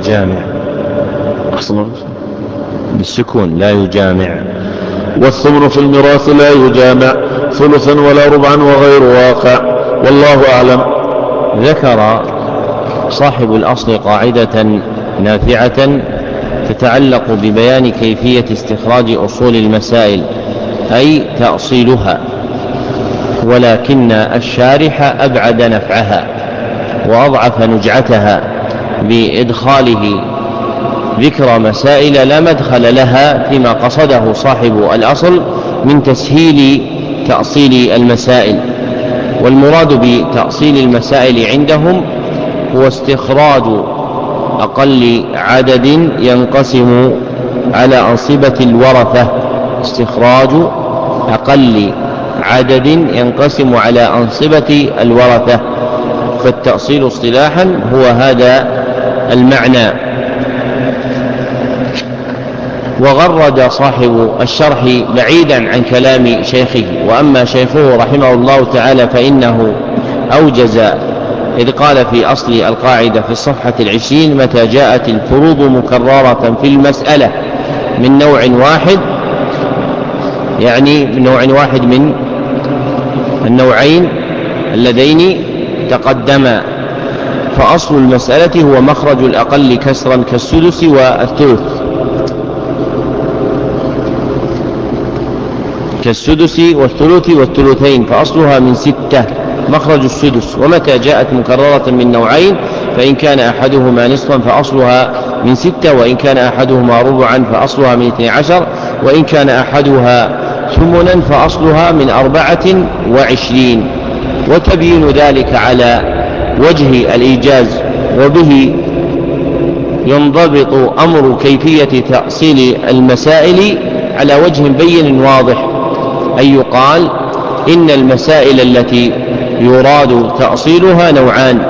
بالسكون لا يجامع. والثمن في الميراث لا يجامع ثلثا ولا ربعا وغير واقع والله أعلم. ذكر صاحب الأصل قاعدة نافعة تتعلق ببيان كيفية استخراج أصول المسائل أي تأصيلها ولكن الشارح أبعد نفعها وأضعف نجعتها بإدخاله ذكر مسائل لا مدخل لها فيما قصده صاحب الأصل من تسهيل تأصيل المسائل. والمراد بتأصيل المسائل عندهم هو استخراج أقل عدد ينقسم على أنصبة الورثة، استخراج أقل عدد ينقسم على أنصبة الورثة. فالتأصيل اصطلاحا هو هذا المعنى. وغرد صاحب الشرح بعيدا عن كلام شيخه، وأما شيخه رحمه الله تعالى فإنه أوجز، إذ قال في أصل القاعدة في الصفحة 20: متى جاءت الفروض مكررة في المسألة من نوع واحد، يعني من نوع واحد من النوعين اللذين تقدما، فأصل المسألة هو مخرج الأقل كسرا كالسدس والثلث، كالسدس والثلث والثلثين، فأصلها من 6 مخرج السدس. ومتى جاءت مكررة من نوعين فإن كان أحدهما نصفا فأصلها من 6، وإن كان أحدهما ربعا فأصلها من 12، وإن كان أحدها ثمنا فأصلها من 24. وتبين ذلك على وجه الإيجاز، وبه ينضبط أمر كيفية تأصيل المسائل على وجه بين واضح، أي يقال إن المسائل التي يراد تأصيلها نوعان.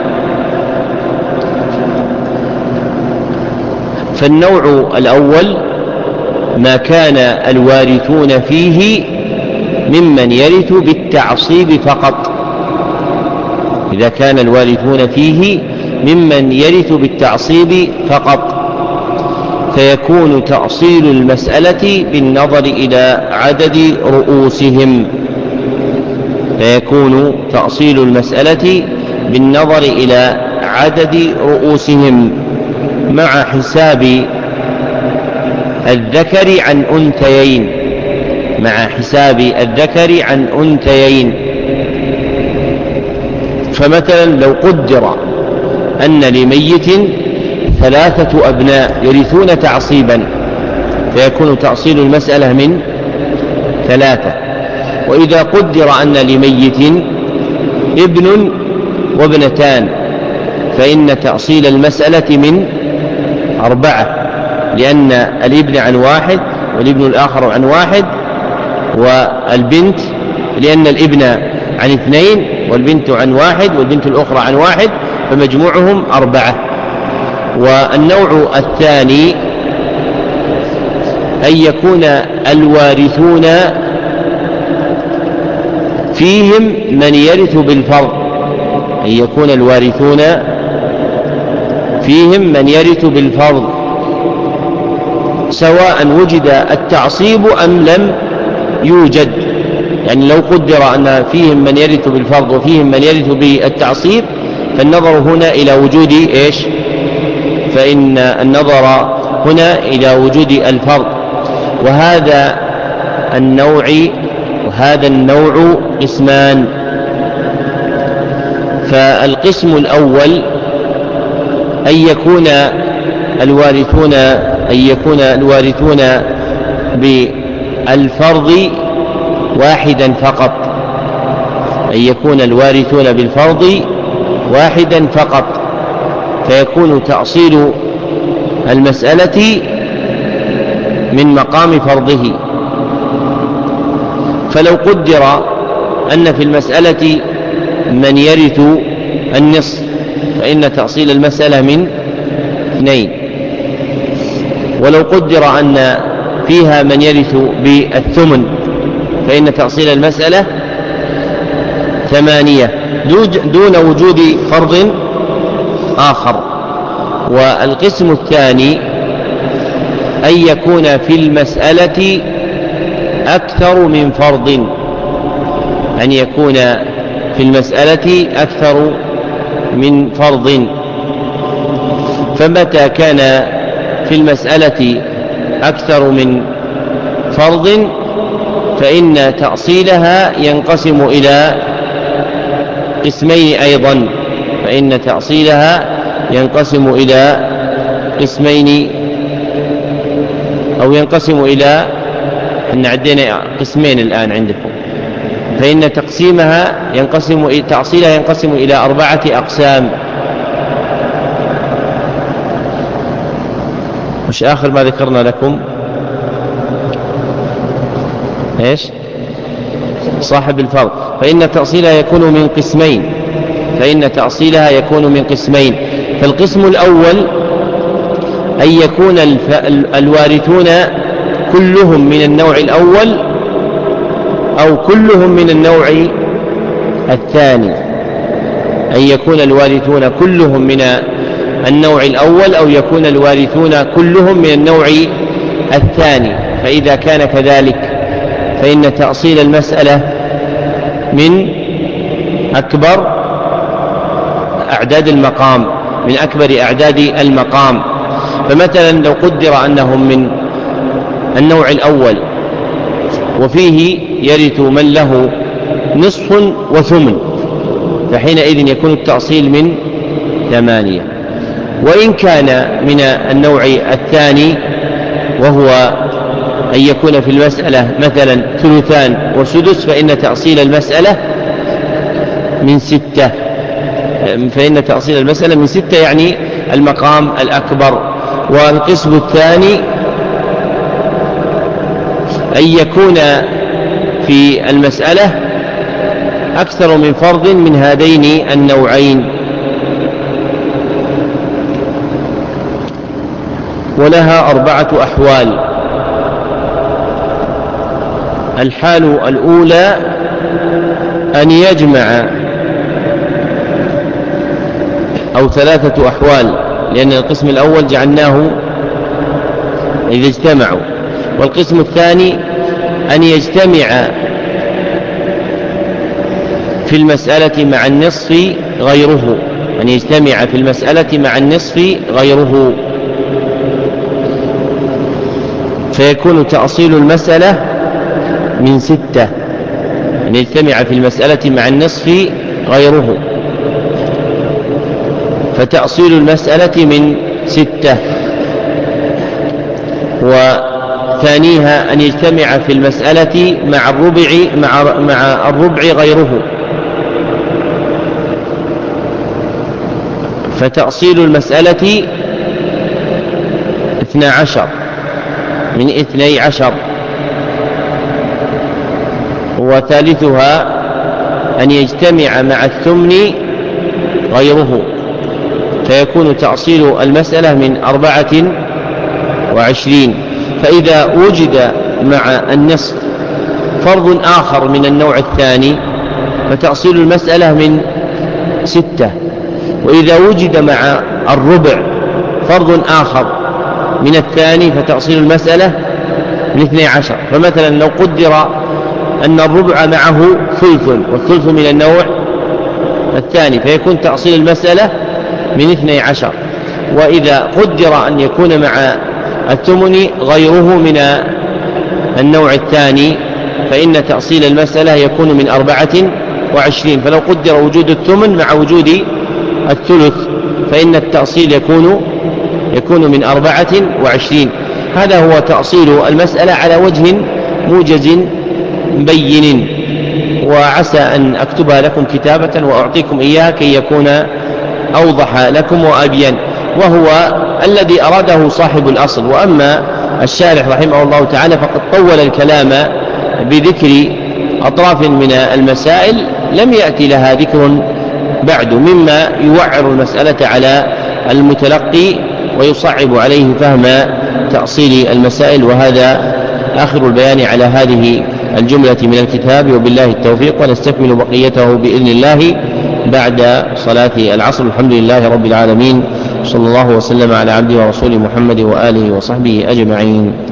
فالنوع الأول ما كان الوارثون فيه ممن يرث بالتعصيب فقط، إذا كان الوارثون فيه ممن يرث بالتعصيب فقط فيكون تأصيل المسألة بالنظر إلى عدد رؤوسهم، فيكون تأصيل المسألة بالنظر إلى عدد رؤوسهم مع حساب الذكر عن أنثيين، مع حساب الذكر عن أنثيين. فمثلا لو قدر أن لميت 3 أبناء يرثون تعصيبا فيكون تأصيل المسألة من 3، وإذا قدر أن لميت ابن وابنتان فإن تأصيل المسألة من 4، لأن الابن عن 1 والابن الآخر عن 1، والبنت لأن الابن عن 2 والبنت عن 1 والبنت الأخرى عن 1، فمجموعهم 4. والنوع الثاني أن يكون الوارثون فيهم من يرث بالفرض، أن يكون الوارثون فيهم من يرث بالفرض سواء وجد التعصيب أم لم يوجد. يعني لو قدر أن فيهم من يرث بالفرض وفيهم من يرث بالتعصيب فالنظر هنا إلى وجود إيش؟ فإن النظر هنا إلى وجود الفرض. وهذا النوع قسمان. فالقسم الأول أن يكون الوارثون بالفرض واحدا فقط، أن يكون الوارثون بالفرض واحدا فقط فيكون تأصيل المسألة من مقام فرضه. فلو قدر أن في المسألة من يرث النصف فإن تأصيل المسألة من 2، ولو قدر أن فيها من يرث بالثمن فإن تأصيل المسألة 8 دون وجود فرض آخر. والقسم الثاني أن يكون في المسألة أكثر من فرض، أن يكون في المسألة أكثر من فرض. فمتى كان في المسألة أكثر من فرض فإن تأصيلها ينقسم إلى قسمين أيضا، فإن تأصيلها ينقسم إلى قسمين، أو ينقسم إلى، إن عدينا قسمين الآن عندكم، فإن تأصيلها ينقسم إلى 4 أقسام. وش آخر ما ذكرنا لكم؟ إيش؟ صاحب الفرض، فإن تأصيلها يكون من قسمين. فالقسم الأول أن يكون الوارثون كلهم من النوع الأول أو كلهم من النوع الثاني، أن يكون الوارثون كلهم من النوع الأول أو يكون الوارثون كلهم من النوع الثاني. فإذا كان كذلك فإن تأصيل المسألة من أكبر أعداد المقام، فمثلا لو قدر أنهم من النوع الأول وفيه يرث من له نصف وثمن، فحينئذ يكون التأصيل من 8. وإن كان من النوع الثاني وهو أن يكون في المسألة مثلا ثلثان وسدس، فإن تأصيل المسألة من 6، يعني المقام الأكبر. والقسم الثاني أن يكون في المسألة أكثر من فرض من هذين النوعين. ولها 4 أحوال. الحال الأولى أن يجمع، أو 3 أحوال، لأن القسم الأول جعلناه إذا اجتمعوا، والقسم الثاني أن يجتمع في المسألة مع النصف غيره، فيكون تأصيل المسألة من 6، أن يجتمع في المسألة مع النصف غيره، فتأصيل المسألة من 6. وثانيها أن يجتمع في المسألة مع الربع غيره، فتأصيل المسألة 12 من 12. وثالثها أن يجتمع مع الثمن غيره، فيكون تأصيل المسألة من 24. فإذا وجد مع النصف فرض آخر من النوع الثاني فتأصيل المسألة من 6. وإذا وجد مع الربع فرض آخر من الثاني فتأصيل المسألة من 12. فمثلا لو قدر أن الربع معه ثلث، والثلث من النوع الثاني، فيكون تأصيل المسألة من 12. وإذا قدر أن يكون مع الثمن غيره من النوع الثاني فإن تأصيل المسألة يكون من 24. فلو قدر وجود الثمن مع وجود الثلث فإن التأصيل يكون من 24. هذا هو تأصيل المسألة على وجه موجز بين، وعسى أن أكتبها لكم كتابة وأعطيكم إياها كي يكون أوضح لكم وأبين، وهو الذي أراده صاحب الأصل. وأما الشارح رحمه الله تعالى فقد طول الكلام بذكر أطراف من المسائل لم يأتي لها ذكر بعد، مما يوعر المسألة على المتلقي ويصعب عليه فهم تأصيل المسائل. وهذا آخر البيان على هذه الجملة من الكتاب، وبالله التوفيق، ونستكمل بقيته بإذن الله بعد صلاة العصر. الحمد لله رب العالمين، صلى الله وسلم على عبده ورسوله محمد وآله وصحبه أجمعين.